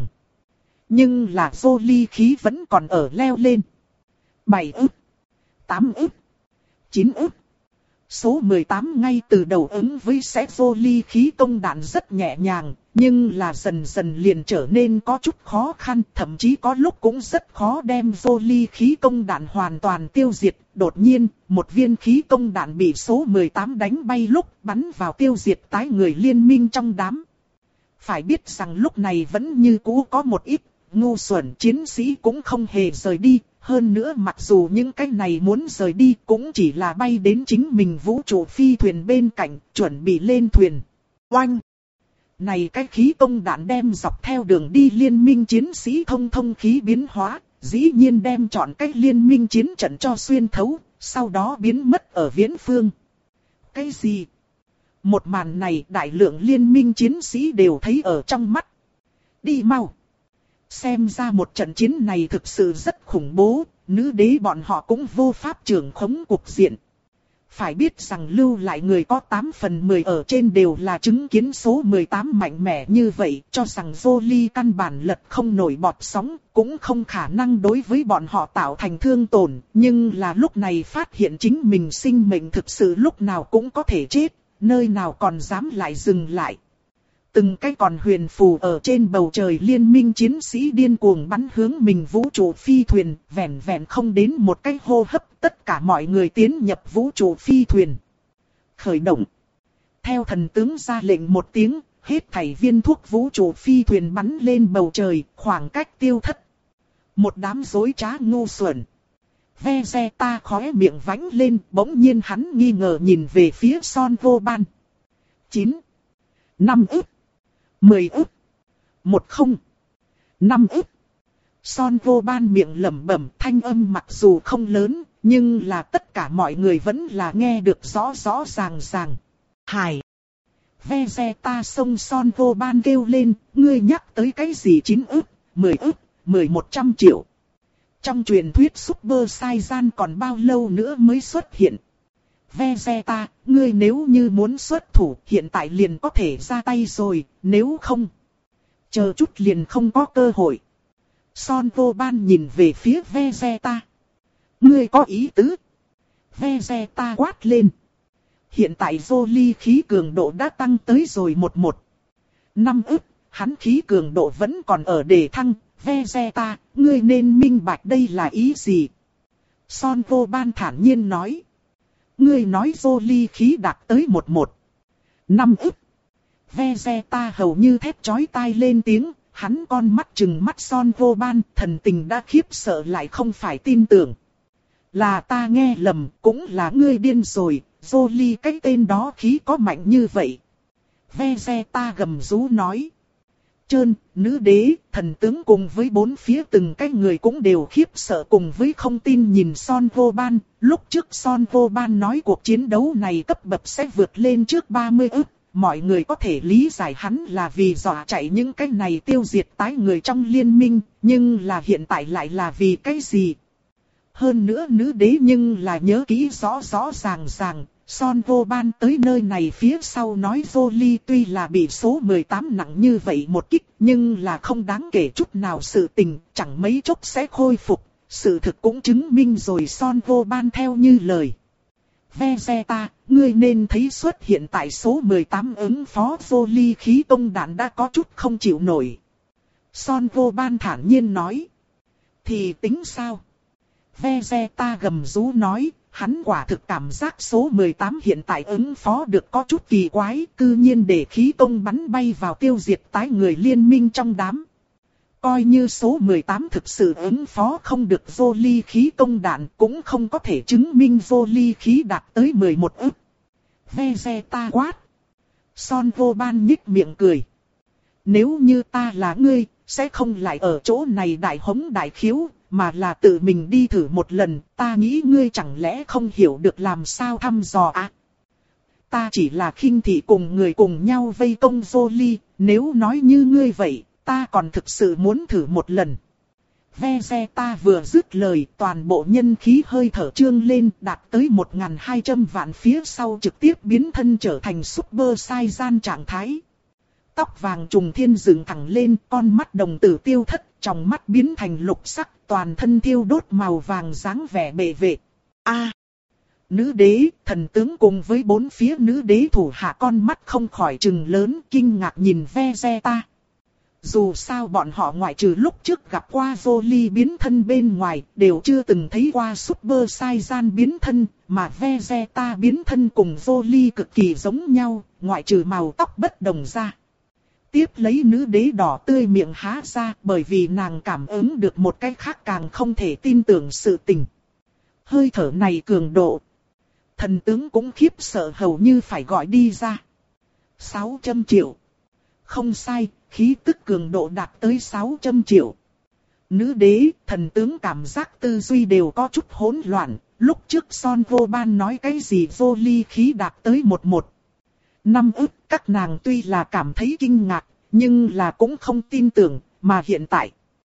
Nhưng là vô ly khí vẫn còn ở leo lên. bảy ức, tám ức. chín ức. Số mười tám ngay từ đầu ứng với sẽ vô ly khí công đạn rất nhẹ nhàng, nhưng là dần dần liền trở nên có chút khó khăn, thậm chí có lúc cũng rất khó đem vô ly khí công đạn hoàn toàn tiêu diệt. Đột nhiên, một viên khí công đạn bị số mười tám đánh bay lúc bắn vào tiêu diệt tái người liên minh trong đám. Phải biết rằng lúc này vẫn như cũ có một ít ngu xuẩn chiến sĩ cũng không hề rời đi. Hơn nữa mặc dù những cái này muốn rời đi cũng chỉ là bay đến chính mình vũ trụ phi thuyền bên cạnh, chuẩn bị lên thuyền. Oanh! Này cái khí công đạn đem dọc theo đường đi liên minh chiến sĩ thông thông khí biến hóa, dĩ nhiên đem chọn cách liên minh chiến trận cho xuyên thấu, sau đó biến mất ở viễn phương. Cái gì? Một màn này đại lượng liên minh chiến sĩ đều thấy ở trong mắt. Đi mau! Xem ra một trận chiến này thực sự rất khủng bố, nữ đế bọn họ cũng vô pháp trưởng khống cục diện. Phải biết rằng lưu lại người có tám phần mười ở trên đều là chứng kiến số mười tám mạnh mẽ như vậy, cho rằng Jolie căn bản lật không nổi bọt sóng, cũng không khả năng đối với bọn họ tạo thành thương tổn, nhưng là lúc này phát hiện chính mình sinh mệnh thực sự lúc nào cũng có thể chết, nơi nào còn dám lại dừng lại. Từng cái còn huyền phù ở trên bầu trời liên minh chiến sĩ điên cuồng bắn hướng mình vũ trụ phi thuyền, vẹn vẹn không đến một cái hô hấp, tất cả mọi người tiến nhập vũ trụ phi thuyền. Khởi động. Theo thần tướng ra lệnh một tiếng, hết thảy viên thuốc vũ trụ phi thuyền bắn lên bầu trời, khoảng cách tiêu thất. Một đám rối trá ngu xuẩn. Vegeta khóe miệng vánh lên, bỗng nhiên hắn nghi ngờ nhìn về phía Son Vô Ban. chín. năm ức. mười ức. một không. năm ức. Son Vô Ban miệng lẩm bẩm, thanh âm mặc dù không lớn, nhưng là tất cả mọi người vẫn là nghe được rõ rõ ràng ràng. Hài. Vegeta xông Son Vô Ban kêu lên, ngươi nhắc tới cái gì chín ức, mười ức, mười một trăm triệu. Trong truyền thuyết Super Saiyan còn bao lâu nữa mới xuất hiện? Vegeta, ngươi nếu như muốn xuất thủ hiện tại liền có thể ra tay rồi, nếu không, chờ chút liền không có cơ hội. Son Vô Ban nhìn về phía Vegeta. Ngươi có ý tứ? Vegeta quát lên. Hiện tại Jolie khí cường độ đã tăng tới rồi một một. năm ức, hắn khí cường độ vẫn còn ở đề thăng. Vegeta, ngươi nên minh bạch đây là ý gì? Son Vô Ban thản nhiên nói. Ngươi nói Jolie khí đạt tới một một. năm ức. Vegeta hầu như thét chói tai lên tiếng, hắn con mắt trừng mắt Son Vô Ban, thần tình đã khiếp sợ lại không phải tin tưởng. Là ta nghe lầm, cũng là ngươi điên rồi, Jolie cái tên đó khí có mạnh như vậy. Vegeta gầm rú nói. Trơn, nữ đế, thần tướng cùng với bốn phía từng cái người cũng đều khiếp sợ cùng với không tin nhìn Son Vô Ban. Lúc trước Son Vô Ban nói cuộc chiến đấu này cấp bậc sẽ vượt lên trước ba mươi ức. Mọi người có thể lý giải hắn là vì dọa chạy những cái này tiêu diệt tái người trong liên minh. Nhưng là hiện tại lại là vì cái gì? Hơn nữa nữ đế nhưng là nhớ kỹ rõ rõ ràng ràng. Son Vô Ban tới nơi này phía sau nói Jolie tuy là bị số mười tám nặng như vậy một kích, nhưng là không đáng kể chút nào sự tình, chẳng mấy chốc sẽ khôi phục. Sự thực cũng chứng minh rồi Son Vô Ban theo như lời. Vegeta, ngươi nên thấy xuất hiện tại số mười tám ứng phó Jolie khí công đạn đã có chút không chịu nổi. Son Vô Ban thản nhiên nói. Thì tính sao? Vegeta gầm rú nói. Hắn quả thực cảm giác số mười tám hiện tại ứng phó được có chút kỳ quái, cư nhiên để khí công bắn bay vào tiêu diệt tái người liên minh trong đám. Coi như số mười tám thực sự ứng phó không được Jolie khí công đạn, cũng không có thể chứng minh Jolie khí đạt tới mười một ức. Vegeta quát. Son Vô Ban nhích miệng cười. Nếu như ta là ngươi, sẽ không lại ở chỗ này đại hống đại khiếu, mà là tự mình đi thử một lần, ta nghĩ ngươi chẳng lẽ không hiểu được làm sao thăm dò à? Ta chỉ là khinh thị cùng người cùng nhau vây công Jolie, nếu nói như ngươi vậy, ta còn thực sự muốn thử một lần. Vegeta vừa dứt lời, toàn bộ nhân khí hơi thở trương lên, đạt tới một nghìn hai trăm vạn phía sau trực tiếp biến thân trở thành Super Saiyan trạng thái. Tóc vàng trùng thiên dựng thẳng lên, con mắt đồng tử tiêu thất, trong mắt biến thành lục sắc, toàn thân thiêu đốt màu vàng dáng vẻ bệ vệ. A, nữ đế, thần tướng cùng với bốn phía nữ đế thủ hạ con mắt không khỏi trừng lớn, kinh ngạc nhìn Vegeta. Dù sao bọn họ ngoại trừ lúc trước gặp qua Jolie biến thân bên ngoài, đều chưa từng thấy qua Super Saiyan biến thân, mà Vegeta biến thân cùng Jolie cực kỳ giống nhau, ngoại trừ màu tóc bất đồng ra. Tiếp lấy nữ đế đỏ tươi miệng há ra, bởi vì nàng cảm ứng được một cái khác càng không thể tin tưởng sự tình. Hơi thở này cường độ. Thần tướng cũng khiếp sợ hầu như phải gọi đi ra. sáu trăm triệu. Không sai, khí tức cường độ đạt tới sáu trăm triệu. Nữ đế, thần tướng cảm giác tư duy đều có chút hỗn loạn. Lúc trước Son Vô Ban nói cái gì Jolie khí đạt tới một một. Năm ức, các nàng tuy là cảm thấy kinh ngạc, nhưng là cũng không tin tưởng, mà hiện tại.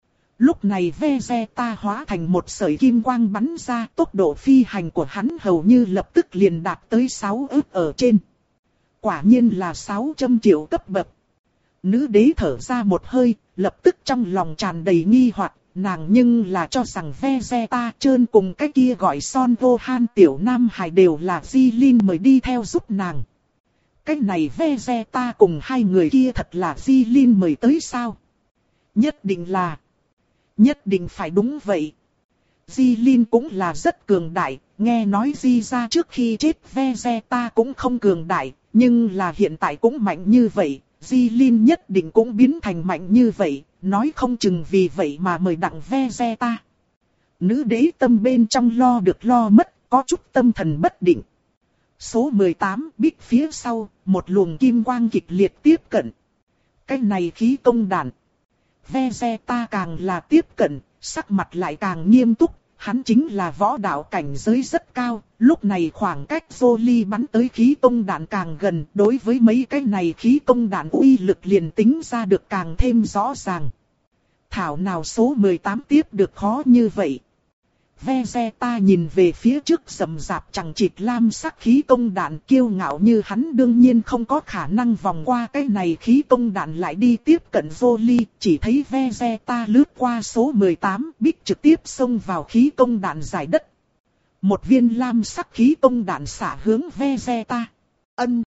Lúc này Vegeta hóa thành một sợi kim quang bắn ra, tốc độ phi hành của hắn hầu như lập tức liền đạt tới sáu ức ở trên. Quả nhiên là sáu trăm triệu cấp bậc. Nữ đế thở ra một hơi, lập tức trong lòng tràn đầy nghi hoặc, nàng nhưng là cho rằng Vegeta trơn cùng cái kia gọi Son Gohan tiểu nam hài đều là Jilin mời đi theo giúp nàng. Cái này Vegeta cùng hai người kia thật là Jilin mời tới sao? Nhất định là. Nhất định phải đúng vậy. Jilin cũng là rất cường đại, nghe nói Di ra trước khi chết Vegeta cũng không cường đại, nhưng là hiện tại cũng mạnh như vậy, Jilin nhất định cũng biến thành mạnh như vậy, nói không chừng vì vậy mà mời đặng Vegeta. Nữ đế tâm bên trong lo được lo mất, có chút tâm thần bất định. Số mười tám biết phía sau, một luồng kim quang kịch liệt tiếp cận. Cái này khí công đàn. Vegeta càng là tiếp cận, sắc mặt lại càng nghiêm túc, hắn chính là võ đạo cảnh giới rất cao, lúc này khoảng cách Broly bắn tới khí công đạn càng gần, đối với mấy cái này khí công đạn uy lực liền tính ra được càng thêm rõ ràng. Thảo nào số mười tám tiếp được khó như vậy. Vegeta nhìn về phía trước rầm rạp chẳng chịt lam sắc khí công đạn, kiêu ngạo như hắn đương nhiên không có khả năng vòng qua cái này khí công đạn lại đi tiếp cận Broly, chỉ thấy Vegeta lướt qua số mười tám, biết trực tiếp xông vào khí công đạn giải đất. Một viên lam sắc khí công đạn xả hướng Vegeta. Ân.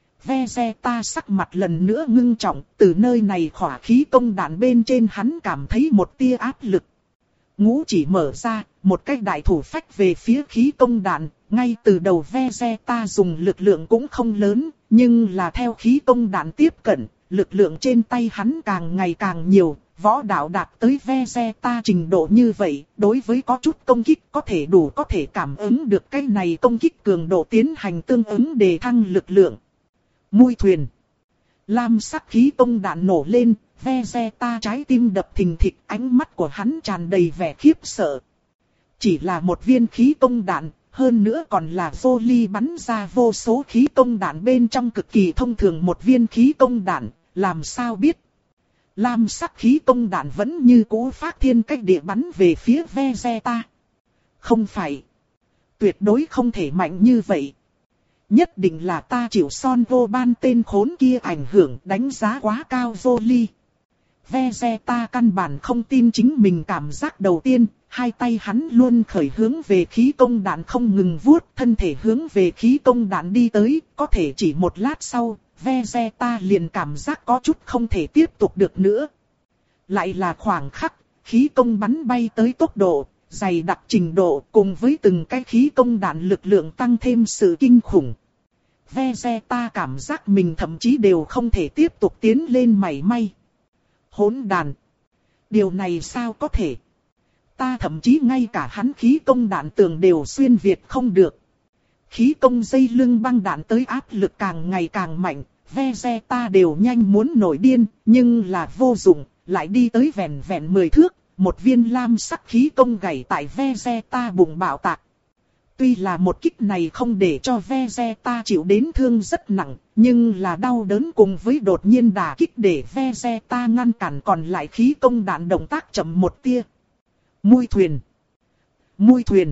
Vegeta sắc mặt lần nữa ngưng trọng, từ nơi này khỏa khí công đạn bên trên hắn cảm thấy một tia áp lực. Ngũ chỉ mở ra, một cái đại thủ phách về phía khí công đạn, ngay từ đầu Vegeta dùng lực lượng cũng không lớn, nhưng là theo khí công đạn tiếp cận, lực lượng trên tay hắn càng ngày càng nhiều, võ đạo đạt tới Vegeta trình độ như vậy, đối với có chút công kích có thể đủ có thể cảm ứng được cái này công kích cường độ tiến hành tương ứng để thăng lực lượng. Mui thuyền. Lam sắc khí công đạn nổ lên, Vegeta trái tim đập thình thịch, ánh mắt của hắn tràn đầy vẻ khiếp sợ. Chỉ là một viên khí công đạn, hơn nữa còn là Broly bắn ra vô số khí công đạn bên trong cực kỳ thông thường một viên khí công đạn, làm sao biết. Lam sắc khí công đạn vẫn như cũ phát thiên cách địa bắn về phía Vegeta. Không phải. Tuyệt đối không thể mạnh như vậy. Nhất định là ta chịu Son Gohan tên khốn kia ảnh hưởng, đánh giá quá cao Broly. Vegeta căn bản không tin chính mình cảm giác đầu tiên, hai tay hắn luôn khởi hướng về khí công đạn không ngừng vuốt, thân thể hướng về khí công đạn đi tới, có thể chỉ một lát sau, Vegeta liền cảm giác có chút không thể tiếp tục được nữa. Lại là khoảng khắc, khí công bắn bay tới tốc độ, dày đặc trình độ cùng với từng cái khí công đạn lực lượng tăng thêm sự kinh khủng. Vegeta cảm giác mình thậm chí đều không thể tiếp tục tiến lên mảy may. Hỗn đàn. Điều này sao có thể? Ta thậm chí ngay cả hắn khí công đạn tường đều xuyên việt không được. Khí công dây lưng băng đạn tới áp lực càng ngày càng mạnh, Vegeta đều nhanh muốn nổi điên, nhưng là vô dụng, lại đi tới vẹn vẹn mười thước, một viên lam sắc khí công gảy tại Vegeta bụng bạo tạc. Tuy là một kích này không để cho Vegeta chịu đến thương rất nặng, nhưng là đau đớn cùng với đột nhiên đả kích để Vegeta ngăn cản còn lại khí công đạn động tác chậm một tia. Mui thuyền. Mui thuyền.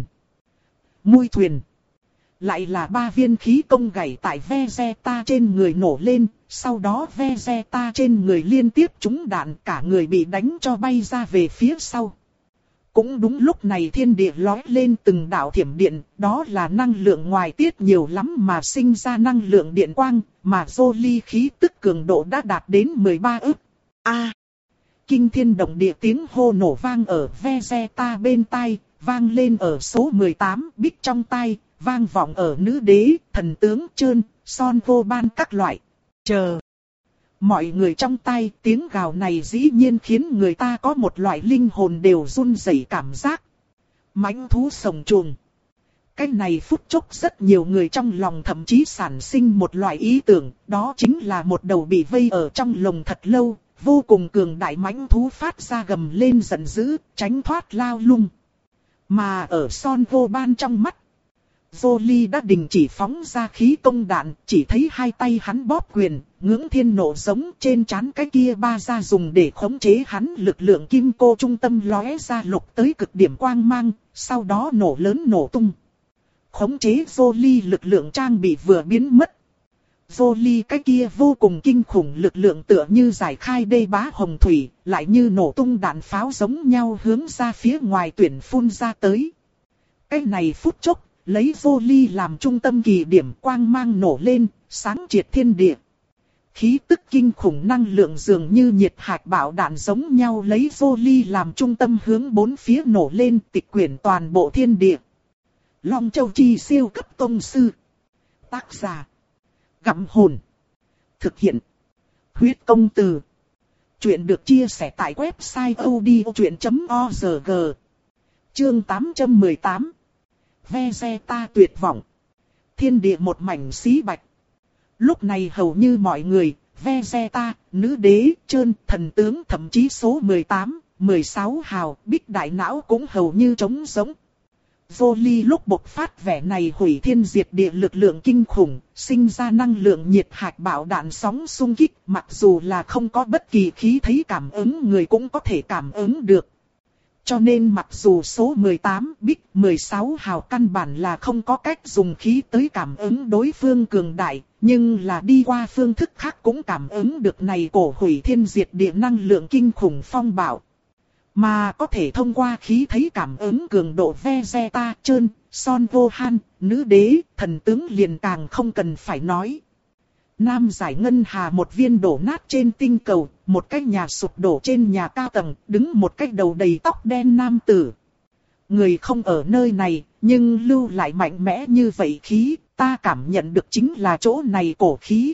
Mui thuyền. Lại là ba viên khí công gảy tại Vegeta trên người nổ lên, sau đó Vegeta trên người liên tiếp trúng đạn, cả người bị đánh cho bay ra về phía sau. Cũng đúng lúc này thiên địa lói lên từng đạo thiểm điện, đó là năng lượng ngoài tiết nhiều lắm mà sinh ra năng lượng điện quang, mà Broly khí tức cường độ đã đạt đến mười ba ức. A! Kinh thiên động địa tiếng hô nổ vang ở Vegeta bên tai, vang lên ở số mười tám, bích trong tai, vang vọng ở nữ đế, thần tướng Trơn, Son Gohan các loại. Chờ! Mọi người trong tay, tiếng gào này dĩ nhiên khiến người ta có một loại linh hồn đều run rẩy cảm giác. Mãnh thú sồng chuồng. Cái này phút chốc rất nhiều người trong lòng thậm chí sản sinh một loại ý tưởng, đó chính là một đầu bị vây ở trong lồng thật lâu, vô cùng cường đại mãnh thú phát ra gầm lên giận dữ, tránh thoát lao lung. Mà ở Son Gohan trong mắt, Jolie đã đình chỉ phóng ra khí công đạn, chỉ thấy hai tay hắn bóp quyền, ngưỡng thiên nộ giống trên trán cái kia ba ra dùng để khống chế hắn lực lượng kim cô trung tâm lóe ra lục tới cực điểm quang mang, sau đó nổ lớn nổ tung. Khống chế Jolie lực lượng trang bị vừa biến mất. Jolie cái kia vô cùng kinh khủng lực lượng tựa như giải khai đê bá hồng thủy, lại như nổ tung đạn pháo giống nhau hướng ra phía ngoài tuyển phun ra tới. Cái này phút chốc, lấy Jolie làm trung tâm kỳ điểm quang mang nổ lên, sáng triệt thiên địa. Khí tức kinh khủng năng lượng dường như nhiệt hạt bạo đạn giống nhau lấy Jolie làm trung tâm hướng bốn phía nổ lên tịch quyển toàn bộ thiên địa. Long Châu Chi siêu cấp tông sư. Tác giả. Gặm hồn. Thực hiện. Huyết công từ. Chuyện được chia sẻ tại website odchuyện chấm org. Chương tám trăm mười tám. Vegeta tuyệt vọng. Thiên địa một mảnh xí bạch. Lúc này hầu như mọi người, Vegeta, nữ đế, trơn, thần tướng thậm chí số mười tám, mười sáu hào, bích đại não cũng hầu như trống giống. Jolie lúc bộc phát vẻ này hủy thiên diệt địa lực lượng kinh khủng, sinh ra năng lượng nhiệt hạt bạo đạn sóng xung kích, mặc dù là không có bất kỳ khí thấy cảm ứng người cũng có thể cảm ứng được. Cho nên mặc dù số mười tám bích mười sáu hào căn bản là không có cách dùng khí tới cảm ứng đối phương cường đại, nhưng là đi qua phương thức khác cũng cảm ứng được này cổ hủy thiên diệt địa năng lượng kinh khủng phong bạo. Mà có thể thông qua khí thấy cảm ứng cường độ Vegeta, trơn, Son Gohan, nữ đế, thần tướng liền càng không cần phải nói. Nam giải ngân hà một viên đổ nát trên tinh cầu, một cái nhà sụp đổ trên nhà cao tầng, đứng một cái đầu đầy tóc đen nam tử. Người không ở nơi này, nhưng lưu lại mạnh mẽ như vậy khí, ta cảm nhận được chính là chỗ này cổ khí.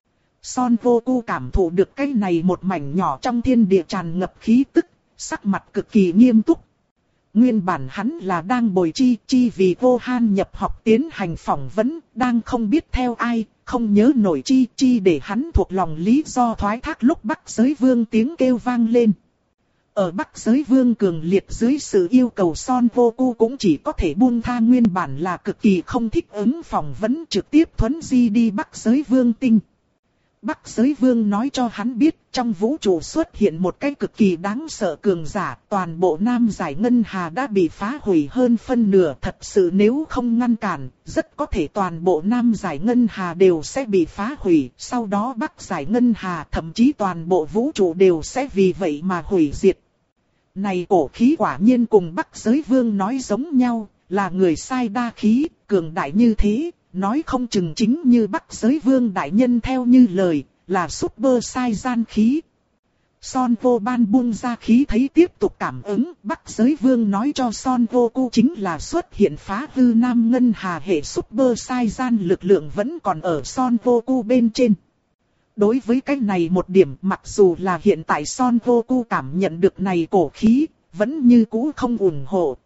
Son Goku cảm thụ được cái này một mảnh nhỏ trong thiên địa tràn ngập khí tức, sắc mặt cực kỳ nghiêm túc. Nguyên bản hắn là đang bồi chi chi vì Gohan nhập học tiến hành phỏng vấn, đang không biết theo ai, không nhớ nổi chi chi để hắn thuộc lòng lý do thoái thác lúc Bắc Giới Vương tiếng kêu vang lên. Ở Bắc Giới Vương cường liệt dưới sự yêu cầu Son Goku cũng chỉ có thể buông tha nguyên bản là cực kỳ không thích ứng phỏng vấn trực tiếp thuấn di đi Bắc Giới Vương tinh. Bắc Giới Vương nói cho hắn biết trong vũ trụ xuất hiện một cái cực kỳ đáng sợ cường giả, toàn bộ Nam Giải Ngân Hà đã bị phá hủy hơn phân nửa, thật sự nếu không ngăn cản, rất có thể toàn bộ Nam Giải Ngân Hà đều sẽ bị phá hủy, sau đó Bắc Giải Ngân Hà thậm chí toàn bộ vũ trụ đều sẽ vì vậy mà hủy diệt. Này cổ khí quả nhiên cùng Bắc Giới Vương nói giống nhau, là người sai đa khí, cường đại như thế. Nói không chừng chính như Bắc Giới Vương đại nhân theo như lời, là Super Saiyan khí. Son Gohan buông ra khí thấy tiếp tục cảm ứng, Bắc Giới Vương nói cho Son Goku chính là xuất hiện phá hư Nam Ngân Hà hệ Super Saiyan lực lượng vẫn còn ở Son Goku bên trên. Đối với cái này một điểm mặc dù là hiện tại Son Goku cảm nhận được này cổ khí, vẫn như cũ không ủng hộ.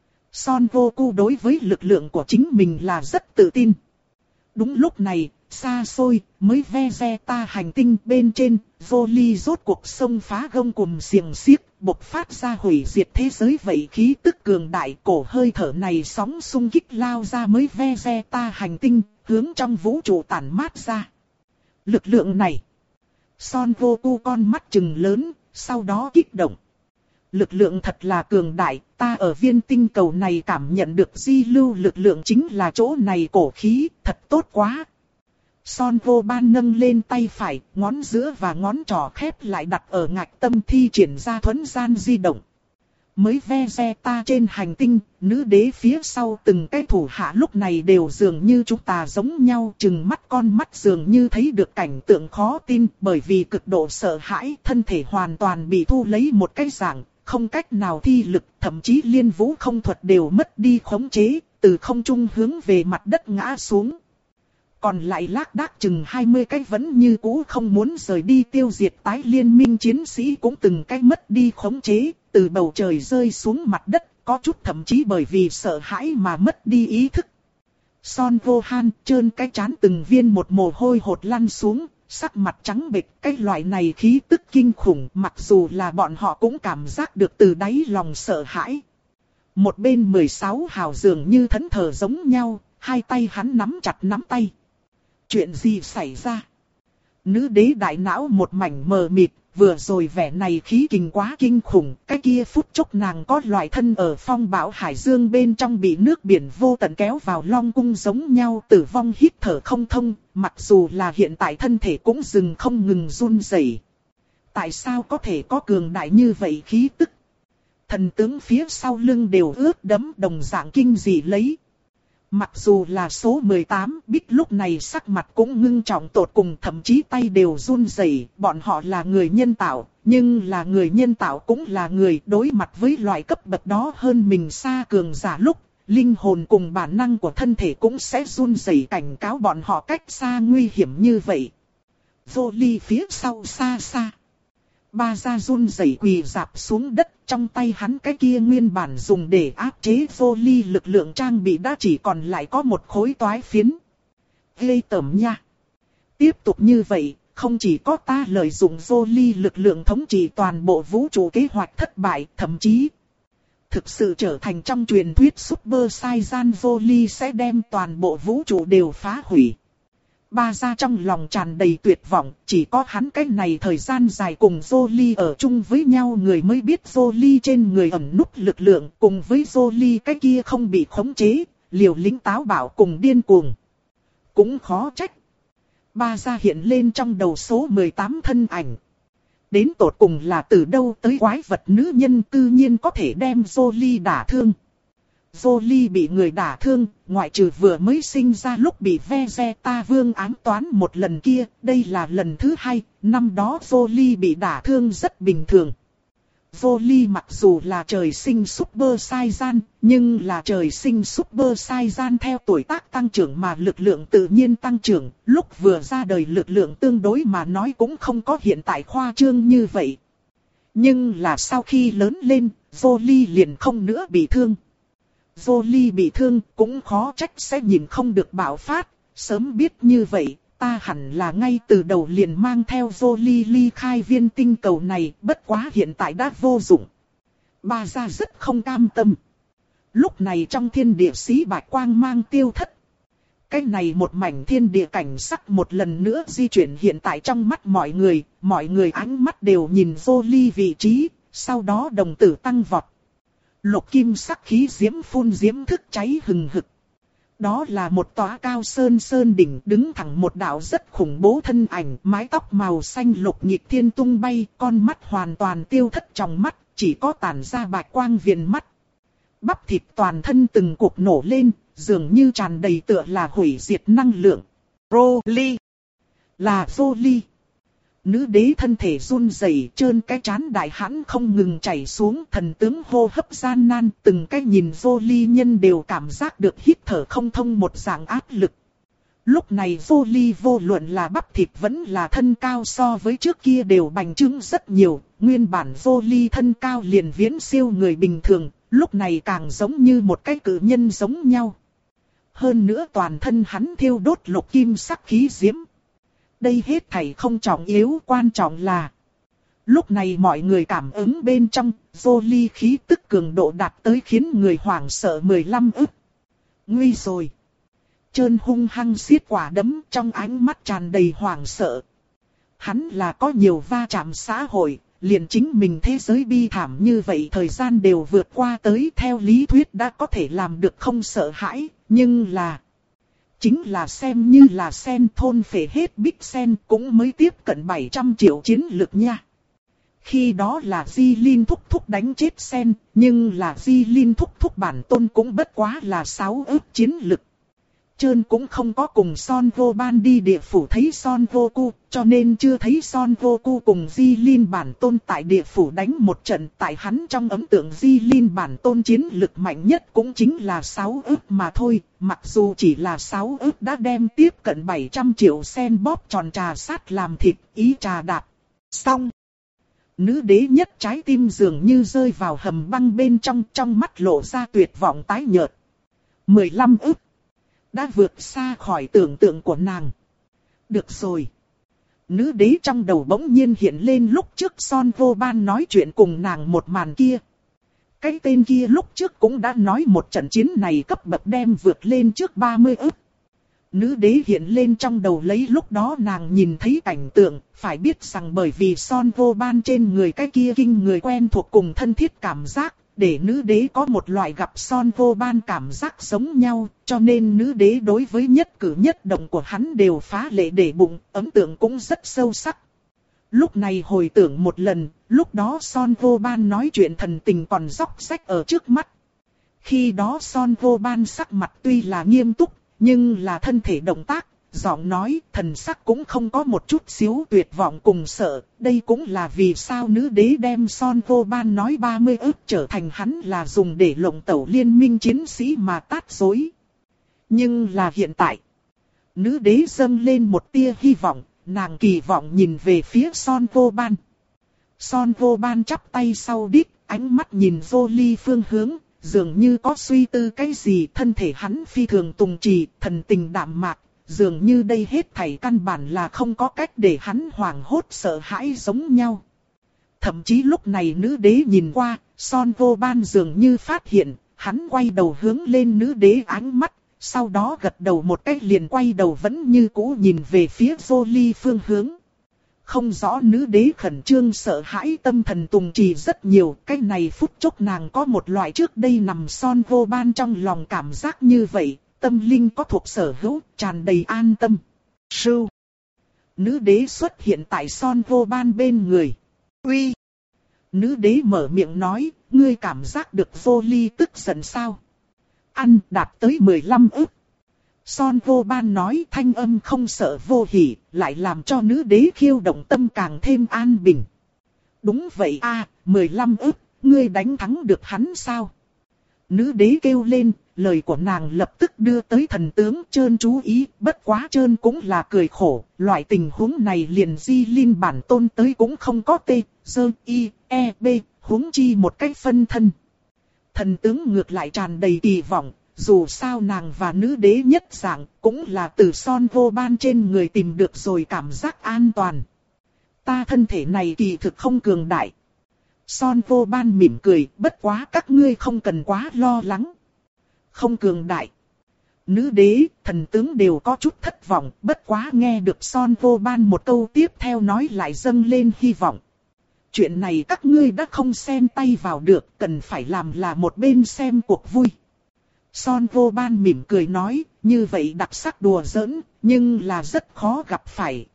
Son Goku đối với lực lượng của chính mình là rất tự tin. Đúng lúc này, xa xôi, mới Vegeta hành tinh bên trên, Jolie rốt cuộc xông phá gông cùm xiềng xiếc, bộc phát ra hủy diệt thế giới vậy khí tức cường đại cổ hơi thở này sóng xung kích lao ra mới Vegeta hành tinh, hướng trong vũ trụ tản mát ra. Lực lượng này, Son Goku con mắt trừng lớn, sau đó kích động. Lực lượng thật là cường đại, ta ở viên tinh cầu này cảm nhận được di lưu lực lượng chính là chỗ này cổ khí, thật tốt quá. Son Gohan nâng lên tay phải, ngón giữa và ngón trỏ khép lại đặt ở ngạch tâm thi triển ra thuấn gian di động. Mới Vegeta trên hành tinh, nữ đế phía sau từng cái thủ hạ lúc này đều dường như chúng ta giống nhau, chừng mắt con mắt dường như thấy được cảnh tượng khó tin, bởi vì cực độ sợ hãi, thân thể hoàn toàn bị thu lấy một cái dạng, không cách nào thi lực, thậm chí liên vũ không thuật đều mất đi khống chế, từ không trung hướng về mặt đất ngã xuống. Còn lại lác đác chừng hai mươi cái vẫn như cũ không muốn rời đi tiêu diệt tái liên minh chiến sĩ cũng từng cái mất đi khống chế, từ bầu trời rơi xuống mặt đất, có chút thậm chí bởi vì sợ hãi mà mất đi ý thức. Son Gohan trơn cái trán từng viên một mồ hôi hột lăn xuống, sắc mặt trắng bệch, cái loại này khí tức kinh khủng mặc dù là bọn họ cũng cảm giác được từ đáy lòng sợ hãi. Một bên mười sáu hào dường như thẫn thờ giống nhau. hai tay hắn nắm chặt nắm tay. Chuyện gì xảy ra? Nữ đế đại não một mảnh mờ mịt, vừa rồi vẻ này khí kình quá kinh khủng, cái kia phút chốc nàng có loại thân ở phong bão hải dương bên trong bị nước biển vô tận kéo vào long cung giống nhau tử vong hít thở không thông, mặc dù là hiện tại thân thể cũng dừng không ngừng run rẩy. Tại sao có thể có cường đại như vậy khí tức? Thần tướng phía sau lưng đều ướt đẫm đồng dạng kinh dị lấy. Mặc dù là số mười tám, Bích lúc này sắc mặt cũng ngưng trọng tột cùng, thậm chí tay đều run rẩy. Bọn họ là người nhân tạo, nhưng là người nhân tạo cũng là người, đối mặt với loại cấp bậc đó hơn mình xa cường giả lúc, linh hồn cùng bản năng của thân thể cũng sẽ run rẩy cảnh cáo bọn họ cách xa nguy hiểm như vậy. Vô ly phía sau xa xa. Ba gia run rẩy quỳ rạp xuống đất, trong tay hắn cái kia nguyên bản dùng để áp chế vô ly lực lượng trang bị đã chỉ còn lại có một khối toái phiến. Ghê tởm nha. Tiếp tục như vậy, không chỉ có ta lợi dụng vô ly lực lượng thống trị toàn bộ vũ trụ kế hoạch thất bại, thậm chí thực sự trở thành trong truyền thuyết Super Saiyan vô ly sẽ đem toàn bộ vũ trụ đều phá hủy. Ba gia trong lòng tràn đầy tuyệt vọng, chỉ có hắn cái này thời gian dài cùng Jolie ở chung với nhau người mới biết Jolie trên người ẩn núp lực lượng, cùng với Jolie cái kia không bị khống chế, liều lĩnh táo bạo cùng điên cuồng. Cũng khó trách. Ba gia hiện lên trong đầu số mười tám thân ảnh. Đến tột cùng là từ đâu tới quái vật nữ nhân cư nhiên có thể đem Jolie đả thương. Jolie bị người đả thương, ngoại trừ vừa mới sinh ra lúc bị Vegeta vương ám toán một lần kia, đây là lần thứ hai, năm đó Jolie bị đả thương rất bình thường. Jolie mặc dù là trời sinh Super Saiyan, nhưng là trời sinh Super Saiyan theo tuổi tác tăng trưởng mà lực lượng tự nhiên tăng trưởng, lúc vừa ra đời lực lượng tương đối mà nói cũng không có hiện tại khoa trương như vậy. Nhưng là sau khi lớn lên, Jolie liền không nữa bị thương. Jolie bị thương cũng khó trách sẽ nhìn không được bạo phát, sớm biết như vậy, ta hẳn là ngay từ đầu liền mang theo Jolie ly khai viên tinh cầu này, bất quá hiện tại đã vô dụng. Ba gia rất không cam tâm. Lúc này trong thiên địa xí bạch quang mang tiêu thất. Cái này một mảnh thiên địa cảnh sắc một lần nữa di chuyển hiện tại trong mắt mọi người, mọi người ánh mắt đều nhìn Jolie vị trí, sau đó đồng tử tăng vọt. Lục kim sắc khí diễm phun diễm thức cháy hừng hực. Đó là một tòa cao sơn sơn đỉnh đứng thẳng một đạo rất khủng bố thân ảnh, mái tóc màu xanh lục nhịp thiên tung bay, con mắt hoàn toàn tiêu thất trong mắt, chỉ có tản ra bạch quang viền mắt. Bắp thịt toàn thân từng cục nổ lên, dường như tràn đầy tựa là hủy diệt năng lượng. Broly là Jolie. Nữ đế thân thể run rẩy, trơn cái trán đại hãn không ngừng chảy xuống, thần tướng hô hấp gian nan, từng cái nhìn Jolie nhân đều cảm giác được hít thở không thông một dạng áp lực. Lúc này Jolie vô luận là bắp thịt vẫn là thân cao so với trước kia đều bành trướng rất nhiều, nguyên bản Jolie thân cao liền viễn siêu người bình thường, lúc này càng giống như một cái cự nhân giống nhau. Hơn nữa toàn thân hắn thiêu đốt lục kim sắc khí diễm. Đây hết thảy không trọng yếu, quan trọng là lúc này mọi người cảm ứng bên trong, Jolie khí tức cường độ đạt tới khiến người hoảng sợ mười lăm ức. Nguy rồi. Trơn hung hăng siết quả đấm, trong ánh mắt tràn đầy hoảng sợ. Hắn là có nhiều va chạm xã hội, liền chính mình thế giới bi thảm như vậy thời gian đều vượt qua tới, theo lý thuyết đã có thể làm được không sợ hãi, nhưng là chính là xem như là sen thôn phệ hết Big Sen cũng mới tiếp cận bảy trăm triệu chiến lực nha. Khi đó là Di Linh thúc thúc đánh chết Sen, nhưng là Di Linh thúc thúc bản tôn cũng bất quá là sáu ức chiến lực. Trơn cũng không có cùng Son Gohan đi địa phủ thấy Son Goku, cho nên chưa thấy Son Goku cùng Di Linh bản tôn tại địa phủ đánh một trận. Tại hắn trong ấn tượng Di Linh bản tôn chiến lực mạnh nhất cũng chính là sáu ức mà thôi, mặc dù chỉ là sáu ức đã đem tiếp cận bảy trăm triệu sen bóp tròn trà sát làm thịt, ý trà đạp. Xong. Nữ đế nhất trái tim dường như rơi vào hầm băng bên trong, trong mắt lộ ra tuyệt vọng tái nhợt. mười lăm ức. Đã vượt xa khỏi tưởng tượng của nàng. Được rồi. Nữ đế trong đầu bỗng nhiên hiện lên lúc trước Son Gohan nói chuyện cùng nàng một màn kia. Cái tên kia lúc trước cũng đã nói một trận chiến này cấp bậc đem vượt lên trước ba mươi ức. Nữ đế hiện lên trong đầu lấy lúc đó nàng nhìn thấy cảnh tượng, phải biết rằng bởi vì Son Vô Ban trên người cái kia kinh người quen thuộc cùng thân thiết cảm giác, để nữ đế có một loại gặp Son Vô Ban cảm giác giống nhau, cho nên nữ đế đối với nhất cử nhất động của hắn đều phá lệ để bụng, ấn tượng cũng rất sâu sắc. Lúc này hồi tưởng một lần, lúc đó Son Vô Ban nói chuyện thần tình còn róc rách ở trước mắt. Khi đó Son Vô Ban sắc mặt tuy là nghiêm túc, nhưng là thân thể động tác, giọng nói, thần sắc cũng không có một chút xíu tuyệt vọng cùng sợ. Đây cũng là vì sao nữ đế đem Son Vô Ban nói ba mươi ức trở thành hắn là dùng để lộng tẩu liên minh chiến sĩ mà tát dối. Nhưng là hiện tại, nữ đế dâng lên một tia hy vọng, nàng kỳ vọng nhìn về phía Son Vô Ban. Son Vô Ban chắp tay sau đít, ánh mắt nhìn Jolie phương hướng. Dường như có suy tư cái gì, thân thể hắn phi thường tùng trì, thần tình đạm mạc, dường như đây hết thảy căn bản là không có cách để hắn hoảng hốt sợ hãi giống nhau. Thậm chí lúc này nữ đế nhìn qua, Son Vô Ban dường như phát hiện, hắn quay đầu hướng lên nữ đế ánh mắt, sau đó gật đầu một cách liền quay đầu vẫn như cũ nhìn về phía Jolie phương hướng. Không rõ nữ đế khẩn trương sợ hãi tâm thần tùng trì rất nhiều, cái này phút chốc nàng có một loại trước đây nằm Son Vô Ban trong lòng cảm giác như vậy, tâm linh có thuộc sở hữu, tràn đầy an tâm. Sưu. Nữ đế xuất hiện tại Son Vô Ban bên người. Uy. Nữ đế mở miệng nói, ngươi cảm giác được Jolie tức giận sao? Ăn đạt tới mười lăm ức. Son Vô Ban nói thanh âm không sợ vô hỉ, lại làm cho nữ đế khiêu động tâm càng thêm an bình. Đúng vậy a, mười lăm ức, ngươi đánh thắng được hắn sao? Nữ đế kêu lên, lời của nàng lập tức đưa tới thần tướng Trơn chú ý, bất quá Trơn cũng là cười khổ, loại tình huống này liền Di Linh bản tôn tới cũng không có tê, dơ, y, e, b, huống chi một cách phân thân. Thần tướng ngược lại tràn đầy kỳ vọng. Dù sao nàng và nữ đế nhất dạng, cũng là từ Son Vô Ban trên người tìm được rồi cảm giác an toàn. Ta thân thể này kỳ thực không cường đại. Son Vô Ban mỉm cười, bất quá các ngươi không cần quá lo lắng. Không cường đại. Nữ đế, thần tướng đều có chút thất vọng, bất quá nghe được Son Vô Ban một câu tiếp theo nói lại dâng lên hy vọng. Chuyện này các ngươi đã không xen tay vào được, cần phải làm là một bên xem cuộc vui. Son Vô Ban mỉm cười nói, như vậy đặc sắc đùa giỡn, nhưng là rất khó gặp phải.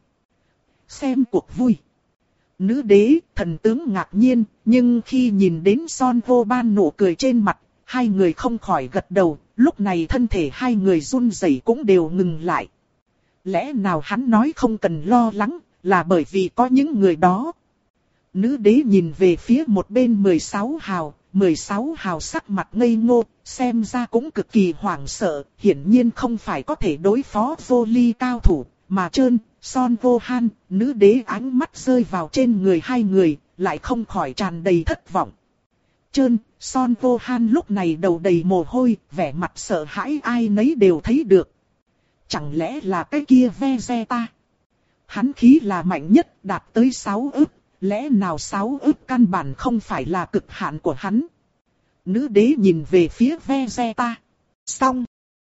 Xem cuộc vui. Nữ đế, thần tướng ngạc nhiên, nhưng khi nhìn đến Son Vô Ban nụ cười trên mặt, hai người không khỏi gật đầu, lúc này thân thể hai người run rẩy cũng đều ngừng lại. Lẽ nào hắn nói không cần lo lắng, là bởi vì có những người đó. Nữ đế nhìn về phía một bên mười sáu hào. mười sáu hào sắc mặt ngây ngô, xem ra cũng cực kỳ hoảng sợ, hiển nhiên không phải có thể đối phó Jolie cao thủ, mà Trơn, Son Vô Han, nữ đế ánh mắt rơi vào trên người hai người, lại không khỏi tràn đầy thất vọng. Trơn, Son Vô Han lúc này đầu đầy mồ hôi, vẻ mặt sợ hãi ai nấy đều thấy được. Chẳng lẽ là cái kia Vegeta? Hắn khí là mạnh nhất, đạt tới sáu ức. Lẽ nào sáu ức căn bản không phải là cực hạn của hắn? Nữ đế nhìn về phía Vegeta. Xong.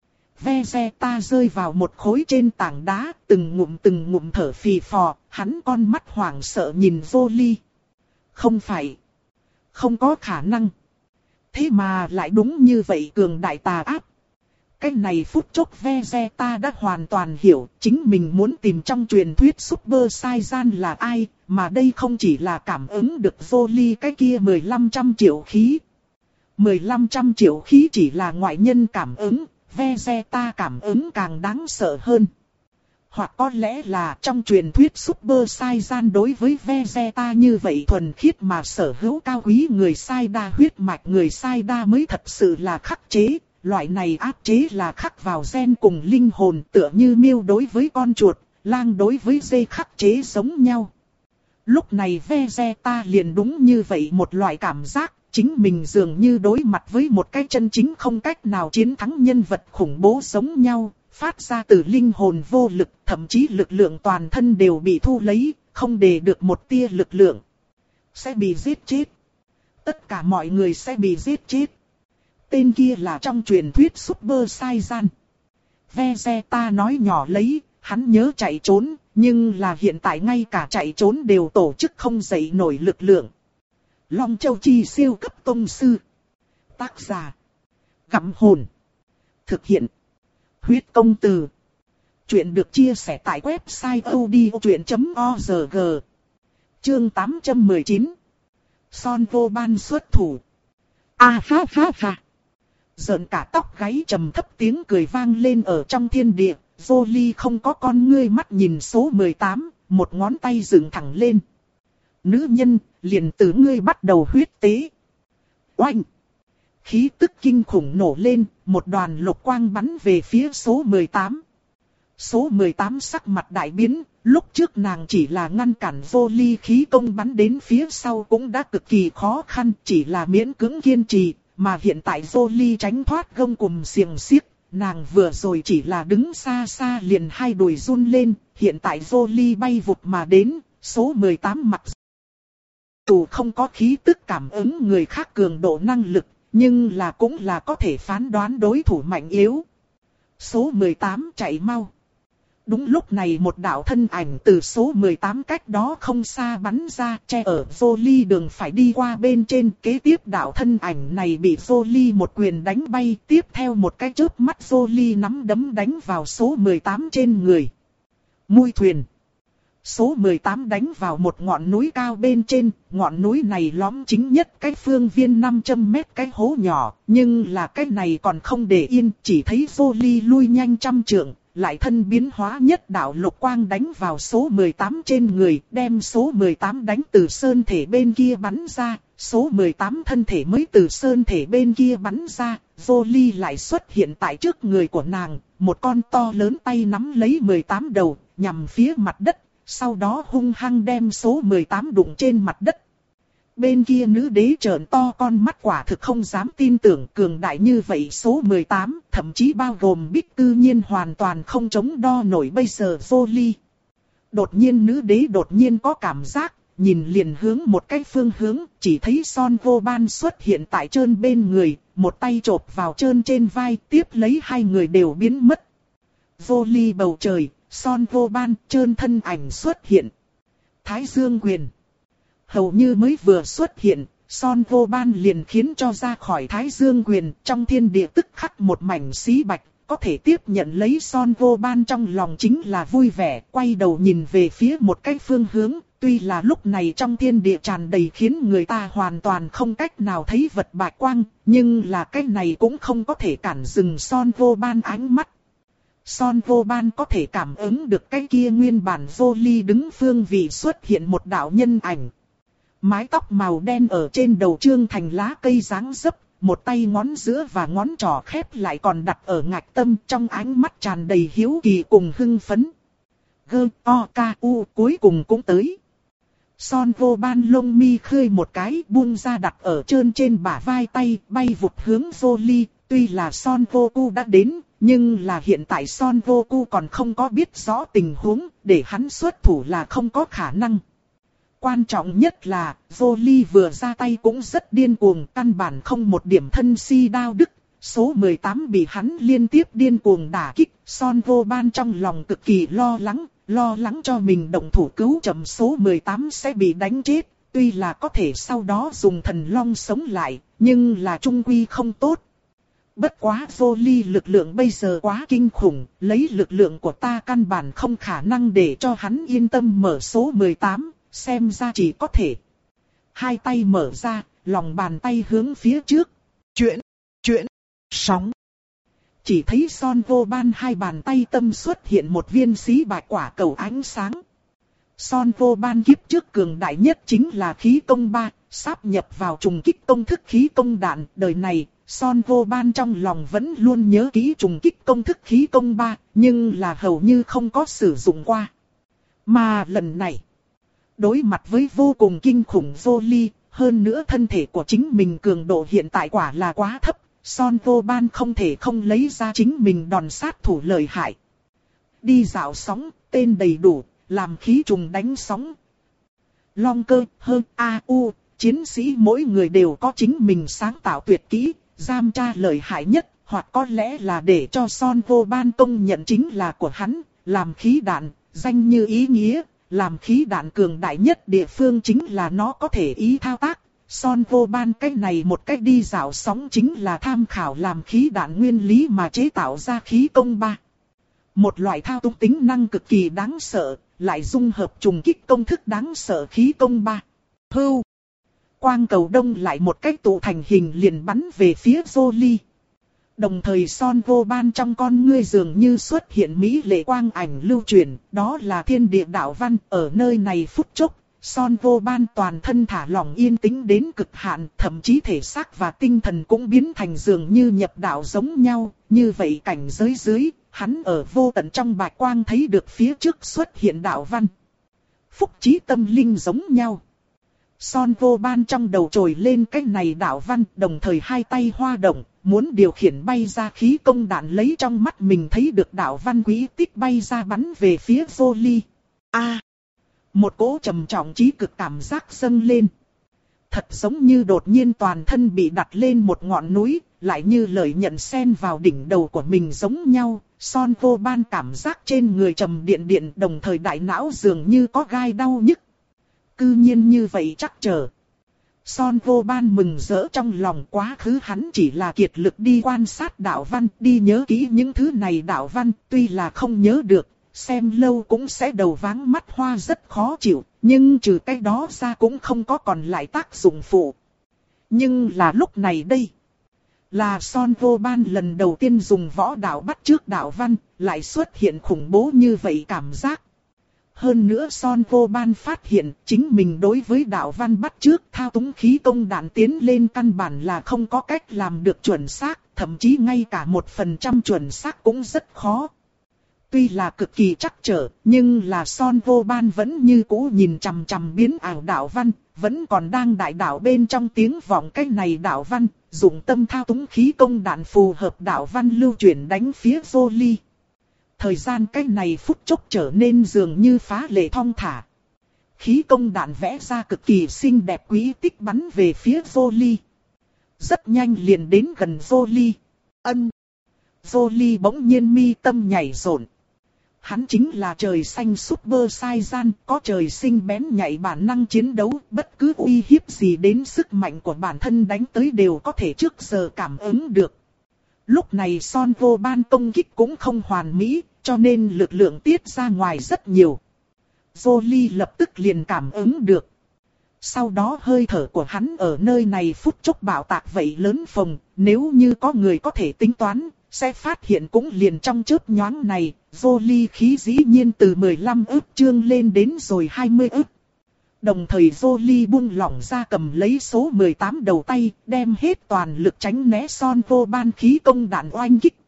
Vegeta rơi vào một khối trên tảng đá, từng ngụm từng ngụm thở phì phò, hắn con mắt hoảng sợ nhìn Jolie. Không phải. Không có khả năng. Thế mà lại đúng như vậy cường đại tà ác. Cái này phút chốc Vegeta đã hoàn toàn hiểu chính mình muốn tìm trong truyền thuyết Super Saiyan là ai, mà đây không chỉ là cảm ứng được Jolie cái kia mười lăm trăm triệu khí. mười lăm trăm triệu khí chỉ là ngoại nhân cảm ứng, Vegeta cảm ứng càng đáng sợ hơn. Hoặc có lẽ là trong truyền thuyết Super Saiyan đối với Vegeta như vậy thuần khiết mà sở hữu cao quý người Saida huyết mạch người Saida mới thật sự là khắc chế. Loại này áp chế là khắc vào gen cùng linh hồn tựa như miêu đối với con chuột, lang đối với dê khắc chế giống nhau. Lúc này Vegeta liền đúng như vậy một loại cảm giác, chính mình dường như đối mặt với một cái chân chính không cách nào chiến thắng nhân vật khủng bố giống nhau, phát ra từ linh hồn vô lực, thậm chí lực lượng toàn thân đều bị thu lấy, không để được một tia lực lượng. Sẽ bị giết chết. tất cả mọi người sẽ bị giết chết. Tên kia là trong truyền thuyết Super Saiyan. Vegeta nói nhỏ lấy, hắn nhớ chạy trốn, nhưng là hiện tại ngay cả chạy trốn đều tổ chức không dậy nổi lực lượng. Long Châu Chi siêu cấp tông sư. Tác giả: Gặm Hồn. Thực hiện: Huyết Công Từ. Chuyện được chia sẻ tại website odchuyện chấm org. Chương tám trăm mười chín. Son Vô Ban xuất thủ. A ha ha ha. Giận cả tóc gáy trầm thấp tiếng cười vang lên ở trong thiên địa. Jolie không có con ngươi mắt nhìn số mười tám, một ngón tay dựng thẳng lên. Nữ nhân, liền từ ngươi bắt đầu huyết tế. Oanh! Khí tức kinh khủng nổ lên, một đoàn lục quang bắn về phía số mười tám. Số mười tám sắc mặt đại biến, lúc trước nàng chỉ là ngăn cản Jolie khí công bắn đến phía sau cũng đã cực kỳ khó khăn, chỉ là miễn cưỡng kiên trì, mà hiện tại Jolie tránh thoát gông cùm xiềng xiếc. Nàng vừa rồi chỉ là đứng xa xa liền hai đùi run lên, hiện tại Jolie bay vụt mà đến, số mười tám mặc dù không có khí tức cảm ứng người khác cường độ năng lực, nhưng là cũng là có thể phán đoán đối thủ mạnh yếu. Số mười tám chạy mau. Đúng lúc này một đạo thân ảnh từ số mười tám cách đó không xa bắn ra, che ở Jolie đường phải đi qua bên trên. Kế tiếp đạo thân ảnh này bị Jolie một quyền đánh bay, tiếp theo một cái chớp mắt Jolie nắm đấm đánh vào số mười tám trên người. Mui thuyền. Số mười tám đánh vào một ngọn núi cao bên trên, ngọn núi này lõm chính nhất cái phương viên năm trăm mét cái hố nhỏ, nhưng là cái này còn không để yên, chỉ thấy Jolie lui nhanh trăm trượng. Lại thân biến hóa nhất đạo lục quang đánh vào số mười tám trên người, đem số mười tám đánh từ sơn thể bên kia bắn ra, số mười tám thân thể mới từ sơn thể bên kia bắn ra, Jolie lại xuất hiện tại trước người của nàng, một con to lớn tay nắm lấy mười tám đầu, nhằm phía mặt đất, sau đó hung hăng đem số mười tám đụng trên mặt đất. Bên kia nữ đế trợn to con mắt quả thực không dám tin tưởng cường đại như vậy số mười tám, thậm chí bao gồm Bích tự nhiên hoàn toàn không chống đo nổi bây giờ Jolie. Đột nhiên nữ đế đột nhiên có cảm giác, nhìn liền hướng một cái phương hướng, chỉ thấy Son Vô Ban xuất hiện tại trơn bên người, một tay chộp vào trơn trên vai, tiếp lấy hai người đều biến mất. Jolie bầu trời, Son Vô Ban trơn thân ảnh xuất hiện. Thái Dương quyền. Hầu như mới vừa xuất hiện, Son Vô Ban liền khiến cho ra khỏi Thái Dương quyền, trong thiên địa tức khắc một mảnh xí bạch, có thể tiếp nhận lấy Son Vô Ban trong lòng chính là vui vẻ, quay đầu nhìn về phía một cái phương hướng, tuy là lúc này trong thiên địa tràn đầy khiến người ta hoàn toàn không cách nào thấy vật bạch quang, nhưng là cái này cũng không có thể cản dừng Son Vô Ban ánh mắt. Son Vô Ban có thể cảm ứng được cái kia nguyên bản Jolie đứng phương vị xuất hiện một đạo nhân ảnh. Mái tóc màu đen ở trên đầu trương thành lá cây dáng dấp, một tay ngón giữa và ngón trỏ khép lại còn đặt ở ngạch tâm, trong ánh mắt tràn đầy hiếu kỳ cùng hưng phấn. Gơ, o, ca, u cuối cùng cũng tới. Son Vô Ban lông mi khơi một cái buông ra đặt ở trơn trên bả vai tay, bay vụt hướng Jolie. Tuy là Son Vô Cu đã đến, nhưng là hiện tại Son Vô Cu còn không có biết rõ tình huống, để hắn xuất thủ là không có khả năng. Quan trọng nhất là, Jolie vừa ra tay cũng rất điên cuồng, căn bản không một điểm thân si đao đức. Số mười tám bị hắn liên tiếp điên cuồng đả kích, Son Vô Ban trong lòng cực kỳ lo lắng, lo lắng cho mình động thủ cứu chậm số mười tám sẽ bị đánh chết. Tuy là có thể sau đó dùng thần long sống lại, nhưng là trung quy không tốt. Bất quá Jolie lực lượng bây giờ quá kinh khủng, lấy lực lượng của ta căn bản không khả năng để cho hắn yên tâm mở số mười tám. Xem ra chỉ có thể. Hai tay mở ra, lòng bàn tay hướng phía trước. Chuyển, chuyển, sóng. Chỉ thấy Son Vô Ban hai bàn tay tâm xuất hiện một viên xí bạch quả cầu ánh sáng. Son Vô Ban kiếp trước cường đại nhất chính là khí công ba, sáp nhập vào trùng kích công thức khí công đạn. Đời này, Son Vô Ban trong lòng vẫn luôn nhớ kỹ trùng kích công thức khí công ba, nhưng là hầu như không có sử dụng qua. Mà lần này, đối mặt với vô cùng kinh khủng Jolie, hơn nữa thân thể của chính mình cường độ hiện tại quả là quá thấp, Son Vô Ban không thể không lấy ra chính mình đòn sát thủ lợi hại. Đi dạo sóng, tên đầy đủ, làm khí trùng đánh sóng. Long cơ, hơn, a, u, chiến sĩ mỗi người đều có chính mình sáng tạo tuyệt kỹ, giam tra lợi hại nhất, hoặc có lẽ là để cho Son Vô Ban công nhận chính là của hắn, làm khí đạn, danh như ý nghĩa, làm khí đạn cường đại nhất địa phương chính là nó có thể ý thao tác. Son Vô Ban cách này một cách đi dạo sóng chính là tham khảo làm khí đạn nguyên lý mà chế tạo ra khí công ba. Một loại thao túng tính năng cực kỳ đáng sợ, lại dung hợp trùng kích công thức đáng sợ khí công ba. Hưu. Quang cầu đông lại một cách tụ thành hình liền bắn về phía Jolie. Đồng thời Son Vô Ban trong con ngươi dường như xuất hiện mỹ lệ quang ảnh lưu truyền, đó là thiên địa đạo văn. Ở nơi này phút chốc, Son Vô Ban toàn thân thả lỏng yên tĩnh đến cực hạn, thậm chí thể xác và tinh thần cũng biến thành dường như nhập đạo giống nhau. Như vậy cảnh giới dưới, hắn ở vô tận trong bạch quang thấy được phía trước xuất hiện đạo văn. Phúc trí tâm linh giống nhau. Son Vô Ban trong đầu trồi lên cái này đạo văn, đồng thời hai tay hoa động, muốn điều khiển bay ra khí công đạn lấy trong mắt mình thấy được đạo văn quý tích bay ra bắn về phía Jolie. A, à, một cỗ trầm trọng chí cực cảm giác dâng lên. Thật giống như đột nhiên toàn thân bị đặt lên một ngọn núi, lại như lời nhận xen vào đỉnh đầu của mình giống nhau. Son Vô Ban cảm giác trên người trầm điện điện, đồng thời đại não dường như có gai đau nhức. Cư nhiên như vậy chắc chờ. Son Vô Ban mừng rỡ trong lòng, quá khứ hắn chỉ là kiệt lực đi quan sát đạo văn, đi nhớ kỹ những thứ này đạo văn, tuy là không nhớ được, xem lâu cũng sẽ đầu váng mắt hoa rất khó chịu, nhưng trừ cái đó ra cũng không có còn lại tác dụng phụ. Nhưng là lúc này đây, là Son Vô Ban lần đầu tiên dùng võ đạo bắt chước đạo văn, lại xuất hiện khủng bố như vậy cảm giác. Hơn nữa Son Vô Ban phát hiện chính mình đối với đạo văn bắt chước thao túng khí công đạn tiến lên căn bản là không có cách làm được chuẩn xác, thậm chí ngay cả một phần trăm chuẩn xác cũng rất khó. Tuy là cực kỳ trắc trở, nhưng là Son Vô Ban vẫn như cũ nhìn chằm chằm biến ảo đạo văn, vẫn còn đang đại đạo bên trong tiếng vọng cái này đạo văn, dùng tâm thao túng khí công đạn phù hợp đạo văn lưu chuyển đánh phía Jolie. Thời gian cái này phút chốc trở nên dường như phá lệ thong thả. Khí công đạn vẽ ra cực kỳ xinh đẹp quý tích bắn về phía Jolie. Rất nhanh liền đến gần Jolie. Ân. Jolie bỗng nhiên mi tâm nhảy rộn. Hắn chính là trời xanh Super Saiyan, có trời sinh bén nhạy bản năng chiến đấu, bất cứ uy hiếp gì đến sức mạnh của bản thân đánh tới đều có thể trước giờ cảm ứng được. Lúc này Son Vô Ban công kích cũng không hoàn mỹ, cho nên lực lượng tiết ra ngoài rất nhiều. Jolie lập tức liền cảm ứng được. Sau đó hơi thở của hắn ở nơi này phút chốc bạo tạc vậy lớn phồng, nếu như có người có thể tính toán, sẽ phát hiện cũng liền trong chớp nhoáng này, Jolie khí dĩ nhiên từ mười lăm ức trương lên đến rồi hai mươi ức. Đồng thời Jolie buông lỏng ra cầm lấy số mười tám đầu tay, đem hết toàn lực tránh né Son Vô Ban khí công đạn oanh kích.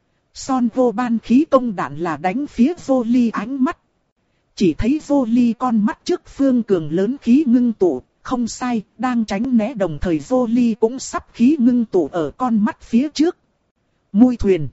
Son Vô Ban khí công đạn là đánh phía Jolie ánh mắt. Chỉ thấy Jolie con mắt trước phương cường lớn khí ngưng tụ, không sai, đang tránh né đồng thời Jolie cũng sắp khí ngưng tụ ở con mắt phía trước. Mui thuyền.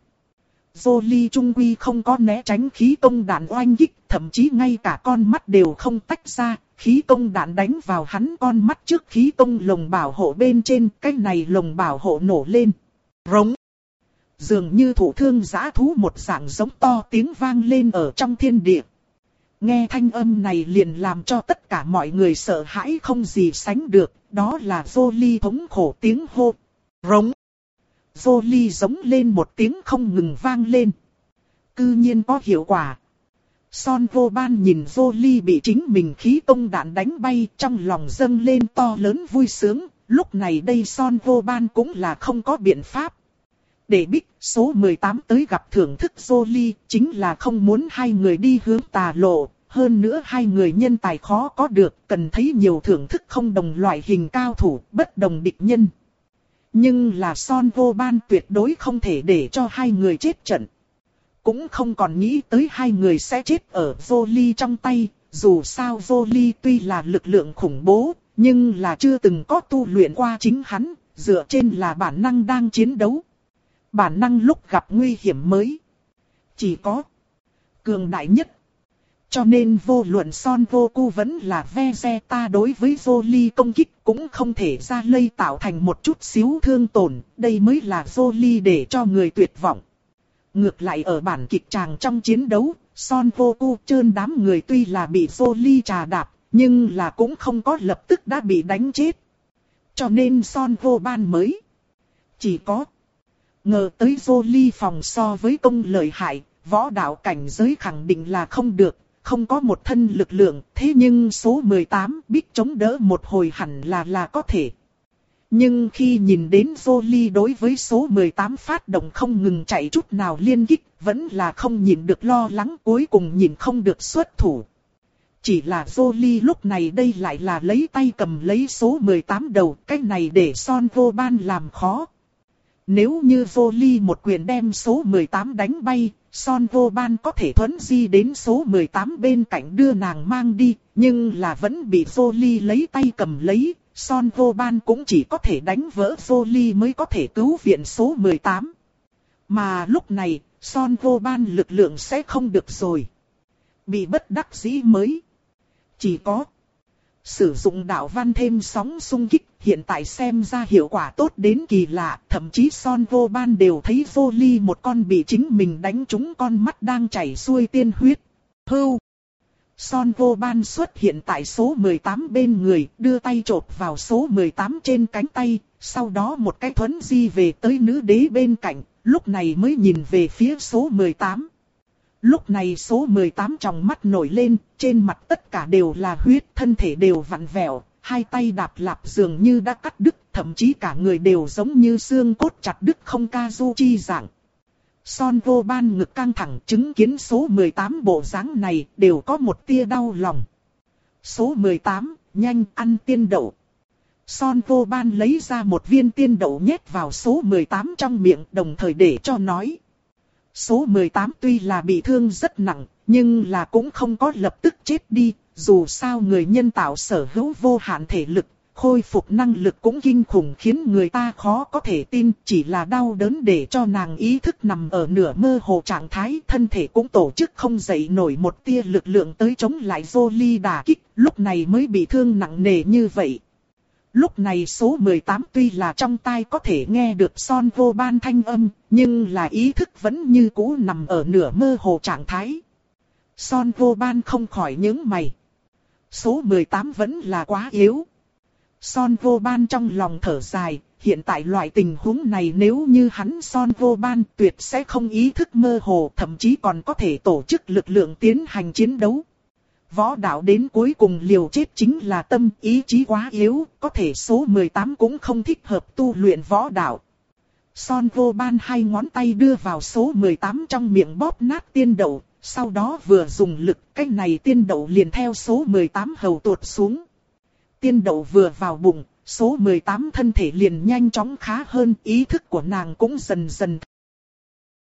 Jolie trung quy không có né tránh khí công đạn oanh kích, thậm chí ngay cả con mắt đều không tách ra, khí công đạn đánh vào hắn con mắt trước khí công lồng bảo hộ bên trên, cái này lồng bảo hộ nổ lên. Rống. Dường như thủ thương dã thú một dạng giống to tiếng vang lên ở trong thiên địa. Nghe thanh âm này liền làm cho tất cả mọi người sợ hãi không gì sánh được, đó là Jolie thống khổ tiếng hô. Rống. Jolie giống lên một tiếng không ngừng vang lên. Cư nhiên có hiệu quả. Son Vô Ban nhìn Jolie bị chính mình khí công đạn đánh bay, trong lòng dâng lên to lớn vui sướng. Lúc này đây Son Vô Ban cũng là không có biện pháp. Để Bích số mười tám tới gặp thưởng thức Jolie, chính là không muốn hai người đi hướng tà lộ. Hơn nữa hai người nhân tài khó có được, cần thấy nhiều thưởng thức không đồng loại hình cao thủ, bất đồng địch nhân. Nhưng là Son Vô Ban tuyệt đối không thể để cho hai người chết trận. Cũng không còn nghĩ tới hai người sẽ chết ở Jolie trong tay. Dù sao Jolie tuy là lực lượng khủng bố, nhưng là chưa từng có tu luyện qua chính hắn, dựa trên là bản năng đang chiến đấu. Bản năng lúc gặp nguy hiểm mới. Chỉ có cường đại nhất Cho nên vô luận Son Goku vẫn là Vegeta đối với Broly công kích cũng không thể ra lây tạo thành một chút xíu thương tổn, đây mới là Broly để cho người tuyệt vọng. Ngược lại ở bản kịch tràng trong chiến đấu, Son Goku trơn đám người tuy là bị Broly trà đạp, nhưng là cũng không có lập tức đã bị đánh chết. Cho nên Son Goban mới chỉ có ngờ tới Broly phòng so với công lợi hại, võ đạo cảnh giới khẳng định là không được, không có một thân lực lượng, thế nhưng số mười tám biết chống đỡ một hồi hẳn là là có thể. Nhưng khi nhìn đến Broly đối với số mười tám phát động không ngừng chạy chút nào liên kích, vẫn là không nhìn được lo lắng, cuối cùng nhìn không được xuất thủ. Chỉ là Broly lúc này đây lại là lấy tay cầm lấy số mười tám đầu, cái này để Son Goban làm khó. Nếu như Broly một quyền đem số mười tám đánh bay, Son Goban có thể thuấn di đến số mười tám bên cạnh đưa nàng mang đi, nhưng là vẫn bị Broly lấy tay cầm lấy, Son Goban cũng chỉ có thể đánh vỡ Broly mới có thể cứu viện số mười tám. Mà lúc này, Son Goban lực lượng sẽ không được rồi. Bị bất đắc dĩ mới chỉ có sử dụng đạo văn thêm sóng xung kích, hiện tại xem ra hiệu quả tốt đến kỳ lạ, thậm chí Son Goban đều thấy Broly một con bị chính mình đánh trúng con mắt đang chảy xuôi tiên huyết. Hưu! Son Goban xuất hiện tại số mười tám bên người, đưa tay chộp vào số mười tám trên cánh tay, sau đó một cái thuấn di về tới nữ đế bên cạnh, lúc này mới nhìn về phía số mười tám. Lúc này số mười tám tròng mắt nổi lên, trên mặt tất cả đều là huyết, thân thể đều vặn vẹo, hai tay đạp lạp dường như đã cắt đứt, thậm chí cả người đều giống như xương cốt chặt đứt không Kazuchi dạng. Son Goban ngực căng thẳng chứng kiến số mười tám bộ dáng này đều có một tia đau lòng. Số mười tám, nhanh ăn tiên đậu. Son Goban lấy ra một viên tiên đậu nhét vào số mười tám trong miệng, đồng thời để cho nói. Số mười tám tuy là bị thương rất nặng, nhưng là cũng không có lập tức chết đi, dù sao người nhân tạo sở hữu vô hạn thể lực, khôi phục năng lực cũng kinh khủng khiến người ta khó có thể tin, chỉ là đau đớn để cho nàng ý thức nằm ở nửa mơ hồ trạng thái, thân thể cũng tổ chức không dậy nổi một tia lực lượng tới chống lại Broly đả kích, lúc này mới bị thương nặng nề như vậy. Lúc này số mười tám tuy là trong tai có thể nghe được Son Goban thanh âm, nhưng là ý thức vẫn như cũ nằm ở nửa mơ hồ trạng thái. Son Goban không khỏi nhướng mày. Số mười tám vẫn là quá yếu. Son Goban trong lòng thở dài, hiện tại loại tình huống này nếu như hắn Son Goban tuyệt sẽ không ý thức mơ hồ, thậm chí còn có thể tổ chức lực lượng tiến hành chiến đấu. Võ đạo đến cuối cùng liều chết chính là tâm, ý chí quá yếu, có thể số mười tám cũng không thích hợp tu luyện võ đạo. Son Goban hai ngón tay đưa vào số mười tám trong miệng bóp nát tiên đậu, sau đó vừa dùng lực, cái này tiên đậu liền theo số mười tám hầu tuột xuống. Tiên đậu vừa vào bụng, số mười tám thân thể liền nhanh chóng khá hơn, ý thức của nàng cũng dần dần